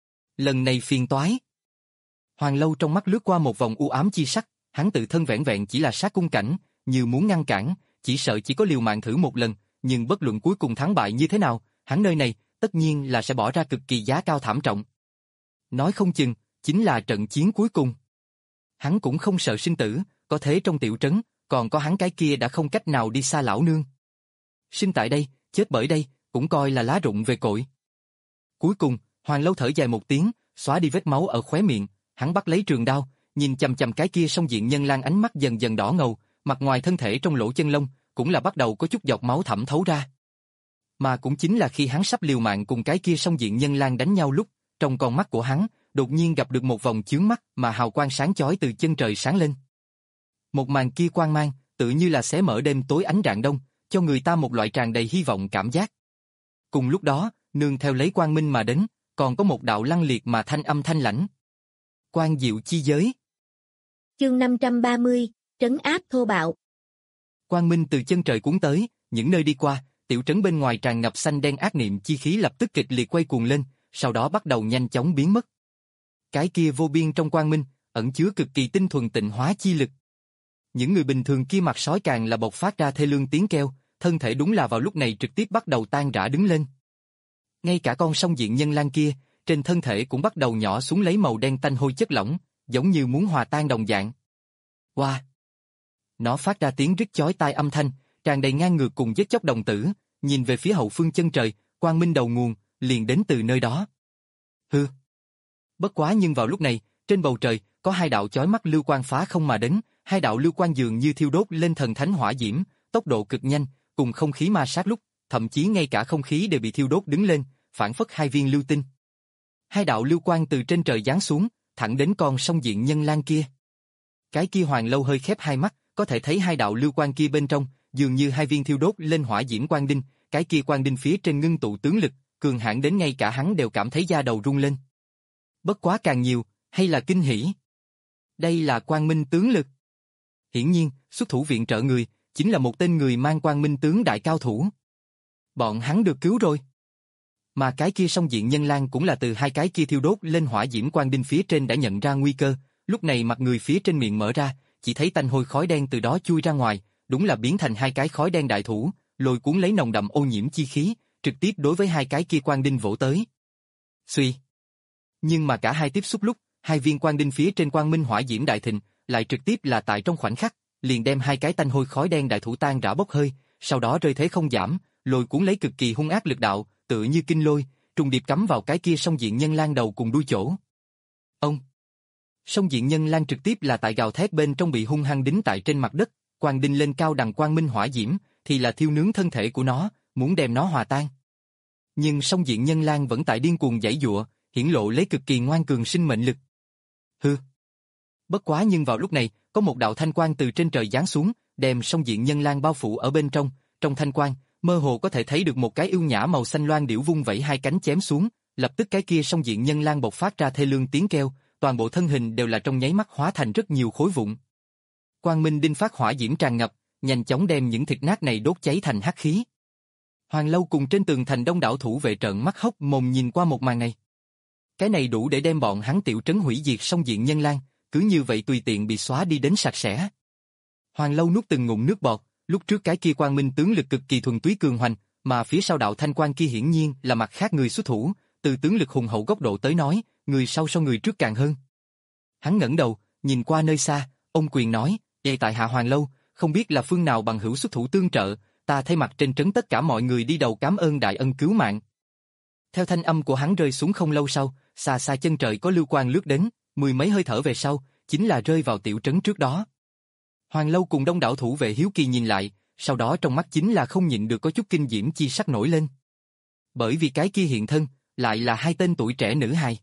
Lần này phiền toái. Hoàng Lâu trong mắt lướt qua một vòng u ám chi sắc, hắn tự thân vẻn vẹn chỉ là sát cung cảnh, như muốn ngăn cản, chỉ sợ chỉ có liều mạng thử một lần, nhưng bất luận cuối cùng thắng bại như thế nào, hắn nơi này, tất nhiên là sẽ bỏ ra cực kỳ giá cao thảm trọng. Nói không chừng, chính là trận chiến cuối cùng. Hắn cũng không sợ sinh tử, có thế trong tiểu trấn, còn có hắn cái kia đã không cách nào đi xa lão nương. Sinh tại đây, chết bởi đây, cũng coi là lá rụng về cội. Cuối cùng, Hoàng Lâu thở dài một tiếng, xóa đi vết máu ở khóe miệng, hắn bắt lấy trường đao, nhìn chằm chằm cái kia sông diện nhân lang ánh mắt dần dần đỏ ngầu, mặt ngoài thân thể trong lỗ chân lông, cũng là bắt đầu có chút giọt máu thẩm thấu ra. Mà cũng chính là khi hắn sắp liều mạng cùng cái kia sông diện nhân lang đánh nhau lúc, trong con mắt của hắn, đột nhiên gặp được một vòng chướng mắt mà hào quang sáng chói từ chân trời sáng lên. Một màn kia quang mang, tự như là xé mở đêm tối ánh rạng đông, cho người ta một loại tràn đầy hy vọng cảm giác. Cùng lúc đó, nương theo lấy quang minh mà đến, còn có một đạo lăng liệt mà thanh âm thanh lãnh. Quang diệu chi giới. Chương năm trăm ba mươi, trấn áp thô bạo. Quang minh từ chân trời cuốn tới, những nơi đi qua, tiểu trấn bên ngoài tràn ngập xanh đen ác niệm chi khí lập tức kịch liệt quay cuồng lên, sau đó bắt đầu nhanh chóng biến mất. Cái kia vô biên trong quang minh, ẩn chứa cực kỳ tinh thuần tịnh hóa chi lực. Những người bình thường kia mặt sói càng là bộc phát ra thê lương tiếng kêu, thân thể đúng là vào lúc này trực tiếp bắt đầu tan rã đứng lên. Ngay cả con sông diện nhân lang kia, trên thân thể cũng bắt đầu nhỏ xuống lấy màu đen tanh hôi chất lỏng, giống như muốn hòa tan đồng dạng. Wow! Nó phát ra tiếng rít chói tai âm thanh, tràn đầy ngang ngược cùng giết chóc đồng tử, nhìn về phía hậu phương chân trời, quang minh đầu nguồn, liền đến từ nơi đó. Hư. Bất quá nhưng vào lúc này, trên bầu trời, có hai đạo chói mắt lưu quang phá không mà đến, hai đạo lưu quang dường như thiêu đốt lên thần thánh hỏa diễm, tốc độ cực nhanh, cùng không khí ma sát lúc, thậm chí ngay cả không khí đều bị thiêu đốt đứng lên, phản phất hai viên lưu tinh. Hai đạo lưu quang từ trên trời giáng xuống, thẳng đến con sông diện nhân lang kia. Cái kia Hoàng Lâu hơi khép hai mắt, có thể thấy hai đạo lưu quang kia bên trong, dường như hai viên thiêu đốt lên hỏa diễm quang đinh, cái kia quang đinh phía trên ngưng tụ tướng lực, cường hãn đến ngay cả hắn đều cảm thấy da đầu rung lên. Bất quá càng nhiều, hay là kinh hỉ. Đây là quang minh tướng lực. Hiển nhiên, xuất thủ viện trợ người, chính là một tên người mang quang minh tướng đại cao thủ. Bọn hắn được cứu rồi. Mà cái kia song diện nhân lang cũng là từ hai cái kia thiêu đốt lên hỏa diễm quang đinh phía trên đã nhận ra nguy cơ, lúc này mặt người phía trên miệng mở ra, chỉ thấy tanh hôi khói đen từ đó chui ra ngoài, đúng là biến thành hai cái khói đen đại thủ, lôi cuốn lấy nồng đậm ô nhiễm chi khí, trực tiếp đối với hai cái kia quang đinh vỗ tới. Xuy. Nhưng mà cả hai tiếp xúc lúc, hai viên quang đinh phía trên quang minh hỏa diễm đại thịnh, lại trực tiếp là tại trong khoảnh khắc, liền đem hai cái tanh hôi khói đen đại thủ tan rã bốc hơi, sau đó rơi thế không giảm, lôi cuốn lấy cực kỳ hung ác lực đạo, tựa như kinh lôi, trùng điệp cắm vào cái kia song diện nhân lang đầu cùng đuôi chỗ. Ông. Song diện nhân lang trực tiếp là tại gào thét bên trong bị hung hăng đính tại trên mặt đất, quang đinh lên cao đằng quang minh hỏa diễm, thì là thiêu nướng thân thể của nó, muốn đem nó hòa tan. Nhưng song diện nhân lang vẫn tại điên cuồng giãy giụa, hiển lộ lấy cực kỳ ngoan cường sinh mệnh lực. Hư. Bất quá nhưng vào lúc này, có một đạo thanh quang từ trên trời giáng xuống, đem song diện nhân lang bao phủ ở bên trong, trong thanh quang, mơ hồ có thể thấy được một cái ưu nhã màu xanh loan điểu vung vẩy hai cánh chém xuống, lập tức cái kia song diện nhân lang bộc phát ra thê lương tiếng kêu, toàn bộ thân hình đều là trong nháy mắt hóa thành rất nhiều khối vụn. Quang minh đinh phát hỏa diễm tràn ngập, nhanh chóng đem những thịt nát này đốt cháy thành hắc khí. Hoàng Lâu cùng trên tường thành đông đảo thủ vệ trợn mắt hốc mồm nhìn qua một màn này. Cái này đủ để đem bọn hắn tiểu trấn hủy diệt song diện nhân lang, cứ như vậy tùy tiện bị xóa đi đến sạch sẽ. Hoàng Lâu nuốt từng ngụm nước bọt, lúc trước cái kia quang minh tướng lực cực kỳ thuần túy cường hoành, mà phía sau đạo thanh quang kia hiển nhiên là mặt khác người xuất thủ, từ tướng lực hùng hậu góc độ tới nói, người sau so người trước càng hơn. Hắn ngẩng đầu, nhìn qua nơi xa, ông quyền nói, "Vậy tại hạ Hoàng Lâu, không biết là phương nào bằng hữu xuất thủ tương trợ, ta thay mặt trên trấn tất cả mọi người đi đầu cảm ơn đại ân cứu mạng." Theo thanh âm của hắn rơi xuống không lâu sau, xa xa chân trời có lưu quang lướt đến, mười mấy hơi thở về sau, chính là rơi vào tiểu trấn trước đó. Hoàng Lâu cùng đông đảo thủ vệ hiếu kỳ nhìn lại, sau đó trong mắt chính là không nhịn được có chút kinh diễm chi sắc nổi lên. Bởi vì cái kia hiện thân, lại là hai tên tuổi trẻ nữ hài.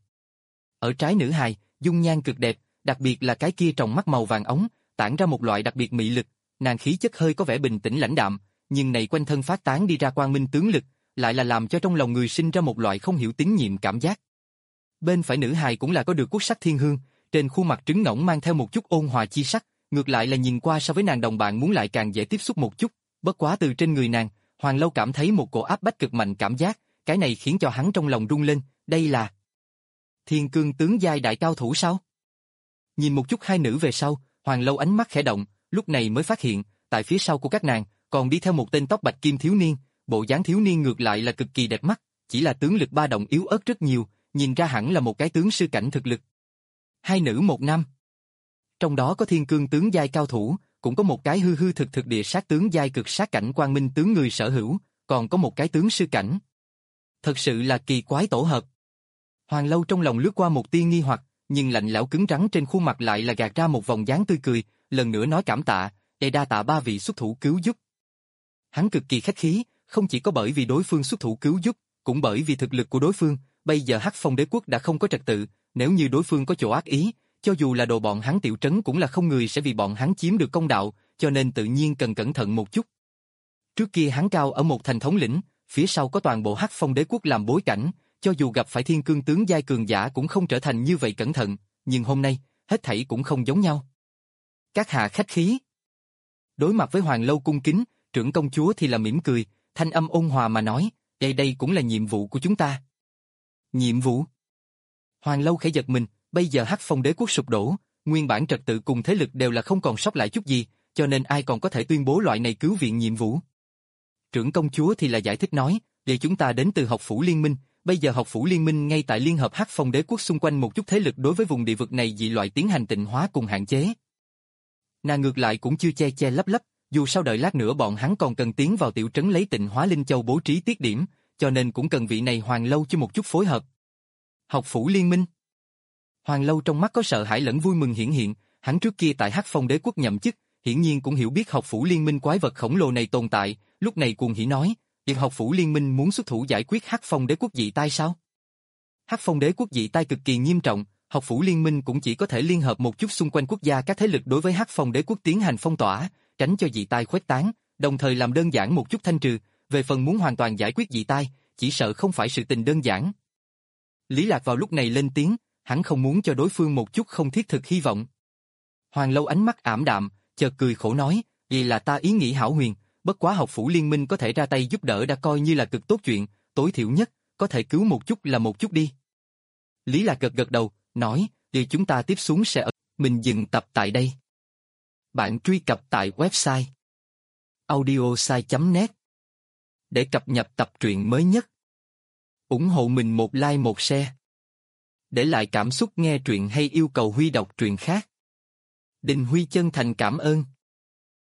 Ở trái nữ hài, dung nhan cực đẹp, đặc biệt là cái kia tròng mắt màu vàng ống, tản ra một loại đặc biệt mị lực, nàng khí chất hơi có vẻ bình tĩnh lãnh đạm, nhưng này quanh thân phát tán đi ra quang minh tướng lực, lại là làm cho trong lòng người sinh ra một loại không hiểu tín nhiệm cảm giác. Bên phải nữ hài cũng là có được quốc sắc thiên hương, trên khuôn mặt trứng ngỗng mang theo một chút ôn hòa chi sắc, ngược lại là nhìn qua so với nàng đồng bạn muốn lại càng dễ tiếp xúc một chút, bất quá từ trên người nàng, Hoàng Lâu cảm thấy một cổ áp bách cực mạnh cảm giác, cái này khiến cho hắn trong lòng rung lên, đây là Thiên Cương tướng giai đại cao thủ sao? Nhìn một chút hai nữ về sau, Hoàng Lâu ánh mắt khẽ động, lúc này mới phát hiện, tại phía sau của các nàng, còn đi theo một tên tóc bạch kim thiếu niên, bộ dáng thiếu niên ngược lại là cực kỳ đẹp mắt, chỉ là tướng lực ba động yếu ớt rất nhiều, nhìn ra hẳn là một cái tướng sư cảnh thực lực. Hai nữ một nam. Trong đó có Thiên Cương tướng giai cao thủ, cũng có một cái hư hư thực thực địa sát tướng giai cực sát cảnh quang minh tướng người sở hữu, còn có một cái tướng sư cảnh. Thật sự là kỳ quái tổ hợp. Hoàng Lâu trong lòng lướt qua một tia nghi hoặc, nhưng lạnh lẽo cứng rắn trên khuôn mặt lại là gạt ra một vòng dáng tươi cười, lần nữa nói cảm tạ, "Ê đa tạ ba vị xuất thủ cứu giúp." Hắn cực kỳ khách khí, không chỉ có bởi vì đối phương xuất thủ cứu giúp, cũng bởi vì thực lực của đối phương, bây giờ Hắc Phong Đế quốc đã không có trật tự, nếu như đối phương có chỗ ác ý, cho dù là đồ bọn hắn tiểu trấn cũng là không người sẽ vì bọn hắn chiếm được công đạo, cho nên tự nhiên cần cẩn thận một chút. Trước kia hắn cao ở một thành thống lĩnh, phía sau có toàn bộ Hắc Phong Đế quốc làm bối cảnh, cho dù gặp phải Thiên Cương tướng giai cường giả cũng không trở thành như vậy cẩn thận, nhưng hôm nay, hết thảy cũng không giống nhau. Các hạ khách khí. Đối mặt với Hoàng Lâu cung kính, trưởng công chúa thì là mỉm cười, thanh âm ôn hòa mà nói, đây đây cũng là nhiệm vụ của chúng ta. Nhiệm vụ? Hoàng Lâu khẽ giật mình, bây giờ Hắc Phong Đế quốc sụp đổ, nguyên bản trật tự cùng thế lực đều là không còn sót lại chút gì, cho nên ai còn có thể tuyên bố loại này cứu viện nhiệm vụ. Trưởng công chúa thì là giải thích nói, để chúng ta đến từ học phủ liên minh, bây giờ học phủ liên minh ngay tại liên hợp Hắc Phong Đế quốc xung quanh một chút thế lực đối với vùng địa vực này dị loại tiến hành tịnh hóa cùng hạn chế. Nàng ngược lại cũng chưa che che lấp lấp, dù sao đợi lát nữa bọn hắn còn cần tiến vào tiểu trấn lấy Tịnh Hóa Linh Châu bố trí tiết điểm, cho nên cũng cần vị này Hoàng Lâu cho một chút phối hợp. Học phủ liên minh. Hoàng Lâu trong mắt có sợ hãi lẫn vui mừng hiển hiện, hắn trước kia tại Hắc Phong Đế quốc nhậm chức, hiển nhiên cũng hiểu biết học phủ liên minh quái vật khổng lồ này tồn tại, lúc này cuồng hỉ nói, việc học phủ liên minh muốn xuất thủ giải quyết Hắc Phong Đế quốc dị tai sao? Hắc Phong Đế quốc dị tai cực kỳ nghiêm trọng, học phủ liên minh cũng chỉ có thể liên hợp một chút xung quanh quốc gia các thế lực đối với Hắc Phong Đế quốc tiến hành phong tỏa, tránh cho dị tai khuếch tán, đồng thời làm đơn giản một chút thanh trừ, về phần muốn hoàn toàn giải quyết dị tai, chỉ sợ không phải sự tình đơn giản. Lý Lạc vào lúc này lên tiếng, hắn không muốn cho đối phương một chút không thiết thực hy vọng. Hoàng Lâu ánh mắt ảm đạm, chợt cười khổ nói, vậy là ta ý nghĩ hão huyền, bất quá học phủ liên minh có thể ra tay giúp đỡ đã coi như là cực tốt chuyện, tối thiểu nhất, có thể cứu một chút là một chút đi. Lý Lạc gật gật đầu, nói, thì chúng ta tiếp xuống sẽ ở, mình dừng tập tại đây. Bạn truy cập tại website audiosai chấm net để cập nhật tập truyện mới nhất. Ủng hộ mình một like một share. Để lại cảm xúc nghe truyện hay yêu cầu Huy đọc truyện khác. Đình Huy chân thành cảm ơn.